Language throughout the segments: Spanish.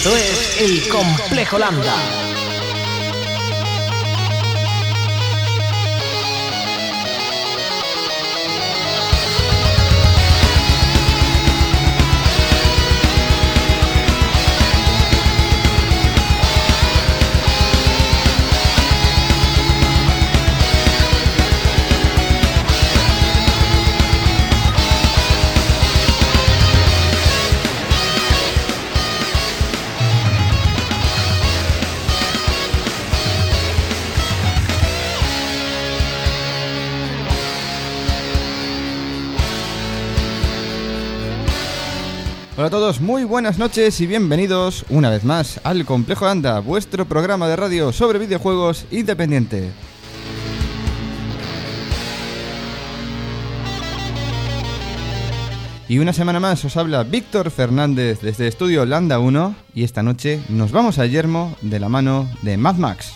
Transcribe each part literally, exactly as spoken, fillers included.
Esto es El Complejo Lambda. Hola a todos, muy buenas noches y bienvenidos una vez más al Complejo Lambda, vuestro programa de radio sobre videojuegos independiente. Y una semana más os habla Víctor Fernández desde Estudio Lambda uno y esta noche nos vamos a Yermo de la mano de Mad Max.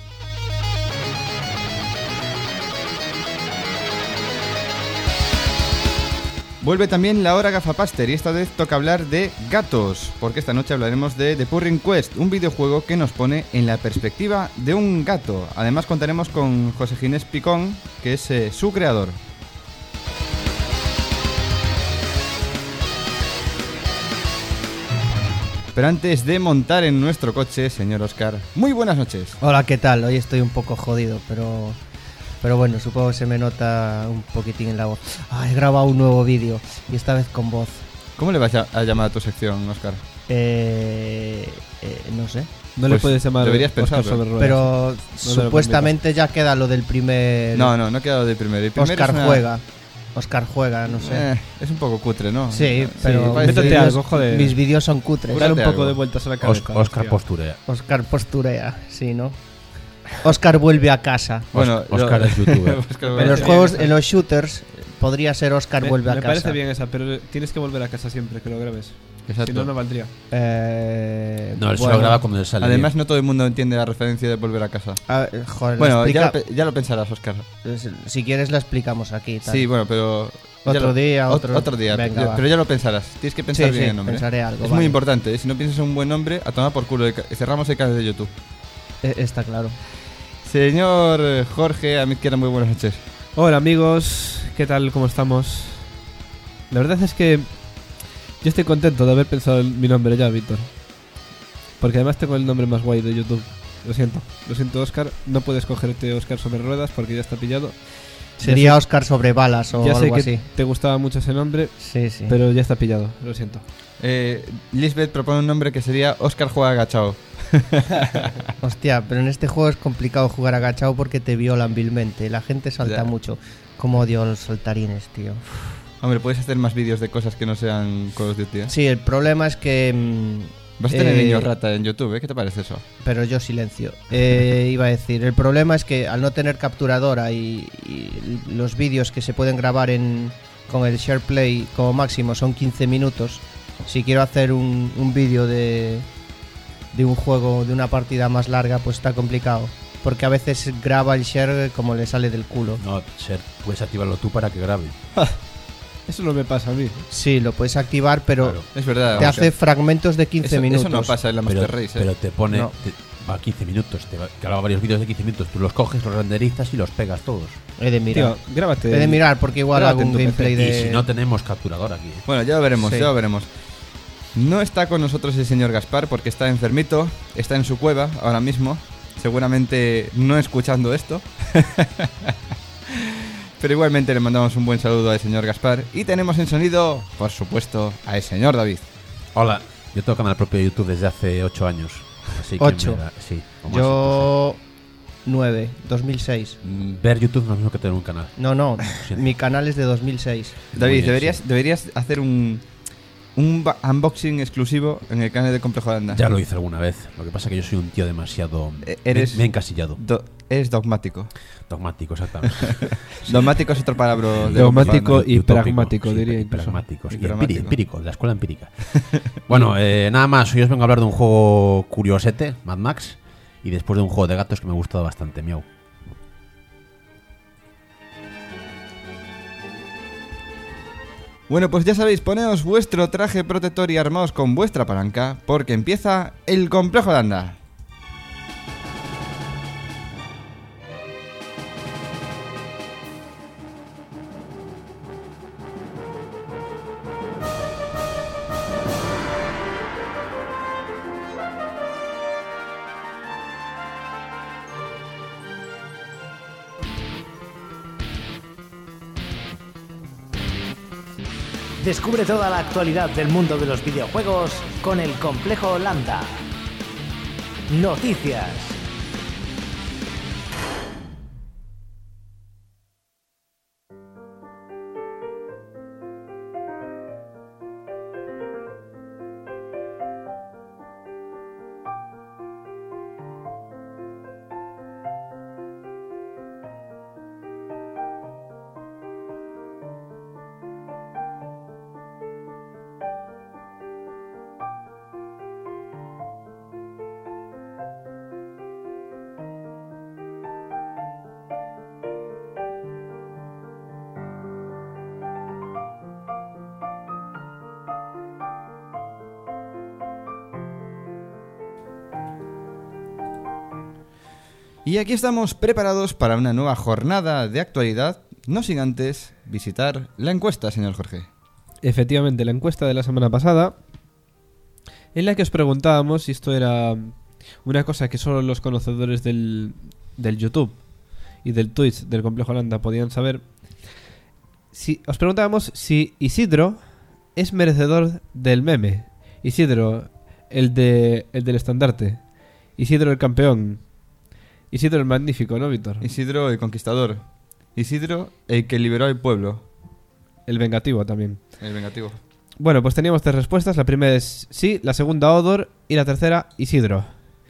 Vuelve también la hora Gafapaster y esta vez toca hablar de gatos, porque esta noche hablaremos de The Purring Quest, un videojuego que nos pone en la perspectiva de un gato. Además contaremos con José Ginés Picón, que es eh, su creador. Pero antes de montar en nuestro coche, señor Óscar, muy buenas noches. Hola, ¿qué tal? Hoy estoy un poco jodido, pero... Pero bueno, supongo que se me nota un poquitín en la voz. Ah, he grabado un nuevo vídeo y esta vez con voz. ¿Cómo le vas a, a llamar a tu sección, Óscar? Eh, eh, no sé. No Pues le puedes llamar deberías Óscar pensarlo. sobre ruedas. Pero No supuestamente ya queda lo del primer... No, no, no he quedado de primero. El primero Óscar es una- juega. Óscar juega, no sé. Eh, es un poco cutre, ¿no? Sí, pero parece- mis métete vídeos- algo, joder. mis vídeos son cutres. Dale un Cúrate poco algo. de vueltas a la Os- cabeza. Oscar hostia. posturea. Óscar posturea, sí, ¿no? Óscar vuelve a casa. Bueno, Os- Óscar lo- es youtuber. Óscar En vuelve los a- juegos, bien, en los shooters, podría ser Óscar Me, vuelve a me casa. parece bien esa, pero tienes que volver a casa siempre que lo grabes. Exacto. Si no, no valdría. Eh, No, él bueno, solo graba cuando le sale. Además, no todo el mundo entiende la referencia de volver a casa. a- joder, Bueno, lo ya, explica- lo pe- ya lo pensarás, Óscar. Si quieres la explicamos aquí. tal. Sí, bueno, pero... ya Otro lo- día, ot- otro- otro día. Venga, pero, va. pero ya lo pensarás. Tienes que pensar Sí, bien sí, el nombre. pensaré algo, Es vale. muy importante. ¿eh? Si no piensas en un buen nombre, a tomar por culo. de ca- Cerramos el canal de YouTube. Eh, Está claro. Señor eh, Jorge, a mi izquierda, muy buenas noches. Hola amigos, ¿qué tal? ¿Cómo estamos? La verdad es que yo estoy contento de haber pensado en mi nombre ya, Víctor. Porque además tengo el nombre más guay de YouTube. Lo siento, lo siento Óscar. No puedes cogerte Óscar sobre ruedas porque ya está pillado. Sería sé- Óscar sobre balas o Ya sé algo que así. te gustaba mucho ese nombre, Sí, sí. pero ya está pillado, lo siento. Eh, Lisbeth propone un nombre que sería Óscar juega agachado. Hostia, pero en este juego es complicado jugar agachado porque te violan vilmente. La gente salta Ya. mucho. Como odio a los saltarines, tío. Hombre, puedes hacer más vídeos de cosas que no sean Call of Duty, ¿eh? Sí, el problema es que... mm, Vas a tener eh, niños rata en YouTube, ¿eh? ¿Qué te parece eso? Pero yo silencio. Eh, iba a decir, el problema es que al no tener capturadora y, y los vídeos que se pueden grabar en, con el SharePlay como máximo son quince minutos, si quiero hacer un, un vídeo de, de un juego, de una partida más larga, pues está complicado. Porque a veces graba el share como le sale del culo. No, Ser, puedes activarlo tú para que grabe. Eso no me pasa a mí. Sí, lo puedes activar, pero Claro. Es verdad. te Óscar. hace fragmentos de quince eso, minutos. Eso no pasa en la Pero, Master Race, ¿eh? pero te pone. No. te- va a quince minutos. Te va, graba varios vídeos de quince minutos. Tú los coges, los renderizas y los pegas todos. He de mirar. Tío, grábate. He de mirar porque igual Grábate hago un en tu P C. gameplay de... Y si no tenemos capturador aquí. ¿eh? Bueno, ya lo veremos, Sí. ya lo veremos. No está con nosotros el señor Gaspar porque está enfermito, está en su cueva ahora mismo, seguramente no escuchando esto. Pero igualmente le mandamos un buen saludo al señor Gaspar y tenemos en sonido, por supuesto, al señor David. Hola, yo tengo canal propio de YouTube desde hace ocho años. Así que Ocho. me da- sí, o más Yo... nueve, dos mil seis. incluso. Mm, Ver YouTube no es lo mismo que tener un canal. No, no, Sí. mi canal es de dos mil seis. David, bien, deberías, sí. deberías hacer un, un ba- unboxing exclusivo en el canal de Complejo Lambda. Ya lo hice alguna vez. Lo que pasa es que yo soy un tío demasiado. Eh, eres- Me, me he encasillado. Do- eres dogmático. Dogmático, exactamente. Dogmático es otro palabra de Dogmático Complejo y Utópico, pragmático, sí, diría y incluso. pragmático, sí, Y pragmático. empírico, empírico, de la escuela empírica. Bueno, eh, nada más, hoy os vengo a hablar de un juego curiosete, Mad Max, y después de un juego de gatos que me ha gustado bastante, miau. Bueno, pues ya sabéis, poneos vuestro traje protector y armaos con vuestra palanca, porque empieza el Complejo Holanda. Descubre toda la actualidad del mundo de los videojuegos con el Complejo Holanda. Noticias. Y aquí estamos preparados para una nueva jornada de actualidad, no sin antes visitar la encuesta, señor Jorge. Efectivamente, la encuesta de la semana pasada, en la que os preguntábamos si esto era una cosa que solo los conocedores del, del YouTube y del Twitch del Complejo Holanda podían saber. Si, os preguntábamos si Isidro es merecedor del meme. Isidro, el, de, el del estandarte. Isidro el campeón. Isidro el magnífico, ¿no, Víctor? Isidro el conquistador. Isidro el que liberó al pueblo. El vengativo también. El vengativo. Bueno, pues teníamos tres respuestas. La primera es sí, la segunda Odor y la tercera Isidro.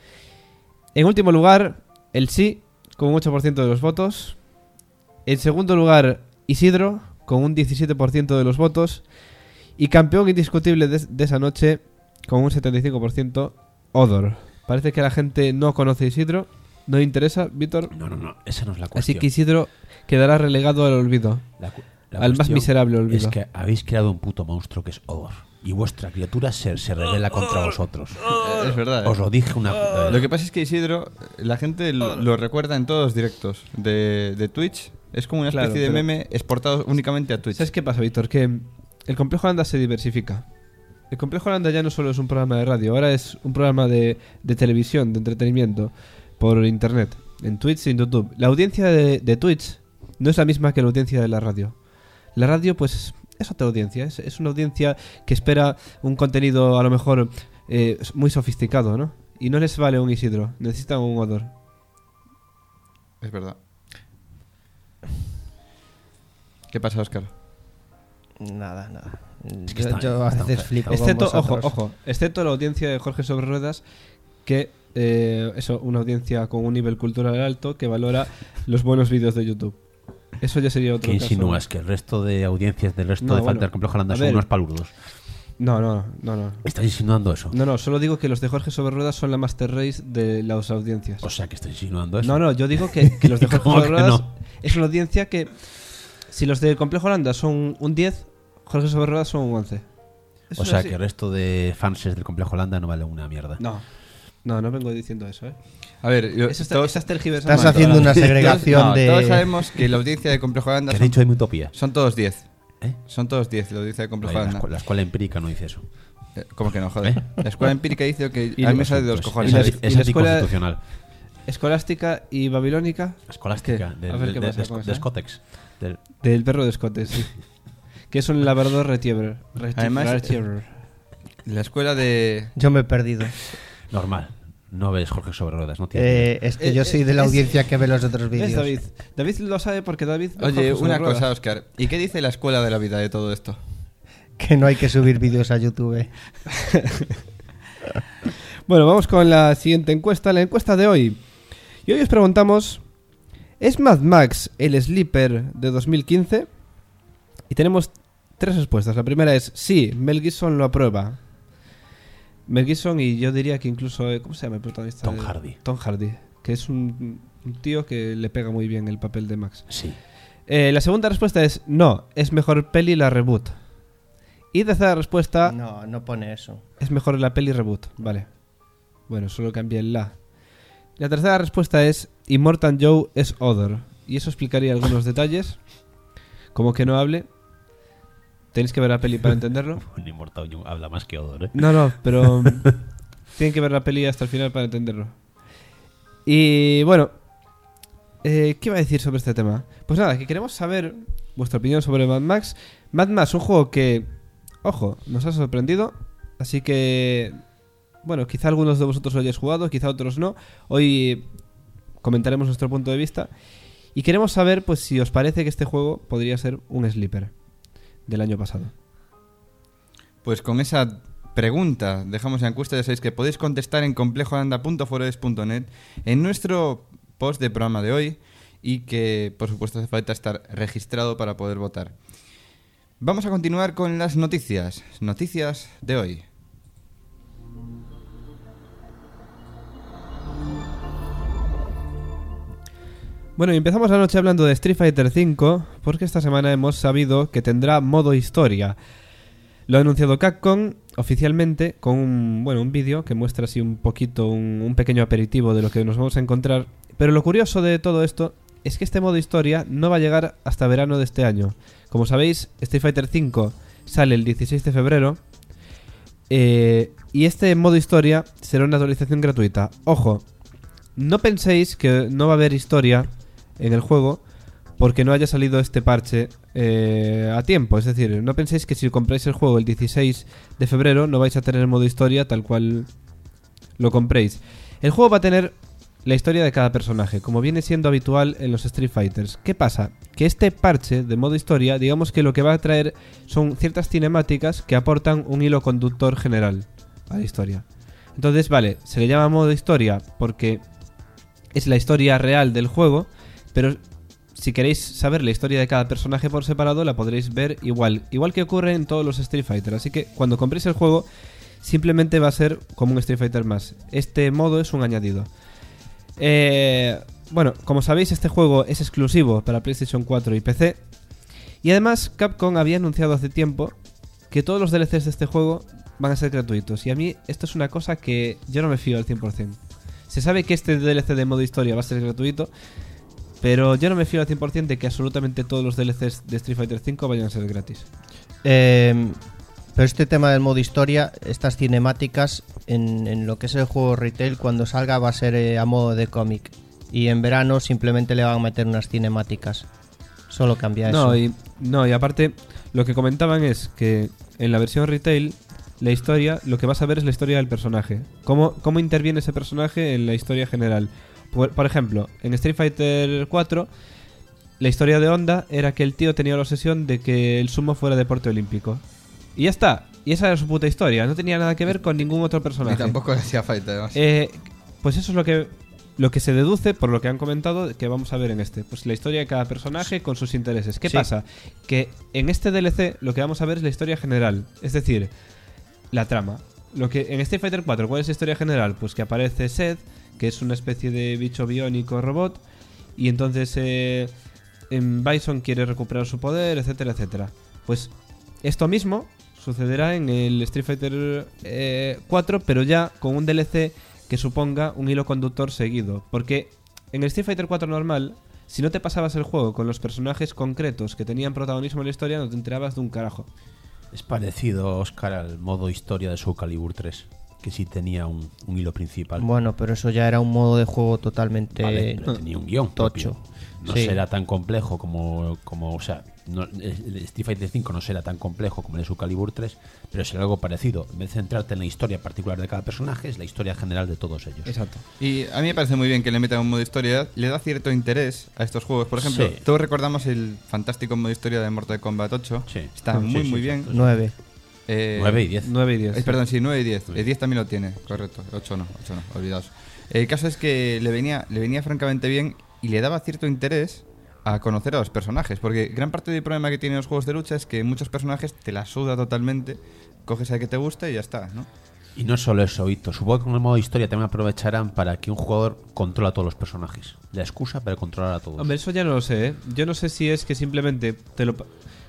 En último lugar, el sí, con un ocho por ciento de los votos. En segundo lugar, Isidro, con un diecisiete por ciento de los votos. Y campeón indiscutible de, de esa noche, con un setenta y cinco por ciento, Odor. Parece que la gente no conoce a Isidro. ¿No interesa, Víctor? No, no, no, esa no es la cuestión. Así que Isidro quedará relegado al olvido. La, la al más miserable olvido. Es que habéis creado un puto monstruo que es Odor. Y vuestra criatura se, se revela contra vosotros. Eh, es verdad. Os lo dije una puta vez. Lo que pasa es que Isidro, la gente lo, lo recuerda en todos los directos de, de Twitch. Es como una especie Claro, de pero- meme exportado únicamente a Twitch. ¿Sabes qué pasa, Víctor? Que el Complejo Holanda se diversifica. El Complejo Holanda ya no solo es un programa de radio, ahora es un programa de, de televisión, de entretenimiento, por internet, en Twitch y en YouTube. La audiencia de, de Twitch no es la misma que la audiencia de la radio. La radio, pues, es otra audiencia. Es, es una audiencia que espera un contenido, a lo mejor, eh, muy sofisticado, ¿no? Y no les vale un Isidro, necesitan un Odor. Es verdad. ¿Qué pasa, Óscar? Nada, nada. Es que yo, está- yo a está- veces está- flipo con Excepto, ojo, vosotros. ojo, excepto la audiencia de Jorge Sobre Ruedas, que eh, eso, una audiencia con un nivel cultural alto que valora los buenos vídeos de YouTube. Eso ya sería otro ¿Qué caso. insinúas? ¿Que el resto de audiencias del resto No, de bueno, falta del Complejo Holanda a son ver. unos palurdos? No, no, no, no. ¿Estás insinuando eso? No, no, solo digo que los de Jorge Sobre Ruedas son la master race de las audiencias. O sea, que estás insinuando eso. No, no, yo digo que, que los de Jorge ¿Cómo Sobre que Ruedas no? es una audiencia que, si los de Complejo Holanda son un diez, Jorge Sobre Ruedas son un once. Eso O es sea, así. que el resto de fans del Complejo Holanda no vale una mierda. No, no, no vengo diciendo eso, ¿eh? A ver, yo, Eso está, todos, estás tergiversando. Estás haciendo una segregación todos- no, de... todos sabemos que la audiencia de Complejo Holanda ¿Qué has son, dicho de mi utopía? son todos diez. ¿Eh? Son todos diez, la audiencia de Complejo Oye, la, Holanda. escu- la escuela empírica no dice eso. Eh, ¿Cómo que no, joder? La escuela empírica dice que Y a mí lo- me sale de los Pues cojones. y la- es, ¿sabes? es y la escuela- anticonstitucional. Escolástica y babilónica Escolástica. ¿Qué? Del, A ver qué de, pasa de- con de esa, ¿eh? Scotex. Del- del perro de Scott, sí. Que es un labrador retriever. Retriever, Además, retriever. La escuela de... Yo me he perdido. normal. No ves Jorge Sobre Ruedas, no tiene. Eh, es que Eh, yo eh, soy de la es- audiencia que ve los otros Es vídeos. David. David lo sabe porque David... ve Oye, Jorge una sobre cosa, ruedas. Óscar. ¿Y qué dice la escuela de la vida de todo esto? Que no hay que subir vídeos a YouTube. Bueno, vamos con la siguiente encuesta, la encuesta de hoy. Y hoy os preguntamos, ¿es Mad Max el Sleeper de dos mil quince? Y tenemos tres respuestas. La primera es sí, Mel Gibson lo aprueba. Mel Gibson y yo diría que incluso, eh, ¿cómo se llama el protagonista? Tom de- Hardy. Tom Hardy, que es un, un tío que le pega muy bien el papel de Max. Sí. Eh, la segunda respuesta es no, es mejor peli la reboot. Y tercera respuesta, No, no pone eso. es mejor la peli reboot. Vale. Bueno, solo cambié el la. La tercera respuesta es Immortal Joe es Other. Y eso explicaría algunos detalles. Como que no hable. Tenéis que ver la peli para entenderlo. Un Immortal Joe habla más que Odor, ¿eh? No, no, pero tienen que ver la peli hasta el final para entenderlo. Y bueno, eh, ¿qué iba a decir sobre este tema? Pues nada, que queremos saber vuestra opinión sobre Mad Max. Mad Max, un juego que, ojo, nos ha sorprendido. Así que, bueno, quizá algunos de vosotros lo hayáis jugado, quizá otros no. Hoy comentaremos nuestro punto de vista. Y queremos saber, pues, si os parece que este juego podría ser un sleeper del año pasado. Pues con esa pregunta dejamos la encuesta. Ya sabéis que podéis contestar en complejoanda punto forex punto net en nuestro post de programa de hoy, y que por supuesto hace falta estar registrado para poder votar. Vamos a continuar con las noticias. Noticias de hoy. Bueno, y empezamos la noche hablando de Street Fighter cinco, porque esta semana hemos sabido que tendrá modo historia. Lo ha anunciado Capcom oficialmente con un, bueno, un vídeo que muestra así un poquito, un, un pequeño aperitivo de lo que nos vamos a encontrar. Pero lo curioso de todo esto es que este modo historia no va a llegar hasta verano de este año. Como sabéis, Street Fighter cinco sale el dieciséis de febrero, eh, y este modo historia será una actualización gratuita. Ojo, no penséis que no va a haber historia en el juego porque no haya salido este parche eh, a tiempo. Es decir, no penséis que si compráis el juego el dieciséis de febrero no vais a tener el modo historia tal cual lo compréis. El juego va a tener la historia de cada personaje, como viene siendo habitual en los Street Fighters. ¿Qué pasa? Que este parche de modo historia, digamos que lo que va a traer son ciertas cinemáticas que aportan un hilo conductor general a la historia. Entonces, vale, se le llama modo historia porque es la historia real del juego, pero si queréis saber la historia de cada personaje por separado, la podréis ver igual, igual que ocurre en todos los Street Fighter. Así que cuando compréis el juego, simplemente va a ser como un Street Fighter más. Este modo es un añadido. Eh, bueno, como sabéis, este juego es exclusivo para PlayStation cuatro y P C. Y además, Capcom había anunciado hace tiempo que todos los D L Cs de este juego van a ser gratuitos. Y a mí esto es una cosa que yo no me fío al cien por ciento. Se sabe que este D L C de modo historia va a ser gratuito, pero yo no me fío al cien por ciento de que absolutamente todos los D L Cs de Street Fighter cinco vayan a ser gratis. Eh, pero este tema del modo historia, estas cinemáticas, en, en lo que es el juego retail, cuando salga va a ser eh, a modo de cómic. Y en verano simplemente le van a meter unas cinemáticas. Solo cambia no, eso. Y, no, y aparte, lo que comentaban es que en la versión retail, la historia, lo que vas a ver es la historia del personaje. Cómo, cómo interviene ese personaje en la historia general. Por, por ejemplo, en Street Fighter cuatro, la historia de Honda era que el tío tenía la obsesión de que el sumo fuera deporte olímpico. Y ya está. Y esa era su puta historia. No tenía nada que ver con ningún otro personaje. Y tampoco le hacía falta, además. Eh, pues eso es lo que lo que se deduce por lo que han comentado que vamos a ver en este. Pues la historia de cada personaje con sus intereses. ¿Qué Sí. pasa? Que en este D L C lo que vamos a ver es la historia general. Es decir, la trama. Lo que en Street Fighter cuatro, ¿cuál es la historia general? Pues que aparece Seth, que es una especie de bicho biónico robot, y entonces eh, en Bison quiere recuperar su poder, etcétera, etcétera. Pues esto mismo sucederá en el Street Fighter eh, cuatro, pero ya con un D L C que suponga un hilo conductor seguido. Porque en el Street Fighter cuatro normal, si no te pasabas el juego con los personajes concretos que tenían protagonismo en la historia, no te enterabas de un carajo. Es parecido, Oscar, al modo historia de Soul Calibur tres, que sí tenía un, un hilo principal. Bueno, pero eso ya era un modo de juego totalmente Vale, pero tenía un guión tocho. propio. No Sí. será tan complejo como, como o sea, no, el Street Fighter cinco no será tan complejo como el de Soul Calibur tres, pero será algo parecido. En vez de centrarte en la historia particular de cada personaje, es la historia general de todos ellos. Exacto. Y a mí me parece muy bien que le metan un modo historia. Le da cierto interés a estos juegos. Por ejemplo, Sí. todos recordamos el fantástico modo historia de Mortal Kombat ocho. Sí. Está Sí, muy, sí, muy sí, bien. sí. nueve. Eh, nueve y diez. nueve y diez. eh, perdón, sí, nueve y diez. El diez también lo tiene, correcto. ocho no, ocho no, olvidaos. El caso es que le venía, le venía francamente bien y le daba cierto interés a conocer a los personajes. Porque gran parte del problema que tienen los juegos de lucha es que muchos personajes te la suda totalmente. Coges al que te guste y ya está, ¿no? Y no solo eso, Hito. Supongo que con el modo historia también aprovecharán para que un jugador controle a todos los personajes. La excusa para controlar a todos. Hombre, eso ya no lo sé, ¿eh? Yo no sé si es que simplemente te lo...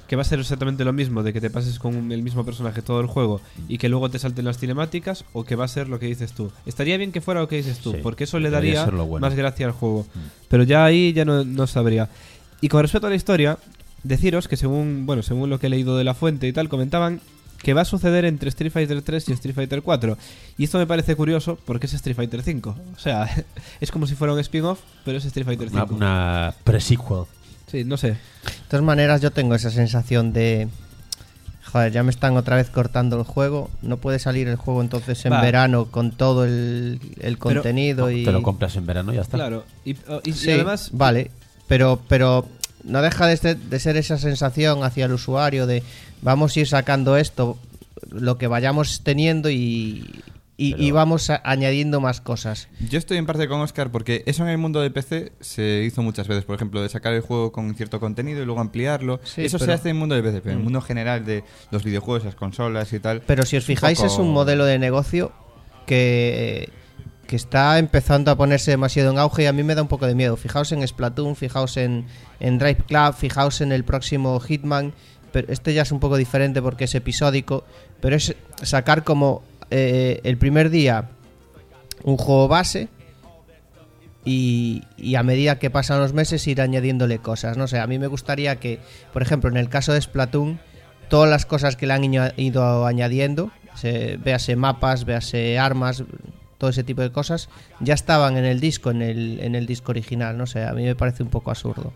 que va a ser exactamente lo mismo, de que te pases con el mismo personaje todo el juego y que luego te salten las cinemáticas, o que va a ser lo que dices tú. Estaría bien que fuera lo que dices tú, Sí, porque eso le debería daría ser lo bueno. más gracia al juego. Pero ya ahí ya no, no sabría. Y con respecto a la historia, deciros que según, bueno, según lo que he leído de la fuente y tal, comentaban que va a suceder entre Street Fighter tres y Street Fighter cuatro. Y esto me parece curioso porque es Street Fighter cinco. O sea, es como si fuera un spin-off, pero es Street Fighter Una, cinco. una pre-sequel. Sí, no sé. De todas maneras, yo tengo esa sensación de... Joder, ya me están otra vez cortando el juego. No puede salir el juego entonces en Va. verano con todo el, el Pero- contenido No, y... Te lo compras en verano y ya está. Claro. Y, y- y Sí, además... vale, pero, pero no deja de ser, de ser esa sensación hacia el usuario de vamos a ir sacando esto, lo que vayamos teniendo y, y, Pero- y vamos a- añadiendo más cosas. Yo estoy en parte con Oscar porque eso en el mundo de P C se hizo muchas veces. Por ejemplo, de sacar el juego con cierto contenido y luego ampliarlo. Sí, eso se pero- hace en el mundo de P C, pero en el Mm. mundo general de los videojuegos, las consolas y tal. Pero si os es un fijáis, poco- es un modelo de negocio que, que está empezando a ponerse demasiado en auge y a mí me da un poco de miedo. Fijaos en Splatoon, fijaos en, en Drive Club, fijaos en el próximo Hitman. Pero este ya es un poco diferente porque es episódico, pero es sacar como eh, el primer día un juego base y, y a medida que pasan los meses ir añadiéndole cosas. No sé, a mí me gustaría que, por ejemplo, en el caso de Splatoon, todas las cosas que le han iño- ido añadiendo, se, véase mapas, véase armas, todo ese tipo de cosas, ya estaban en el disco, en el, en el disco original. No sé, a mí me parece un poco absurdo.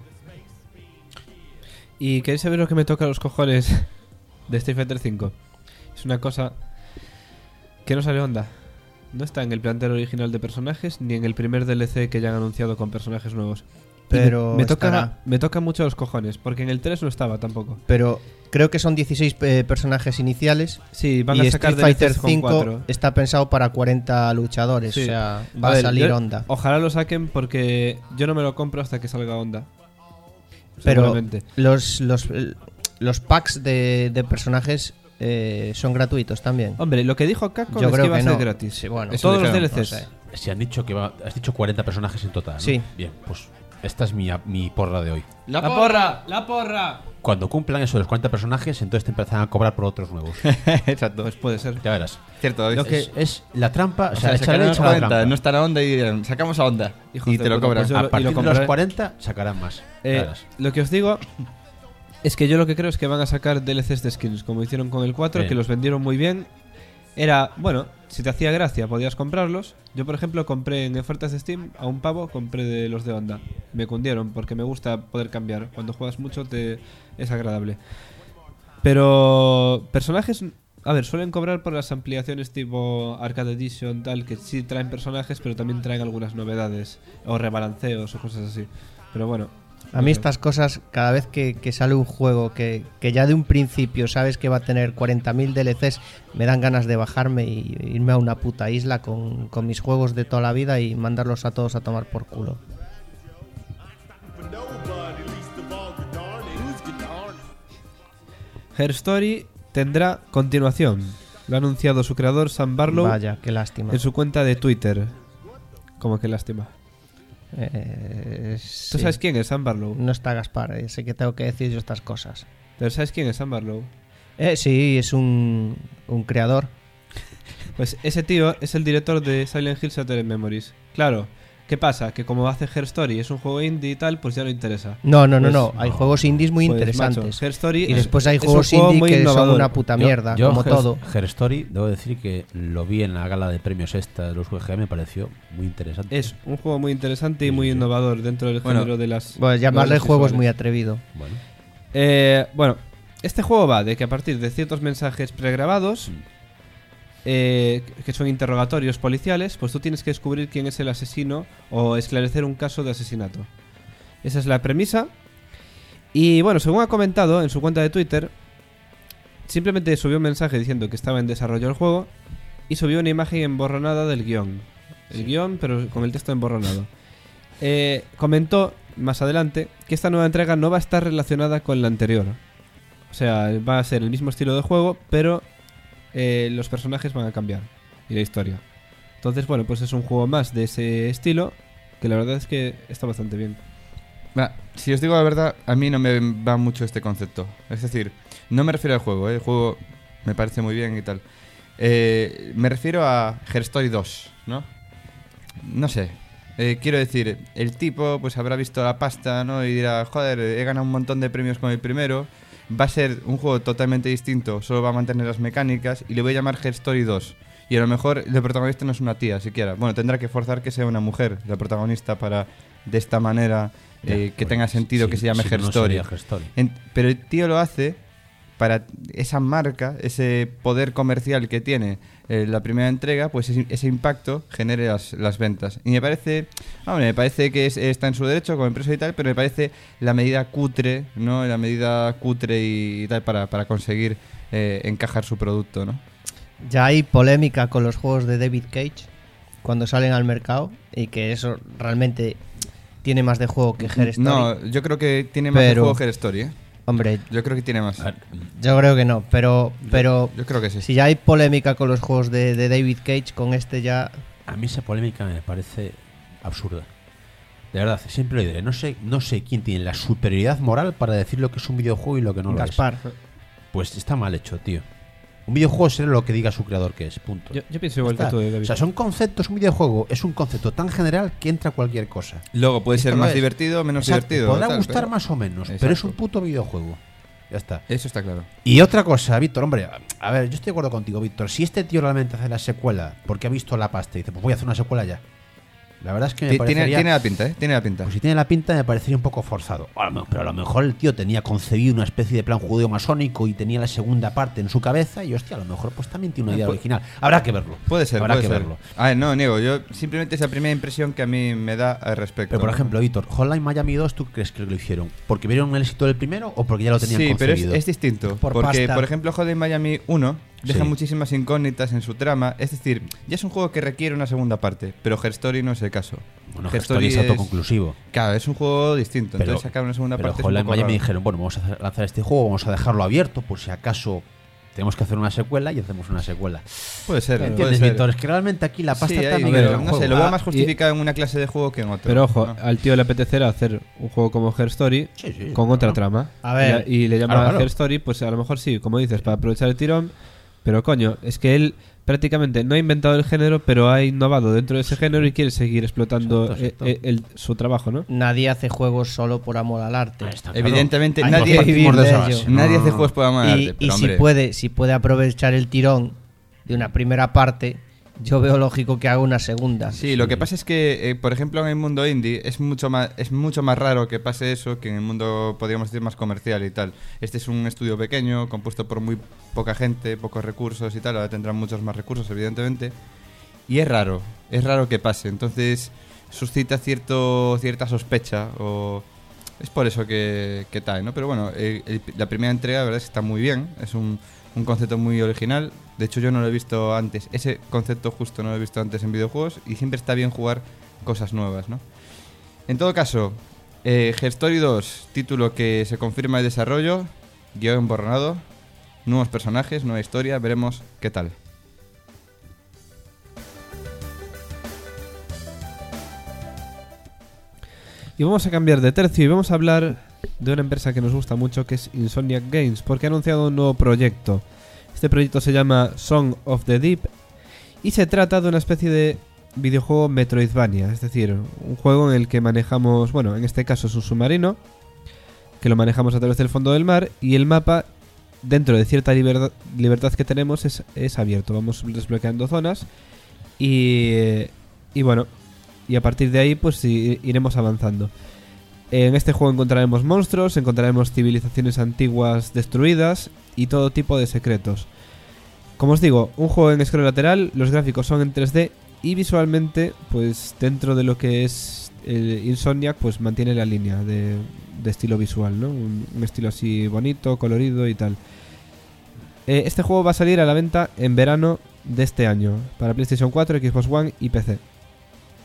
¿Y queréis saber lo que me toca a los cojones de Street Fighter cinco? Es una cosa que no sale onda. No está en el plantel original de personajes ni en el primer D L C que ya han anunciado con personajes nuevos. Y me- Pero me, toca, estará. me toca mucho los cojones, porque en el tres no estaba tampoco. Pero creo que son dieciséis eh, personajes iniciales. Sí, van y a sacar Street Fighter D L Cs con cinco cuatro. está pensado para cuarenta luchadores. Sí. O sea, va a, ver, salir yo- onda. Ojalá lo saquen porque yo no me lo compro hasta que salga onda. Pero Seguramente. los, los, los packs de, de personajes eh, son gratuitos también. Hombre, lo que dijo Capcom Yo es creo que iba que a ser no. gratis. Sí, bueno, Eso Todos los dijeron, D L Cs. no sé. Si han dicho que va, has dicho cuarenta personajes en total, ¿no? Sí. Bien, pues esta es mi, mi porra de hoy. ¡La porra! ¡La porra! Cuando cumplan eso de los cuarenta personajes, entonces te empezarán a cobrar por otros nuevos. Exacto. Pues puede ser. Ya verás. Cierto, Lo es, que es- es la trampa, o o sea, sea, échale sacarán los echa la cuarenta, trampa. no estará onda y dirán, sacamos a onda. Hijos Y de te lo puta, cobran. pues yo- A y lo partir de los compraré. cuarenta sacarán más. Ya Eh, verás. lo que os digo es que yo lo que creo es que van a sacar D L Cs de skins, como hicieron con el cuatro, Bien. que los vendieron muy bien. Era, bueno, si te hacía gracia podías comprarlos. Yo, por ejemplo, compré en ofertas de Steam a un pavo, compré de los de Onda. Me cundieron porque me gusta poder cambiar. Cuando juegas mucho te es agradable. Pero personajes, a ver, suelen cobrar por las ampliaciones tipo Arcade Edition, tal, que sí traen personajes, pero también traen algunas novedades o rebalanceos o cosas así. Pero bueno. A no mí sé. estas cosas, cada vez que, que sale un juego que, que ya de un principio sabes que va a tener cuarenta mil D L Cs, me dan ganas de bajarme y irme a una puta isla con, con mis juegos de toda la vida y mandarlos a todos a tomar por culo. Her Story tendrá continuación. Lo ha anunciado su creador Sam Barlow Vaya, qué lástima. en su cuenta de Twitter. Como que lástima. Eh, ¿Tú sí. sabes quién es Sam Barlow? No está Gaspar, eh, sé que tengo que decir yo estas cosas. ¿Pero sabes quién es Sam Barlow? Eh, sí, es un, un creador. Pues ese tío es el director de Silent Hill Shattered Memories. Claro, ¿qué pasa? Que como hace Her Story es un juego indie y tal, pues ya no interesa. No, no, no, Pues, no. Hay juegos indies muy Pues, interesantes. macho, Her Story y es- después hay es un juegos juego indie muy que son innovador. una puta Yo- mierda, yo como Her- todo. Her Story, debo decir que lo vi en la gala de premios esta de los U G, me pareció muy interesante. Es un juego muy interesante y Sí, muy sí. innovador dentro del Bueno, género de las... Bueno, llamarle novelas juego es visuales. muy atrevido. Bueno, Eh, bueno, este juego va de que a partir de ciertos mensajes pregrabados, eh, que son interrogatorios policiales, pues tú tienes que descubrir quién es el asesino o esclarecer un caso de asesinato. Esa es la premisa. Y bueno, según ha comentado en su cuenta de Twitter, simplemente subió un mensaje diciendo que estaba en desarrollo el juego y subió una imagen emborronada del guión. El guión, pero con el texto emborronado. Eh, comentó más adelante que esta nueva entrega no va a estar relacionada con la anterior. O sea, va a ser el mismo estilo de juego, pero eh, los personajes van a cambiar y la historia. Entonces, bueno, pues es un juego más de ese estilo que la verdad es que está bastante bien. Va, si os digo la verdad, a mí no me va mucho este concepto. Es decir, no me refiero al juego, ¿eh? El juego me parece muy bien y tal. Eh, me refiero a Her Story dos, ¿no? No sé. Eh, quiero decir, el tipo pues habrá visto la pasta, ¿no? Y dirá, joder, he ganado un montón de premios con el primero. Va a ser un juego totalmente distinto, solo va a mantener las mecánicas y le voy a llamar Her Story dos. Y a lo mejor el protagonista no es una tía siquiera. Bueno, tendrá que forzar que sea una mujer la protagonista para, de esta manera, Ya, eh, que pues, tenga sentido sí, que se llame sí, Her no Story. sería Her Story. En- pero el tío lo hace para esa marca, ese poder comercial que tiene eh, la primera entrega, pues ese, ese impacto genere las, las ventas. Y me parece, hombre, me parece que es- está en su derecho como empresa y tal, pero me parece la medida cutre, ¿no? La medida cutre y, y tal para, para conseguir eh, encajar su producto, ¿no? Ya hay polémica con los juegos de David Cage cuando salen al mercado y que eso realmente tiene más de juego que Her Story. No, yo creo que tiene más de Pero- juego Her Story, ¿eh? Hombre, Yo creo que tiene más. A ver, yo creo que no, pero pero Yo creo que sí. si ya hay polémica con los juegos de, de David Cage, con este ya... a mí esa polémica me parece absurda. De verdad, siempre lo diré. No sé, no sé quién tiene la superioridad moral para decir lo que es un videojuego y lo que no lo Gaspar. es. Pues está mal hecho, tío. Un videojuego será lo que diga su creador que es, punto. Yo, yo pienso igual Ya que está. tú, David. O sea, son conceptos, un videojuego es un concepto tan general que entra cualquier cosa. Luego puede ser Esto no más es. divertido o menos Exacto, divertido. podrá tal, gustar pero- más o menos, pero Exacto. es un puto videojuego. Ya está. Eso está claro. Y otra cosa, Víctor, hombre, a ver, yo estoy de acuerdo contigo, Víctor. Si este tío realmente hace la secuela porque ha visto la pasta y dice, pues voy a hacer una secuela ya. La verdad es que me Ti- parecería... Tiene, tiene la pinta, ¿eh? Tiene la pinta. Pues si tiene la pinta me parecería un poco forzado. A lo mejor- Pero a lo mejor el tío tenía concebido una especie de plan judeo-masónico y tenía la segunda parte en su cabeza y hostia, a lo mejor pues también tiene una idea Pu- original. Habrá que verlo. Puede ser, Habrá puede que ser. verlo. A ver, no, niego. Yo simplemente es la primera impresión que a mí me da al respecto. Pero por ¿no? ejemplo, Víctor, Hotline Miami dos, ¿tú crees que lo hicieron? ¿Porque vieron el éxito del primero o porque ya lo tenían Sí, pero es, concebido? es distinto. Por porque, pasta. por ejemplo, Hotline Miami uno deja Sí. muchísimas incógnitas en su trama. Es decir, ya es un juego que requiere una segunda parte. Pero Her Story no es el caso. Bueno, Her Her Story es autoconclusivo. Claro, es un juego distinto. Pero- Entonces sacar una segunda Pero parte es un Hotline poco Miami raro. dijeron, bueno, vamos a hacer- lanzar este juego, vamos a dejarlo abierto por si acaso tenemos que hacer una secuela y hacemos una secuela. Puede ser, puede ¿Entiendes, ser. Víctor? Es que realmente aquí la pasta Sí, ahí, también pero entra en no sé, juego. lo veo Ah, más y- justificado en una clase de juego que en otra. Pero ojo, ¿no? al tío le apetecerá hacer un juego como Her Story Sí, sí, con claro. otra trama. A ver. Y, la- y le llama Claro, claro. Her Story, pues a lo mejor sí, como dices, para aprovechar el tirón. Pero coño, es que él prácticamente no ha inventado el género, pero ha innovado dentro de ese género y quiere seguir explotando Exacto, exacto. eh, eh, el- su trabajo, ¿no? Nadie hace juegos solo por amor al arte. Ahí está, claro. Evidentemente, Hay nadie, que vivir de ello. nadie No, hace no, juegos por amar Y, arte. y Pero, si hombre, puede, si puede aprovechar el tirón de una primera parte, yo veo lógico que haga una segunda. Sí, lo que pasa es que, eh, por ejemplo, en el mundo indie es mucho más es mucho más raro que pase eso que en el mundo, podríamos decir, más comercial y tal. Este es un estudio pequeño, compuesto por muy poca gente, pocos recursos y tal. Ahora tendrán muchos más recursos, evidentemente. Y es raro, es raro que pase. Entonces suscita cierto cierta sospecha o... Es por eso que, que tal, ¿no? Pero bueno, el- el- la primera entrega, la verdad es que está muy bien. Es un, un concepto muy original. De hecho, yo no lo he visto antes. Ese concepto justo no lo he visto antes en videojuegos. Y siempre está bien jugar cosas nuevas, ¿no? En todo caso, eh, Her Story dos, título que se confirma el desarrollo, guión emborronado, nuevos personajes, nueva historia. Veremos qué tal. Y vamos a cambiar de tercio y vamos a hablar de una empresa que nos gusta mucho, que es Insomniac Games, porque ha anunciado un nuevo proyecto. Este proyecto se llama Song of the Deep y se trata de una especie de videojuego Metroidvania, es decir, un juego en el que manejamos, bueno, en este caso es un submarino, que lo manejamos a través del fondo del mar y el mapa, dentro de cierta libertad, libertad que tenemos, es, es abierto. Vamos desbloqueando zonas y, y bueno, y a partir de ahí pues i- iremos avanzando. En este juego encontraremos monstruos, encontraremos civilizaciones antiguas destruidas y todo tipo de secretos. Como os digo, un juego en scroll lateral, los gráficos son en tres D y visualmente, pues dentro de lo que es el Insomniac, pues mantiene la línea de, de estilo visual, ¿no? Un, un estilo así bonito, colorido y tal. Eh, este juego va a salir a la venta en verano de este año para PlayStation cuatro, Xbox One y P C.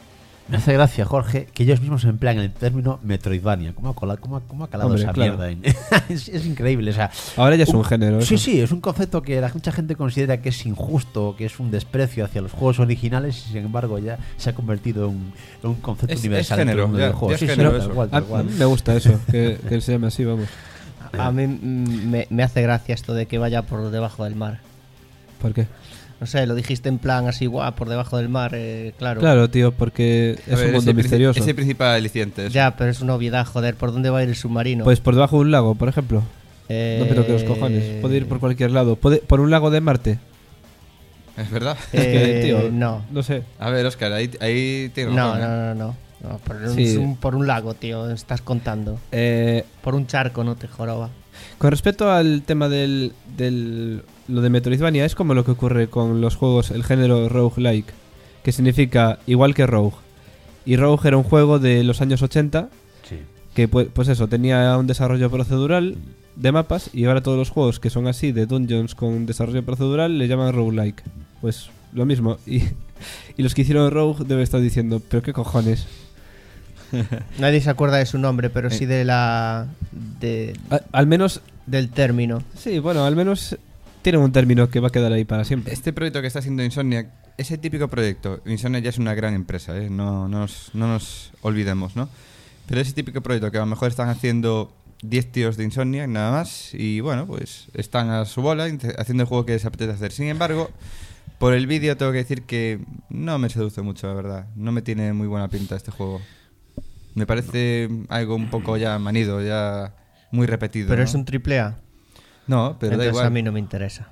Me hace gracia, Jorge, que ellos mismos emplean el término Metroidvania. ¿Cómo ha, colado, cómo ha, cómo ha calado Hombre, esa claro. mierda? En... es, es increíble. O sea, Ahora ya es un, género. Sí, eso. sí, es un concepto que la mucha gente considera que es injusto, que es un desprecio hacia los juegos originales y sin embargo ya se ha convertido en un, en un concepto Es- universal es dentro del género, mundo ya- del juego. ya es Sí, sí, género tal eso. cual, A, tal a cual. mí me gusta eso, que, que se llame así, vamos. A mí mm, me, me hace gracia esto de que vaya por debajo del mar. ¿Por qué? No sé, lo dijiste en plan así, guau, por debajo del mar, eh, claro. Claro, tío, porque A es ver, un mundo ese, princi- misterioso. ese principal aliciente. eso. Ya, pero es una obviedad, joder, ¿por dónde va a ir el submarino? Pues por debajo de un lago, por ejemplo. Eh, No, pero que los cojones. Puede ir por cualquier lado. Puede, por un lago de Marte. Es verdad. Eh, Es que, tío, no. No sé. A ver, Oscar, ahí, ahí tiene No, razón, no, ¿eh? no, no. No, por, un, Sí. un- por un lago, tío, estás contando. Eh, Por un charco no te joroba. Con respecto al tema del, del lo de Metroidvania, es como lo que ocurre con los juegos, el género roguelike, que significa igual que Rogue. Y Rogue era un juego de los años ochenta Sí. que pues, pues eso, tenía un desarrollo procedural de mapas y ahora todos los juegos que son así de dungeons con desarrollo procedural le llaman roguelike. Pues lo mismo. Y, y los que hicieron Rogue deben estar diciendo, pero qué cojones. Nadie se acuerda de su nombre, pero Eh. sí de la. De, A- al menos, del término. sí, bueno, al menos tienen un término que va a quedar ahí para siempre. Este proyecto que está haciendo Insomniac, ese típico proyecto, Insomniac ya es una gran empresa, ¿eh? no, no, nos, no nos olvidemos, ¿no? Pero ese típico proyecto que a lo mejor están haciendo diez tíos de Insomniac nada más y bueno, pues están a su bola inte- haciendo el juego que les apetece hacer. Sin embargo, por el vídeo tengo que decir que no me seduce mucho, la verdad. No me tiene muy buena pinta este juego. Me parece algo un poco ya manido, ya muy repetido. Pero ¿no? es un triple A. No, pero da Entonces igual. a mí no me interesa.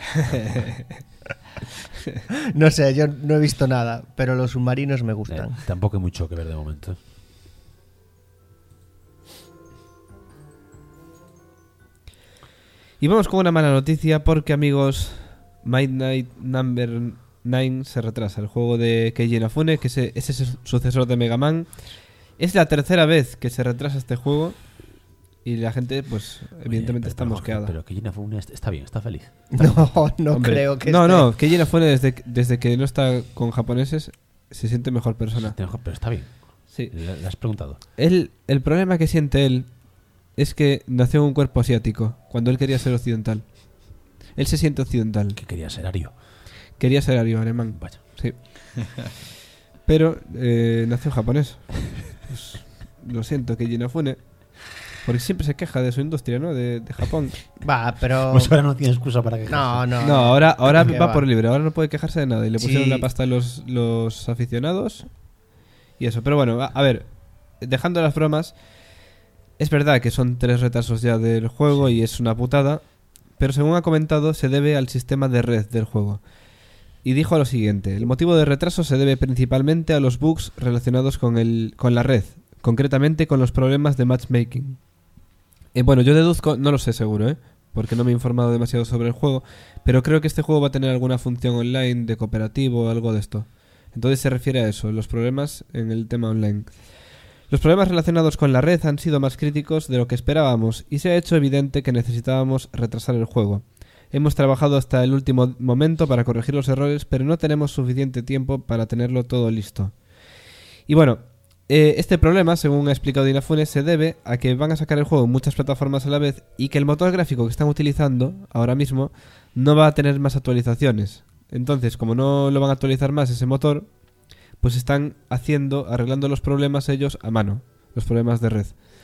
No sé, yo no he visto nada, pero los submarinos me Eh, gustan. tampoco hay mucho que ver de momento. Y vamos con una mala noticia porque, amigos, Midnight Number nueve se retrasa. El juego de Keiji Inafune, que es ese es el sucesor de Mega Man. Es la tercera vez que se retrasa este juego y la gente, pues, evidentemente Oye, está pero, mosqueada. Pero que Gina Fune está bien, está feliz. No, no Hombre, creo que No, esté. no, Keiji Inafune desde, desde que no está con japoneses se siente mejor persona. Pero está bien. Sí. Le, le has preguntado. Él, el problema que siente él es que nació en un cuerpo asiático cuando él quería ser occidental. Él se siente occidental. Que quería ser Ario. Quería ser ario alemán. Vaya. Sí. Pero eh, nació japonés. Pues, lo siento, que Inafune. Porque siempre se queja de su industria, ¿no? De, de Japón. Va, pero. Pues ahora no tiene excusa para quejarse. No, no. No, ahora, ahora ¿Qué va, va? por libre. Ahora no puede quejarse de nada. Y le pusieron Sí. la pasta a los, los aficionados. Y eso. Pero bueno, a, a ver. Dejando las bromas. Es verdad que son tres retrasos ya del juego y es una putada. Pero según ha comentado, se debe al sistema de red del juego. Y dijo lo siguiente: el motivo de retraso se debe principalmente a los bugs relacionados con, el, con la red, concretamente con los problemas de matchmaking. Eh, bueno, yo deduzco, no lo sé seguro, ¿eh? Porque no me he informado demasiado sobre el juego, pero creo que este juego va a tener alguna función online de cooperativo o algo de esto. Entonces se refiere a eso, los problemas en el tema online. Los problemas relacionados con la red han sido más críticos de lo que esperábamos y se ha hecho evidente que necesitábamos retrasar el juego. Hemos trabajado hasta el último momento para corregir los errores, pero no tenemos suficiente tiempo para tenerlo todo listo. Y bueno, eh, este problema, según ha explicado Inafune, se debe a que van a sacar el juego en muchas plataformas a la vez y que el motor gráfico que están utilizando ahora mismo no va a tener más actualizaciones. Entonces, como no lo van a actualizar más ese motor, pues están haciendo, arreglando los problemas ellos a mano, los problemas de red.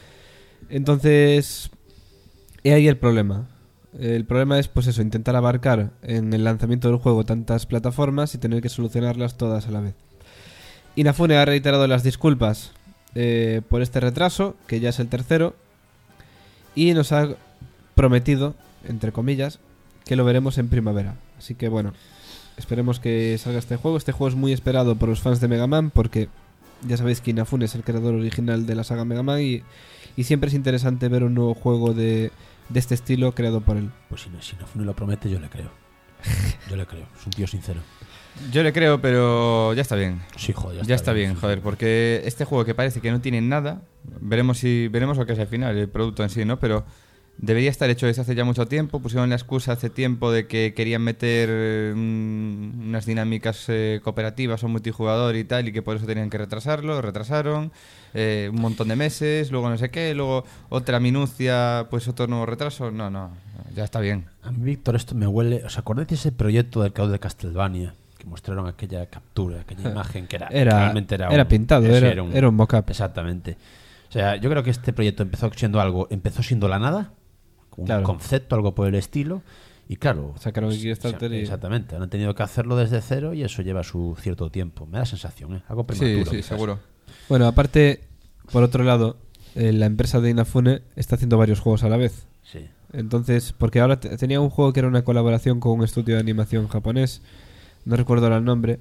Entonces, he ahí el problema. El problema es, pues eso, intentar abarcar en el lanzamiento del juego tantas plataformas y tener que solucionarlas todas a la vez. Inafune ha reiterado las disculpas eh, por este retraso, que ya es el tercero, y nos ha prometido, entre comillas, que lo veremos en primavera. Así que bueno, esperemos que salga este juego. Este juego es muy esperado por los fans de Mega Man porque ya sabéis que Inafune es el creador original de la saga Mega Man y, y siempre es interesante ver un nuevo juego de, de este estilo creado por él. Pues si no, si Inafune lo promete, yo le creo. Yo le creo. Es un tío sincero. Yo le creo, pero ya está bien. Sí, joder. Ya está bien, sí, joder, sí. porque este juego que parece que no tiene nada, veremos si veremos lo que es al final, el producto en sí, ¿no? Pero debería estar hecho desde hace ya mucho tiempo. Pusieron la excusa hace tiempo de que querían meter eh, unas dinámicas eh, cooperativas o multijugador y tal, y que por eso tenían que retrasarlo. Retrasaron eh, un montón de meses, luego no sé qué, luego otra minucia, pues otro nuevo retraso. No, no, ya está bien. A mí, Víctor, esto me huele... ¿Os acordáis de ese proyecto del caos de Castlevania? Que mostraron aquella captura, aquella imagen que era... Era, realmente era, era un, pintado, eso, era, era un, era un mock-up. Exactamente. O sea, yo creo que este proyecto empezó siendo algo... Empezó siendo la nada, un Claro. concepto, algo por el estilo. Y claro... Sacaron el Kickstarter y... Exactamente. Han tenido que hacerlo desde cero y eso lleva su cierto tiempo. Me da la sensación, ¿eh? Algo Sí, prematuro. sí, quizás. seguro. Bueno, aparte, por otro lado, eh, la empresa de Inafune está haciendo varios juegos a la vez. Sí. Entonces, porque ahora te- tenía un juego que era una colaboración con un estudio de animación japonés, no recuerdo ahora el nombre,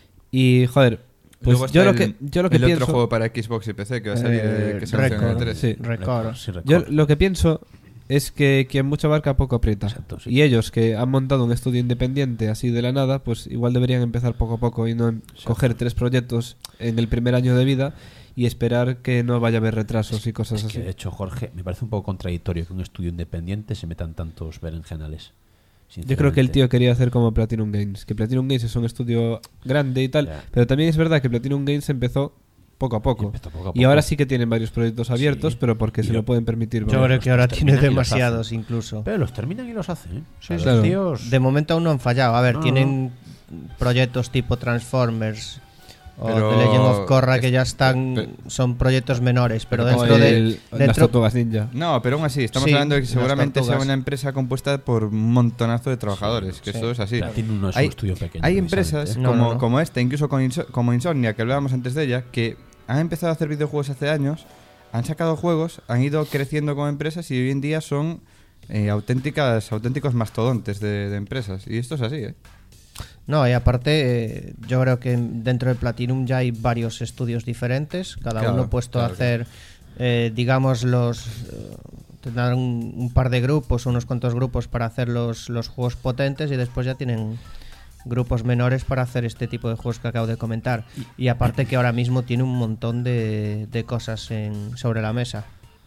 y joder, pues Luego yo está lo que el- yo lo que el pienso, otro juego para Xbox y P C que va a salir, Eh, eh, que se anunció en el Record. E tres. sí, Record. Sí, record. yo lo que pienso es que quien mucho abarca poco aprieta. Exacto, sí. Y ellos que han montado un estudio independiente así de la nada, pues igual deberían empezar poco a poco y no coger tres proyectos en el primer año de vida y esperar que no vaya a haber retrasos y cosas Es así. que, de hecho, Jorge, me parece un poco contradictorio que un estudio independiente se metan tantos berenjenales. Yo creo que el sinceramente. tío quería hacer como Platinum Games, que Platinum Games es un estudio grande y tal, Ya. pero también es verdad que Platinum Games empezó poco a poco. Y empezó poco a Y poco. ahora sí que tienen varios proyectos abiertos, Sí. pero porque Y se lo- lo pueden permitir. Yo vamos. creo que ahora los tiene terminan y los demasiados hacen. incluso. Pero los terminan y los hacen, ¿eh? O sea, Sí, los claro. tíos- De momento aún no han fallado. A ver, No, tienen proyectos tipo Transformers o Pero The Legend of Korra es- que ya están, pe- son proyectos menores, pero Pero O dentro de el- las dentro tortugas ninja. No, pero aún así, estamos Sí, hablando de que las seguramente sea tortugas. una empresa compuesta por un montonazo de trabajadores, que Sí. eso es así. Platinum no es Hay- un estudio pequeño. Hay precisamente, empresas ¿eh? No, como, no, no. como esta, incluso con Inso- como Insomnia, que hablábamos antes de ella, que han empezado a hacer videojuegos hace años, han sacado juegos, han ido creciendo como empresas y hoy en día son eh, auténticas, auténticos mastodontes de, de empresas. Y esto es así, ¿eh? No, y aparte, eh, yo creo que dentro de Platinum ya hay varios estudios diferentes, cada Claro, uno puesto claro, a hacer, eh, digamos, los. Eh, tendrán un, un par de grupos, unos cuantos grupos para hacer los, los juegos potentes y después ya tienen grupos menores para hacer este tipo de juegos que acabo de comentar. Y aparte que ahora mismo tiene un montón de, de cosas en, sobre la mesa.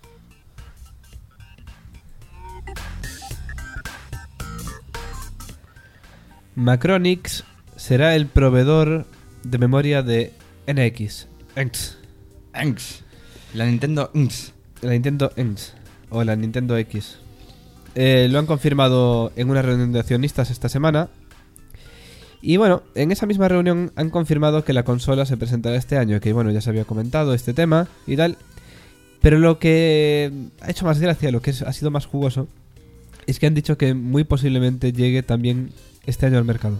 Macronix será el proveedor de memoria de N X. X. Anx. La Nintendo Anx. La Nintendo X. O la Nintendo X. Eh, lo han confirmado en una reunión de accionistas esta semana. Y bueno, en esa misma reunión han confirmado que la consola se presentará este año. Que bueno, ya se había comentado este tema y tal. Pero lo que ha hecho más gracia, lo que es- ha sido más jugoso, es que han dicho que muy posiblemente llegue también este año al mercado.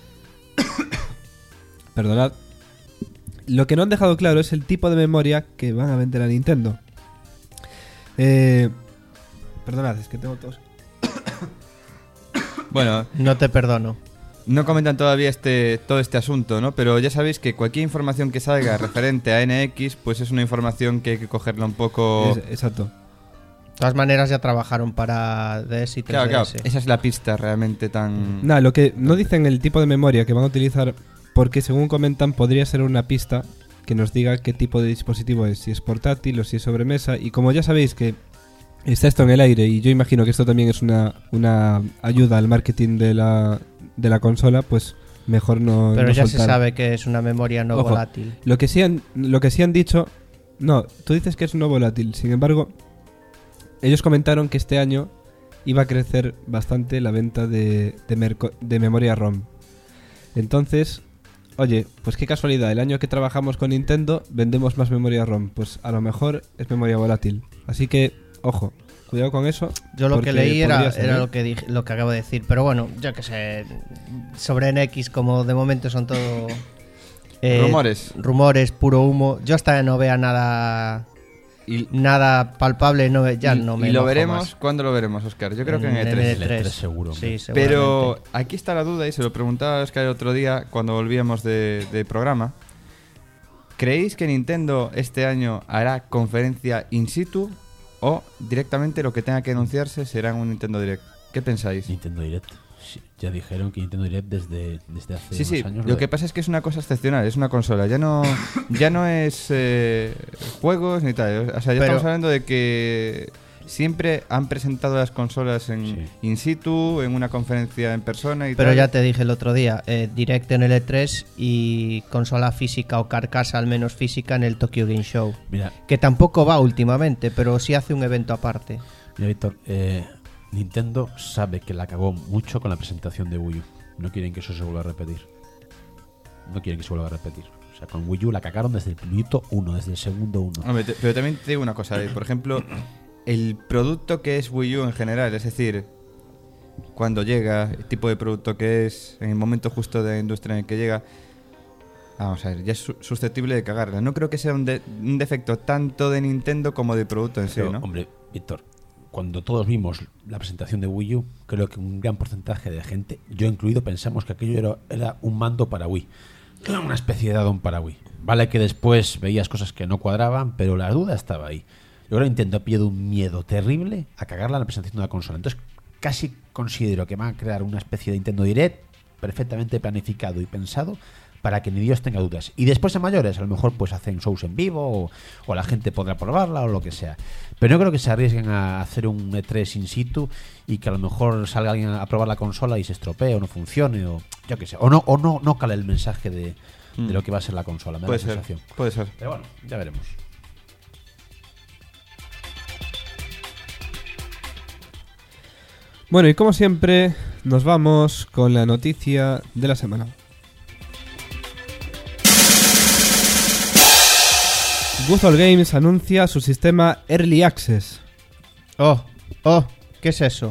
Perdonad. Lo que no han dejado claro es el tipo de memoria que van a vender a Nintendo. Eh, perdonad, es que tengo tos. Bueno, No te perdono. no comentan todavía este todo este asunto, ¿no? Pero ya sabéis que cualquier información que salga referente a N X, pues es una información que hay que cogerla un poco... Es- exacto. De todas maneras ya trabajaron para D S y tres Claro, D S. claro, esa es la pista realmente tan... Nada, lo que no dicen el tipo de memoria que van a utilizar, porque según comentan podría ser una pista que nos diga qué tipo de dispositivo es, si es portátil o si es sobremesa. Y como ya sabéis que está esto en el aire, y yo imagino que esto también es una, una ayuda al marketing de la, de la consola, pues mejor no. Pero no ya se soltar. sabe que es una memoria no Ojo, volátil. Lo que sí han, lo que sí han dicho, no, tú dices que es no volátil, sin embargo, ellos comentaron que este año iba a crecer bastante la venta de, de, merco- de memoria ROM. Entonces, oye, pues qué casualidad, el año que trabajamos con Nintendo vendemos más memoria ROM, pues a lo mejor es memoria volátil. Así que, ojo, cuidado con eso. Yo lo porque que leí era, podría ser, era ¿eh? lo que dije, lo que acabo de decir, pero bueno, yo que sé, sobre N X como de momento son todo eh, Rumores. rumores, puro humo. Yo hasta que no vea nada Y, nada palpable, no ve- ya y- no me y lo mojo veremos, más. ¿cuándo lo veremos, Oscar? Yo creo que en E En tres. E tres. E tres seguro, Sí, hombre. Pero seguramente. aquí está la duda, y se lo preguntaba a Oscar el otro día cuando volvíamos de, de programa. ¿Creéis que Nintendo este año hará conferencia in situ o directamente lo que tenga que anunciarse será en un Nintendo Direct? ¿Qué pensáis? Nintendo Direct. Sí, ya dijeron que Nintendo Direct desde, desde hace Sí, unos sí, años. lo que pasa es que es una cosa excepcional, es una consola, ya no ya no es eh, juegos ni tal, o sea, ya Pero- estamos hablando de que siempre han presentado las consolas en Sí. in situ, en una conferencia en persona y Pero tal. ya te dije el otro día, eh, Direct en el E tres y consola física o carcasa al menos física en el Tokyo Game Show. Mira, Que tampoco va últimamente, pero sí hace un evento aparte. mira Víctor, eh, Nintendo sabe que la cagó mucho con la presentación de Wii U. No quieren que eso se vuelva a repetir. No quieren que se vuelva a repetir. O sea, con Wii U la cagaron desde el minuto uno, desde el segundo uno. Hombre, te- pero también te digo una cosa, eh, por ejemplo, el producto que es Wii U en general, es decir, cuando llega, el tipo de producto que es, en el momento justo de la industria en el que llega, vamos a ver, ya es su- susceptible de cagarla. No creo que sea un, de- un defecto tanto de Nintendo como de producto en sí, Pero, ¿no? hombre, Víctor, cuando todos vimos la presentación de Wii U, creo que un gran porcentaje de gente, yo incluido, pensamos que aquello era, era un mando para Wii. Era una especie de add-on para Wii. Vale que después veías cosas que no cuadraban, pero la duda estaba ahí. Yo creo que Nintendo ha pillado un miedo terrible a cagarla en la presentación de la consola. Entonces, casi considero que van a crear una especie de Nintendo Direct perfectamente planificado y pensado para que ni Dios tenga dudas. Y después en mayores, a lo mejor pues hacen shows en vivo o, o la gente podrá probarla o lo que sea. Pero no creo que se arriesguen a hacer un E tres in situ y que a lo mejor salga alguien a probar la consola y se estropee o no funcione o yo qué sé. O no, o no, no cale el mensaje de, de lo que va a ser la consola. Me da Puede la ser, sensación. puede ser. Pero bueno, ya veremos. Bueno, y como siempre, nos vamos con la noticia de la semana. Google Games anuncia su sistema Early Access. Oh, oh, ¿qué es eso?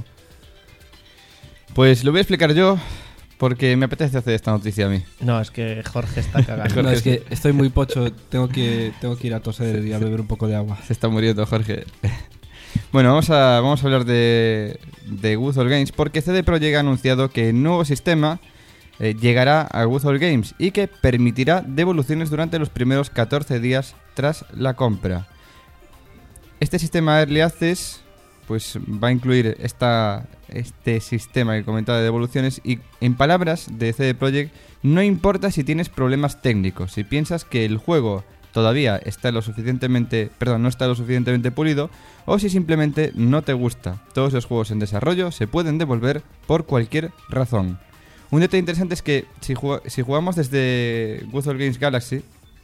Pues lo voy a explicar yo, porque me apetece hacer esta noticia a mí. No, es que Jorge está cagando. No, es que estoy muy pocho, tengo que, tengo que ir a toser y a beber un poco de agua. Se está muriendo, Jorge. Bueno, vamos a, vamos a hablar de, de Google Games, porque C D Projekt ha anunciado que el nuevo sistema eh, llegará a Google Games y que permitirá devoluciones durante los primeros catorce días tras la compra. Este sistema Early Access pues, va a incluir esta, este sistema que comentaba de devoluciones y, en palabras de C D Projekt, no importa si tienes problemas técnicos, si piensas que el juego todavía está lo suficientemente, perdón, no está lo suficientemente pulido, o si simplemente no te gusta. Todos los juegos en desarrollo se pueden devolver por cualquier razón. Un detalle interesante es que si, jug- si jugamos desde Google Games Galaxy,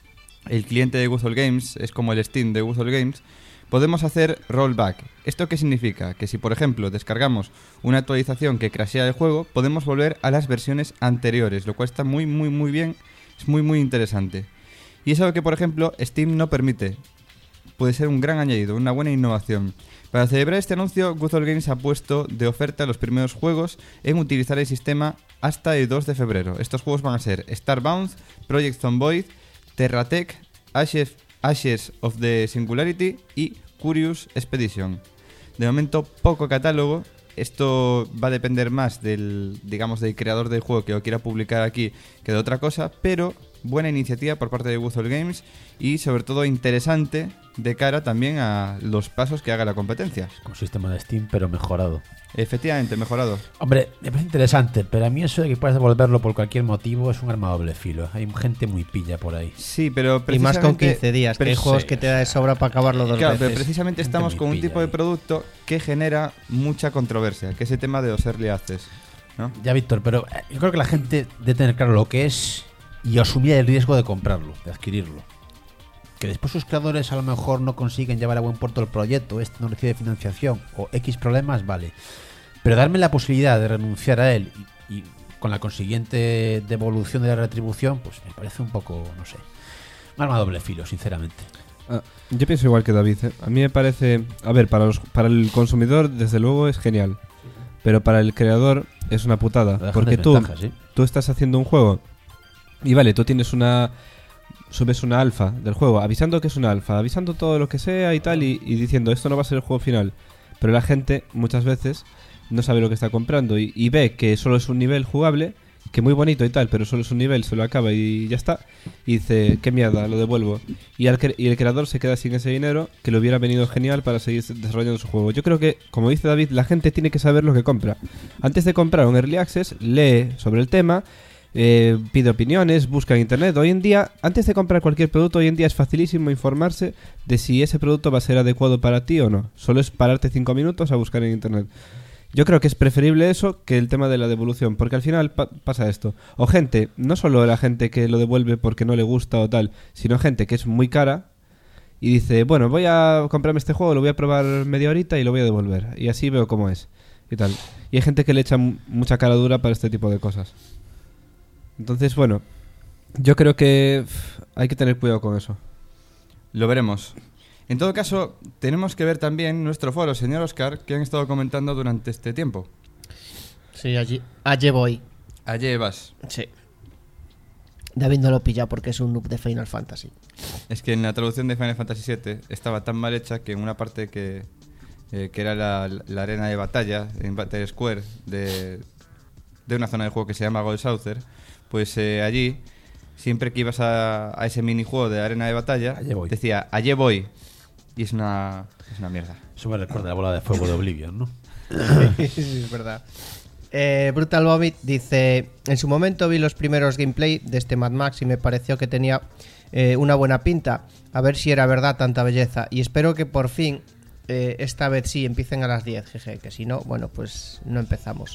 el cliente de Google Games es como el Steam de Google Games, podemos hacer rollback. ¿Esto qué significa? Que si, por ejemplo, descargamos una actualización que crashea el juego, podemos volver a las versiones anteriores, lo cual está muy, muy, muy bien, es muy, muy interesante. Y es algo que, por ejemplo, Steam no permite. Puede ser un gran añadido, una buena innovación. Para celebrar este anuncio, Google Games ha puesto de oferta los primeros juegos en utilizar el sistema hasta el dos de febrero. Estos juegos van a ser Starbound, Project Zomboid, Terratech, Ashes, Ashes of the Singularity y Curious Expedition. De momento, poco catálogo. Esto va a depender más del, digamos, del creador del juego que lo quiera publicar aquí que de otra cosa, pero buena iniciativa por parte de Google Games y sobre todo interesante de cara también a los pasos que haga la competencia. Con sistema de Steam, pero mejorado. Efectivamente, mejorado. Hombre, me parece interesante, pero a mí eso de que puedas devolverlo por cualquier motivo es un arma a doble filo. Hay gente muy pilla por ahí. Sí, pero Y más con precisamente- quince días, que hay pero- juegos sí, que te o da de sea, sobra para acabarlo dos Claro, pero veces. precisamente Gente estamos muy con un pilla tipo de ahí. producto que genera mucha controversia, que es el tema de los early access, ¿no? Ya, Víctor, pero eh, yo creo que la gente debe tener claro lo que es y asumir el riesgo de comprarlo, de adquirirlo. Que después sus creadores a lo mejor no consiguen llevar a buen puerto el proyecto, este no recibe financiación o X problemas, vale. Pero darme la posibilidad de renunciar a él y, y con la consiguiente devolución de la retribución, pues me parece un poco, no sé, un arma a doble filo, sinceramente. Ah, yo pienso igual que David, ¿eh? A mí me parece... A ver, para, los, para el consumidor, desde luego, es genial. Pero para el creador es una putada. Lo dejan Porque tú, desventajas, ¿sí? tú estás haciendo un juego y vale, tú tienes una... Subes una alfa del juego, avisando que es una alfa, avisando todo lo que sea y tal, y, y diciendo esto no va a ser el juego final. Pero la gente muchas veces no sabe lo que está comprando y, y ve que solo es un nivel jugable, que muy bonito y tal, pero solo es un nivel, se lo acaba y ya está. Y dice, qué mierda, lo devuelvo. Y, al cre- y el creador se queda sin ese dinero que le hubiera venido genial para seguir desarrollando su juego. Yo creo que, como dice David, la gente tiene que saber lo que compra. Antes de comprar un Early Access, lee sobre el tema, eh, pide opiniones, busca en internet. Hoy en día, antes de comprar cualquier producto, hoy en día es facilísimo informarse de si ese producto va a ser adecuado para ti o no. Solo es pararte cinco minutos a buscar en internet. Yo creo que es preferible eso que el tema de la devolución, porque al final pa- pasa esto. O gente, no solo la gente que lo devuelve porque no le gusta o tal, sino gente que es muy cara y dice, bueno, voy a comprarme este juego, lo voy a probar media horita y lo voy a devolver. Y así veo cómo es y tal. Y hay gente que le echa m- mucha cara dura para este tipo de cosas. Entonces, bueno, yo creo que pff, hay que tener cuidado con eso. Lo veremos. En todo caso, tenemos que ver también nuestro foro, señor Oscar, que han estado comentando durante este tiempo. Sí, allí, allí voy. Allí vas. Sí. David no lo pilla porque es un noob de Final Fantasy. Es que en la traducción de Final Fantasy siete estaba tan mal hecha que en una parte que, eh, que era la, la arena de batalla en Battle Square de, de una zona del juego que se llama Gold Saucer, pues eh, allí, siempre que ibas a, a ese minijuego de arena de batalla, Allí voy. decía, allí voy. Y es una, es una mierda. Eso me recuerda a la bola de fuego de Oblivion, ¿no? Sí, es verdad. Eh, Brutal Vomit dice: en su momento vi los primeros gameplay de este Mad Max y me pareció que tenía eh, una buena pinta. A ver si era verdad tanta belleza. Y espero que por fin, eh, esta vez sí, empiecen a las diez. Jeje, que si no, bueno, pues no empezamos.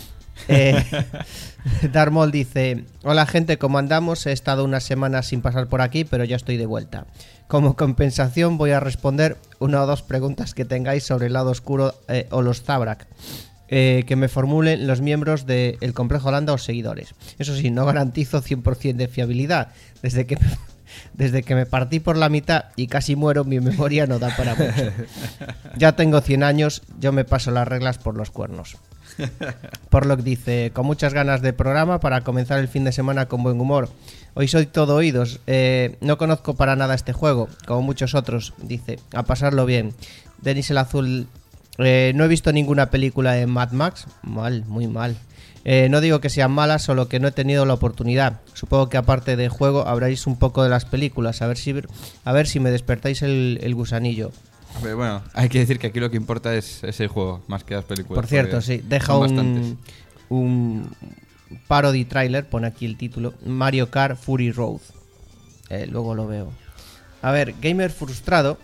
Eh, Darmol dice: hola gente, ¿cómo andamos? He estado unas semanas sin pasar por aquí, pero ya estoy de vuelta. Como compensación voy a responder una o dos preguntas que tengáis sobre el lado oscuro eh, o los Zabrak, eh, que me formulen los miembros del Complejo Holanda o seguidores. Eso sí, no garantizo cien por ciento de fiabilidad. Desde que, desde que me partí por la mitad y casi muero, mi memoria no da para mucho. Ya tengo cien años, yo me paso las reglas por los cuernos. Porlock dice: con muchas ganas de programa para comenzar el fin de semana con buen humor. Hoy soy todo oídos. Eh, no conozco para nada este juego, como muchos otros. Dice: a pasarlo bien. Denis el Azul: eh, no he visto ninguna película de Mad Max. Mal, muy mal. Eh, no digo que sean malas, solo que no he tenido la oportunidad. Supongo que aparte de juego habráis un poco de las películas. A ver si, a ver si me despertáis el, el gusanillo. Pero bueno, hay que decir que aquí lo que importa es, es el juego, más que las películas. Por cierto, sí, deja un, un parody trailer, pone aquí el título: Mario Kart Fury Road. Eh, luego lo veo. A ver, Gamer Frustrado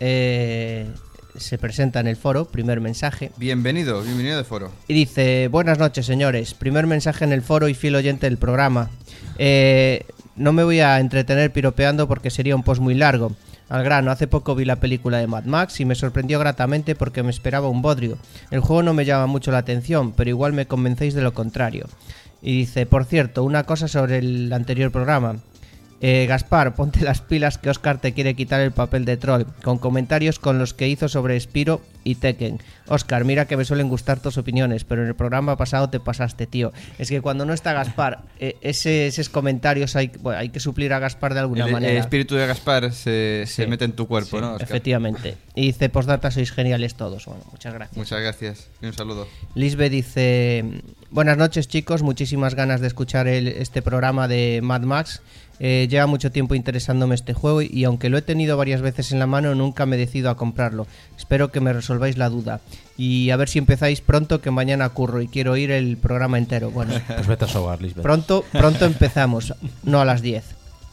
eh, se presenta en el foro, primer mensaje. Bienvenido, bienvenido de foro. Y dice: buenas noches, señores. Primer mensaje en el foro y fiel oyente del programa. Eh, no me voy a entretener piropeando porque sería un post muy largo. Al grano, hace poco vi la película de Mad Max y me sorprendió gratamente porque me esperaba un bodrio. El juego no me llama mucho la atención, pero igual me convencéis de lo contrario. Y dice: por cierto, una cosa sobre el anterior programa. Eh, Gaspar, ponte las pilas que Oscar te quiere quitar el papel de troll, con comentarios con los que hizo sobre Spyro y Tekken. Oscar, mira que me suelen gustar tus opiniones, pero en el programa pasado te pasaste, tío. Es que cuando no está Gaspar, eh, ese, esos comentarios hay, bueno, hay que suplir a Gaspar de alguna el, manera. El espíritu de Gaspar se, Sí. se mete en tu cuerpo, Sí, ¿no, Oscar? efectivamente. Y dice: postdata, sois geniales todos. Bueno, muchas gracias. Muchas gracias y un saludo. Lisbe dice: buenas noches, chicos, muchísimas ganas de escuchar el, este programa de Mad Max. Eh, lleva mucho tiempo interesándome este juego y aunque lo he tenido varias veces en la mano, nunca me decido a comprarlo. Espero que me resolváis la duda. Y a ver si empezáis pronto, que mañana curro y quiero oír el programa entero. Bueno, Pues vete a sobar, Lisbeth. pronto, pronto empezamos, no a las diez.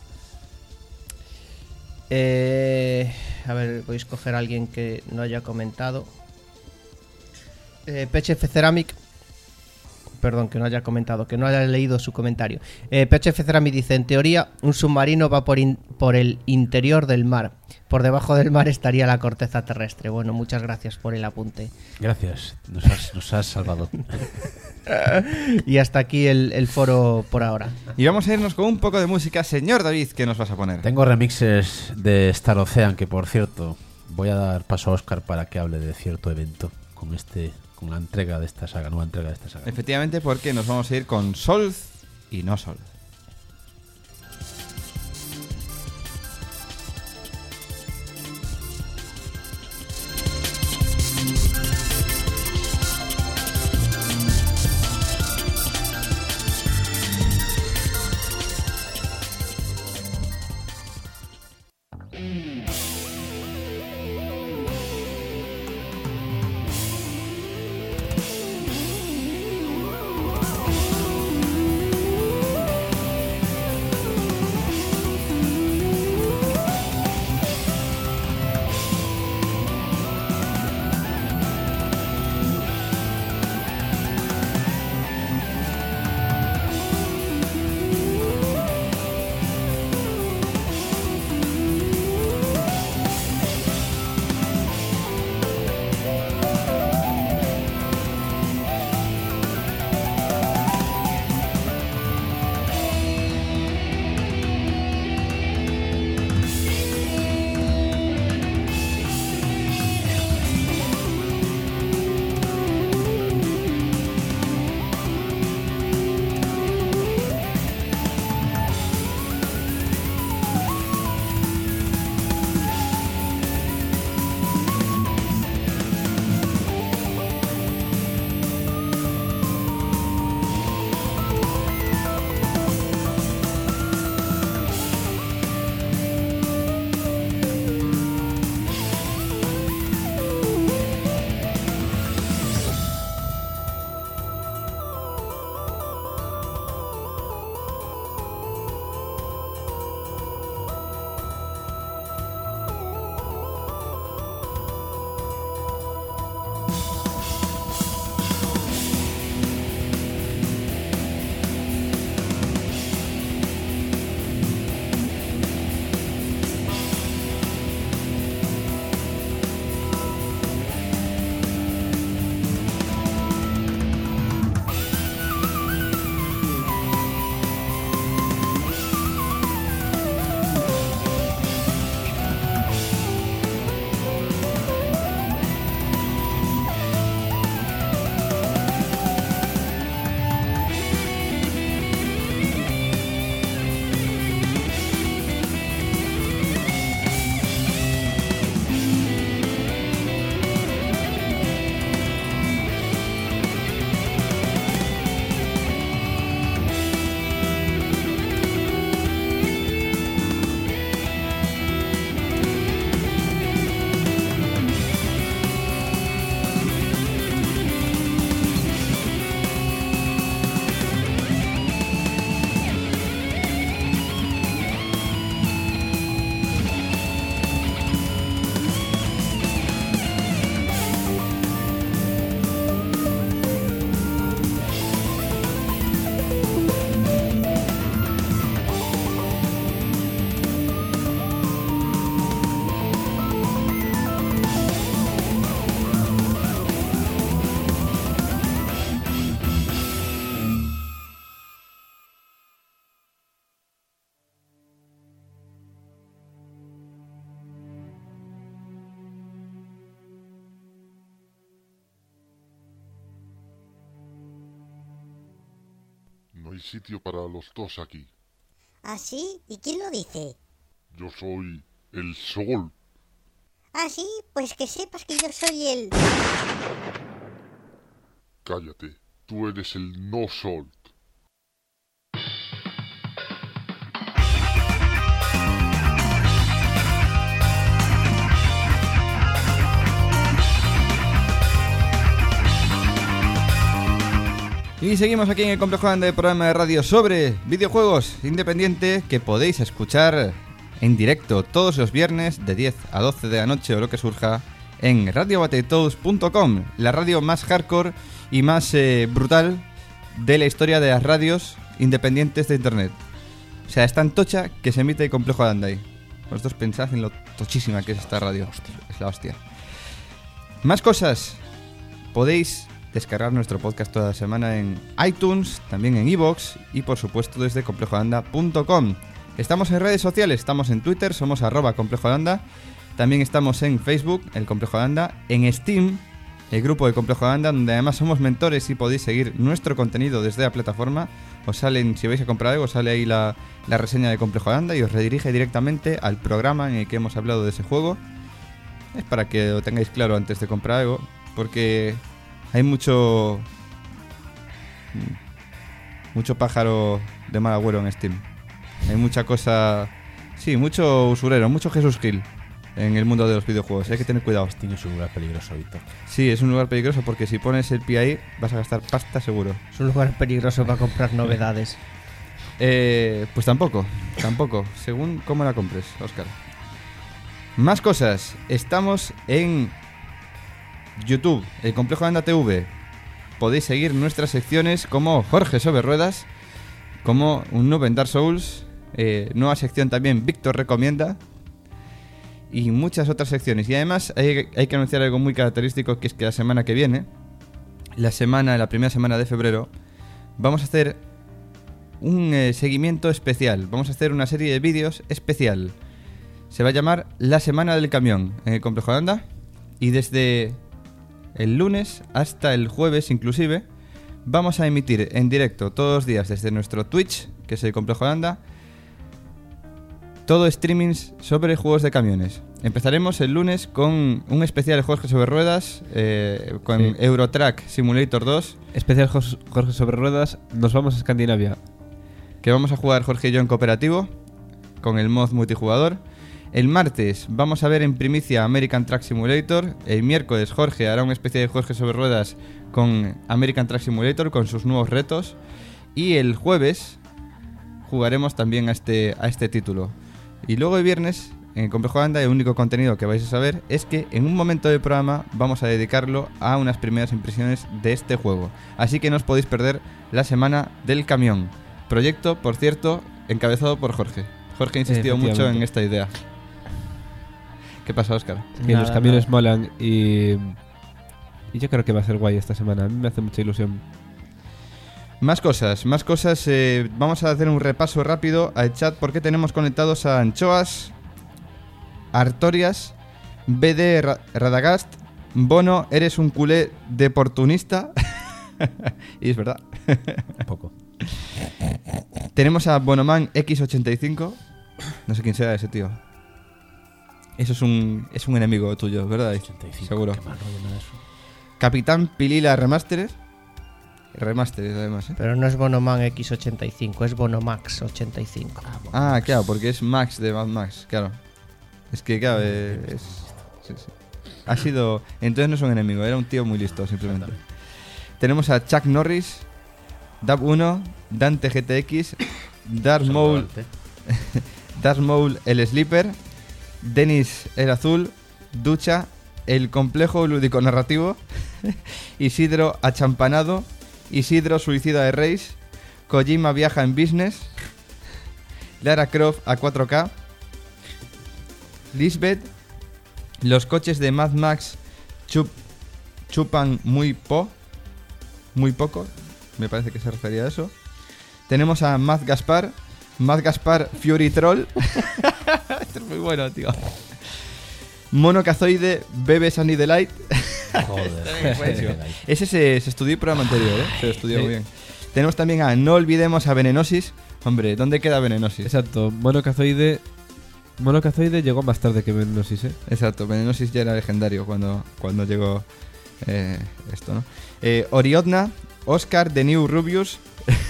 Eh, a ver, voy a escoger a alguien que no haya comentado. Eh, P H F Ceramic. Perdón, que no haya comentado, que no haya leído su comentario. Eh, P H F Ceramic dice: en teoría, un submarino va por, in, por el interior del mar. Por debajo del mar estaría la corteza terrestre. Bueno, muchas gracias por el apunte. Gracias, nos has, nos has salvado. Y hasta aquí el, el foro por ahora. Y vamos a irnos con un poco de música. Señor David, ¿qué nos vas a poner? Tengo remixes de Star Ocean, que por cierto, voy a dar paso a Oscar para que hable de cierto evento con este con la entrega de esta saga, nueva entrega de esta saga. Efectivamente, porque nos vamos a ir con Sol y no Sol. hay sitio para los dos aquí. ¿Ah, sí? ¿Y quién lo dice? Yo soy el sol. ¿Ah, sí? Pues que sepas que yo soy el... Cállate, tú eres el no sol. Y seguimos aquí en el Complejo Anda, de programa de radio sobre videojuegos independiente que podéis escuchar en directo todos los viernes de diez a doce de la noche o lo que surja en radio battletoads punto com, la radio más hardcore y más eh, brutal de la historia de las radios independientes de internet. O sea, es tan tocha que se emite el Complejo Anda. Vosotros pensad en lo tochísima que es esta radio. Es la hostia. Más cosas. Podéis descargar nuestro podcast toda la semana en iTunes, también en iVoox y por supuesto desde complejo anda punto com. Estamos en redes sociales, estamos en Twitter, somos arroba complejo anda. También estamos en Facebook, el Complejo Anda, en Steam, el grupo de Complejo Anda, donde además somos mentores y podéis seguir nuestro contenido desde la plataforma. Os salen, si vais a comprar algo, os sale ahí la, la reseña de Complejo Anda y os redirige directamente al programa en el que hemos hablado de ese juego. Es para que lo tengáis claro antes de comprar algo, porque hay mucho mucho pájaro de mal agüero en Steam. Hay mucha cosa, sí, mucho usurero, mucho Jesús Gil en el mundo de los videojuegos. Hay que tener cuidado. Steam es un lugar peligroso, Víctor. Sí, es un lugar peligroso porque si pones el pie ahí vas a gastar pasta seguro. Es un lugar peligroso para comprar novedades. Eh, pues tampoco, tampoco, según cómo la compres, Óscar. Más cosas. Estamos en YouTube, el Complejo Anda T V. Podéis seguir nuestras secciones como Jorge sobre ruedas, como un noob en Dark Souls, eh, nueva sección también Víctor recomienda y muchas otras secciones. Y además hay, hay que anunciar algo muy característico, que es que la semana que viene, la semana, la primera semana de febrero, vamos a hacer un eh, seguimiento especial. Vamos a hacer una serie de vídeos especial. Se va a llamar La Semana del Camión en el Complejo Anda. Y desde el lunes hasta el jueves inclusive vamos a emitir en directo todos los días desde nuestro Twitch, que es el Complejo Anda, todo streamings sobre juegos de camiones. Empezaremos el lunes con un especial Jorge sobre ruedas, eh, con sí. Eurotrack Simulator dos. Especial Jorge sobre ruedas, nos vamos a Escandinavia. Que vamos a jugar Jorge y yo en cooperativo, con el mod multijugador. El martes vamos a ver en primicia American Truck Simulator. El miércoles Jorge hará un especial de Jorge sobre ruedas con American Truck Simulator, con sus nuevos retos. Y el jueves jugaremos también a este, a este título. Y luego el viernes, en el Complejo Anda, el único contenido que vais a saber es que en un momento del programa vamos a dedicarlo a unas primeras impresiones de este juego. Así que no os podéis perder la Semana del Camión. Proyecto, por cierto, encabezado por Jorge. Jorge ha insistido mucho en esta idea. ¿Qué pasa, Óscar? Que los camiones nada. molan y... y yo creo que va a ser guay esta semana. A mí me hace mucha ilusión. Más cosas, más cosas. Eh, vamos a hacer un repaso rápido al chat porque tenemos conectados a Anchoas, Artorias, B D Radagast, Bono, eres un culé deportunista. Y es verdad. Un poco. Tenemos a Bonoman X ochenta y cinco. No sé quién será ese tío. Eso es un es un enemigo tuyo, ¿verdad? ochenta y cinco, seguro. Qué mal rollo eso. Capitán Pilila Remastered. Remastered además, ¿eh? Pero no es Bonoman X ochenta y cinco, es Bonomax ochenta y cinco. Ah, ah, claro, porque es Max de Mad Max, claro. Es que, claro, eh, es... Sí, sí. Ha sido... Entonces no es un enemigo, era un tío muy listo, simplemente. Tenemos a Chuck Norris, Dab uno, Dante G T X, Darth Maul, Darth Maul el Sleeper, Denis el Azul, Ducha, el Complejo Lúdico Narrativo, Isidro Achampanado, Isidro Suicida de Reis, Kojima Viaja en Business, Lara Croft a cuatro K, Lisbeth, los coches de Mad Max chup, chupan muy po, muy poco, me parece que se refería a eso. Tenemos a Mad Gaspar, Mad Gaspar Fury Troll. Esto es muy bueno, tío. Mono Cazoide, Bebe Sunny Delight. Joder. Ese se, se estudió el programa anterior, ¿eh? Se lo estudió sí. muy bien. Tenemos también a No olvidemos a Venenosis. Hombre, ¿dónde queda Venenosis? Exacto, Monocazoide. Monocazoide llegó más tarde que Venenosis, ¿eh? Exacto, Venenosis ya era legendario cuando, cuando llegó eh, esto, ¿no? Eh, Oriodna, Oscar, The New Rubius.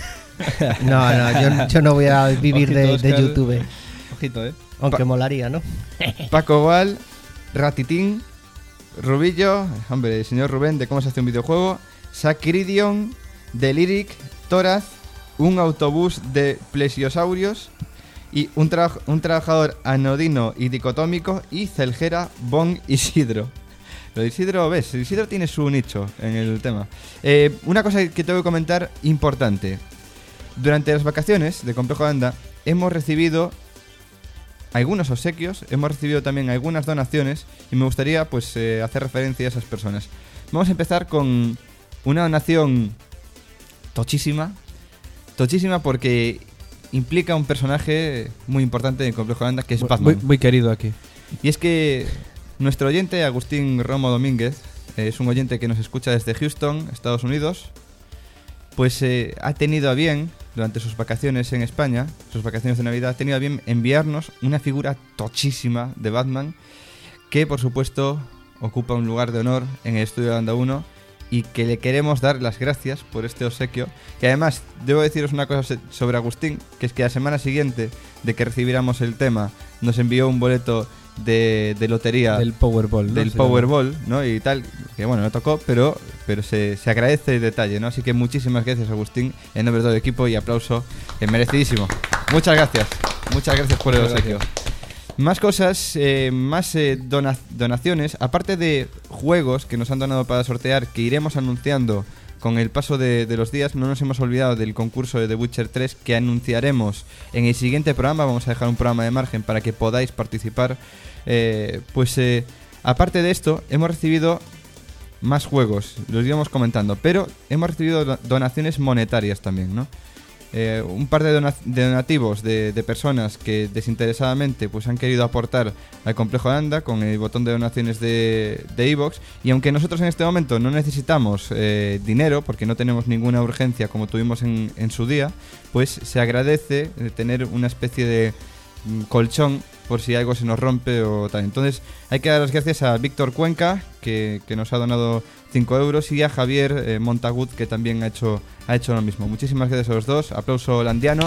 No, no, yo, yo no voy a vivir Ojito, de, de Oscar. YouTube. Ojito, ¿eh? Aunque Pa- molaría, ¿no? Paco Val, Ratitín, Rubillo, hombre, el señor Rubén de cómo se hace un videojuego, Sacridion, Deliric, Toraz, un autobús de plesiosaurios y un, tra- un trabajador anodino y dicotómico y Celgera Bon Isidro. Lo de Isidro, ves, Isidro tiene su nicho en el tema. Eh, una cosa que tengo que comentar importante. Durante las vacaciones de Complejo de Anda hemos recibido algunos obsequios, hemos recibido también algunas donaciones y me gustaría pues eh, hacer referencia a esas personas. Vamos a empezar con una donación tochísima, tochísima porque implica un personaje muy importante en Complejo de Anda que es Muy, Batman. muy querido aquí. Y es que nuestro oyente, Agustín Romo Domínguez, eh, es un oyente que nos escucha desde Houston, Estados Unidos, pues eh, ha tenido a bien, durante sus vacaciones en España, sus vacaciones de Navidad, ha tenido a bien enviarnos una figura tochísima de Batman que, por supuesto, ocupa un lugar de honor en el estudio de Anda uno y que le queremos dar las gracias por este obsequio. Que además, debo deciros una cosa se- sobre Agustín, que es que la semana siguiente de que recibiéramos el tema, nos envió un boleto de, de lotería Del Powerball, ¿no? del Se llama. Powerball, ¿no? Y tal, que bueno, no tocó, pero, pero se, se agradece el detalle, ¿no? Así que muchísimas gracias, Agustín, en nombre de todo el equipo y aplauso eh, merecidísimo. Muchas gracias, muchas gracias por el Muchas obsequio. Más cosas, eh, más eh, dona- donaciones, aparte de juegos que nos han donado para sortear, que iremos anunciando con el paso de, de los días. No nos hemos olvidado del concurso de The Witcher tres que anunciaremos en el siguiente programa. Vamos a dejar un programa de margen para que podáis participar. Eh, pues eh, aparte de esto, hemos recibido más juegos, los íbamos comentando, pero hemos recibido do- donaciones monetarias también, ¿no? Eh, un par de, dona- de donativos de, de personas que desinteresadamente pues han querido aportar al Complejo de Anda con el botón de donaciones de de iVoox, y aunque nosotros en este momento no necesitamos eh, dinero porque no tenemos ninguna urgencia como tuvimos en, en su día, pues se agradece eh, tener una especie de mm, colchón por si algo se nos rompe o tal. Entonces hay que dar las gracias a Víctor Cuenca, que, que nos ha donado cinco euros, y a Javier eh, Montagut, que también ha hecho, ha hecho lo mismo. Muchísimas gracias a los dos, aplauso holandiano.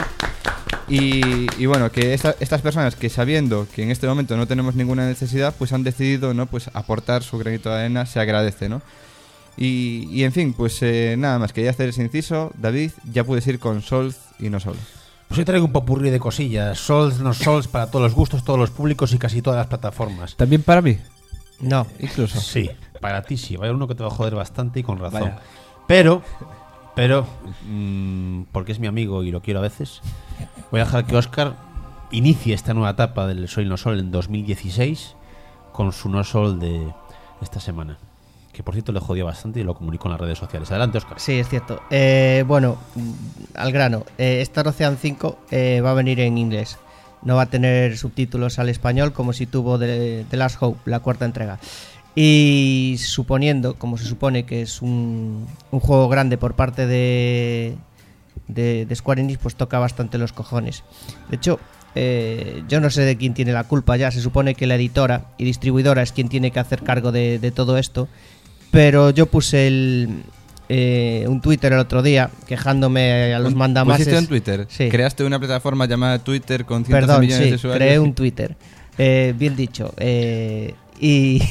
Y, y bueno, que esta- estas personas que, sabiendo que en este momento no tenemos ninguna necesidad, pues han decidido, ¿no?, pues aportar su granito de arena, se agradece, ¿no? Y, y en fin, pues eh, nada más, quería hacer ese inciso. David, ya puedes ir con Souls y no solo. Pues hoy traigo un popurrí de cosillas. Souls, no Souls, para todos los gustos, todos los públicos y casi todas las plataformas. También para mí. No. Incluso. Sí, para ti sí. Va a haber uno que te va a joder bastante y con razón. Vaya. Pero, pero, mmm, porque es mi amigo y lo quiero a veces, voy a dejar que Óscar inicie esta nueva etapa del Soy No Sol en dos mil dieciséis con su No Sol de esta semana. Que por cierto le jodió bastante y lo comunicó en las redes sociales. Adelante, Óscar. Sí, es cierto. Eh, bueno, mm, al grano. Eh, Star Ocean cinco eh, va a venir en inglés. No va a tener subtítulos al español como si tuvo The, The Last Hope, la cuarta entrega. Y suponiendo, como se supone que es un, un juego grande por parte de, de, de Square Enix, pues toca bastante los cojones. De hecho, eh, yo no sé de quién tiene la culpa ya. Se supone que la editora y distribuidora es quien tiene que hacer cargo de, de todo esto. Pero yo puse el, eh, un Twitter el otro día quejándome a los mandamases. ¿Pusiste en Twitter? Sí. ¿Creaste una plataforma llamada Twitter con cientos Perdón, de millones sí, de usuarios? creé un Twitter. Eh, bien dicho. Eh, y,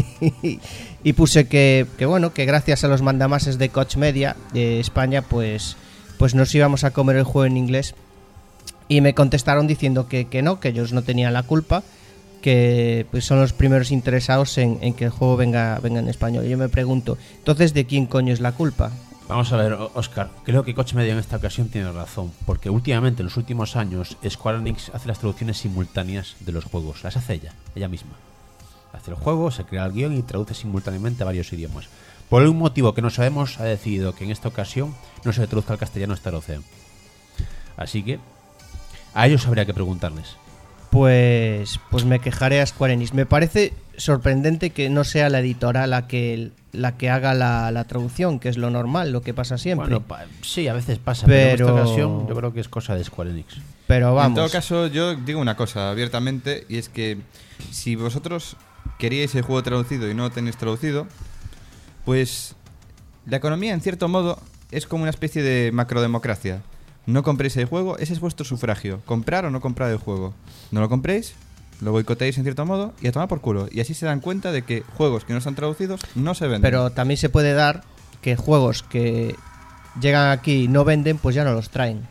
y puse que, que bueno, que gracias a los mandamases de Koch Media de España, pues, pues nos íbamos a comer el juego en inglés. Y me contestaron diciendo que, que no, que ellos no tenían la culpa, que pues son los primeros interesados en, en que el juego venga, venga en español. Y yo me pregunto, entonces, ¿de quién coño es la culpa? Vamos a ver, Óscar. Creo que Koch Media en esta ocasión tiene razón. Porque últimamente, en los últimos años, Square Enix hace las traducciones simultáneas de los juegos. Las hace ella, ella misma. Hace el juego, se crea el guión y traduce simultáneamente a varios idiomas. Por algún motivo que no sabemos, ha decidido que en esta ocasión no se le traduzca al castellano Star Ocean. Así que a ellos habría que preguntarles. pues, pues me quejaré a Square Enix. Me parece sorprendente que no sea la editora la que, la que haga la, la traducción, que es lo normal, lo que pasa siempre. Bueno, pa- sí, a veces pasa, Pero- pero en esta ocasión yo creo que es cosa de Square Enix. Pero vamos, En todo caso, yo digo una cosa abiertamente, y es que si vosotros queríais el juego traducido y no lo tenéis traducido, pues la economía, en cierto modo, es como una especie de macrodemocracia. No compréis el juego, ese es vuestro sufragio. Comprar o no comprar el juego. No lo compréis, lo boicoteáis en cierto modo y a tomar por culo. Y así se dan cuenta de que juegos que no están traducidos no se venden. pero también se puede dar que juegos que llegan aquí y no venden, pues ya no los traen.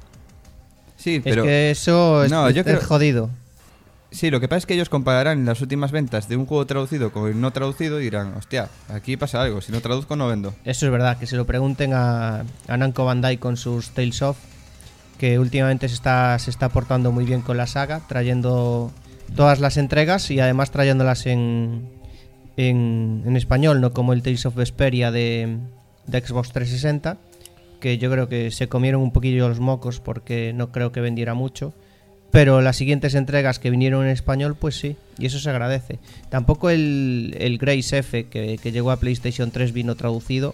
sí, pero es que eso es, No, es yo creo- jodido. sí, lo que pasa es que ellos compararán las últimas ventas de un juego traducido con el no traducido y dirán, hostia, aquí pasa algo, si no traduzco no vendo. Eso es verdad, que se lo pregunten a, a Namco Bandai con sus Tales of, que últimamente se está, se está portando muy bien con la saga, trayendo todas las entregas y además trayéndolas en, en, en español, no como el Tales of Vesperia de, de Xbox trescientos sesenta, que yo creo que se comieron un poquillo los mocos porque no creo que vendiera mucho. Pero las siguientes entregas que vinieron en español, pues sí, y eso se agradece. Tampoco el, el Grace F, que, que llegó a PlayStation tres, vino traducido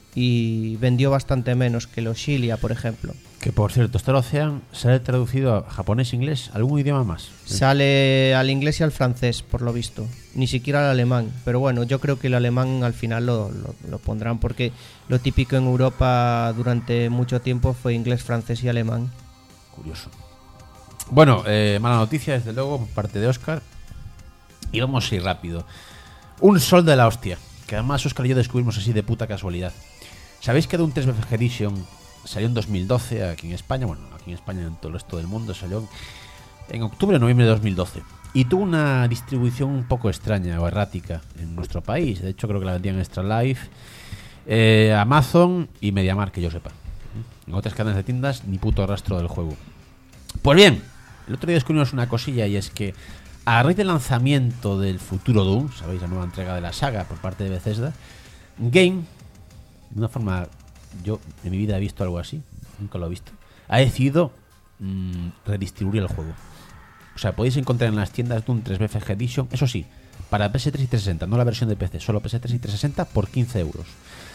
y vendió bastante menos que los Shilia, por ejemplo. Que por cierto, Star Ocean sale traducido a japonés, inglés, algún idioma más. Sale al inglés y al francés, por lo visto. Ni siquiera al alemán. Pero bueno, yo creo que el alemán al final lo, lo, lo pondrán, porque lo típico en Europa durante mucho tiempo fue inglés, francés y alemán. Curioso. Bueno, eh, mala noticia, desde luego, por parte de Óscar. Y vamos a ir rápido. Un sol de la hostia, que además Óscar y yo descubrimos así de puta casualidad. ¿Sabéis que de un tres B F G Edition salió en dos mil doce aquí en España? Bueno, aquí en España y en todo el resto del mundo salió en octubre o noviembre de dos mil doce. Y tuvo una distribución un poco extraña o errática en nuestro país. De hecho, creo que la vendían en Extra Life, eh, Amazon y Mediamar, que yo sepa. En otras cadenas de tiendas, ni puto rastro del juego. Pues bien, el otro día descubrimos una cosilla, y es que a raíz del lanzamiento del futuro Doom, sabéis, la nueva entrega de la saga por parte de Bethesda, Game, de una forma, yo en mi vida he visto algo así, nunca lo he visto, ha decidido mmm, redistribuir el juego. O sea, podéis encontrar en las tiendas Doom tres B F G Edition, eso sí, para P S tres y trescientos sesenta, no la versión de P C, solo P S tres y trescientos sesenta por quince euros.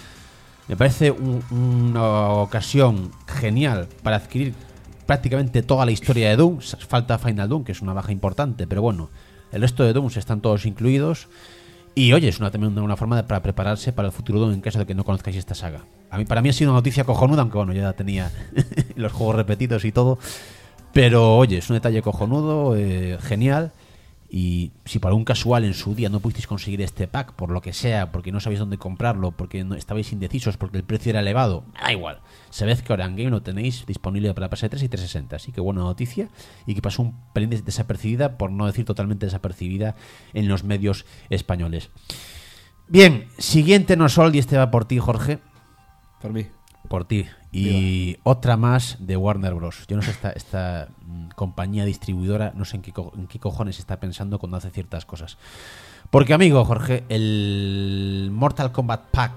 Me parece un, una ocasión genial para adquirir prácticamente toda la historia de Doom. Falta Final Doom, que es una baja importante, pero bueno, el resto de Dooms están todos incluidos. Y oye, es una, también una forma de, para prepararse para el futuro Doom en caso de que no conozcáis esta saga. A mí, para mí ha sido una noticia cojonuda, aunque bueno, ya tenía los juegos repetidos y todo. Pero oye, es un detalle cojonudo, eh, genial. Y si para un casual en su día no pudisteis conseguir este pack, por lo que sea, porque no sabéis dónde comprarlo, porque no estabais indecisos, porque el precio era elevado, da igual. Sabed que ahora en Game lo tenéis disponible para P S tres y trescientos sesenta, así que buena noticia, y que pasó un pelín desapercibida, por no decir totalmente desapercibida, en los medios españoles. Bien, siguiente no sol, y este va por ti, Jorge. Por mí. Por ti. Y otra más de Warner Bros. Yo no sé, esta, esta mm, compañía distribuidora, no sé en qué, co- en qué cojones está pensando cuando hace ciertas cosas. Porque, amigo Jorge, el Mortal Kombat Pack,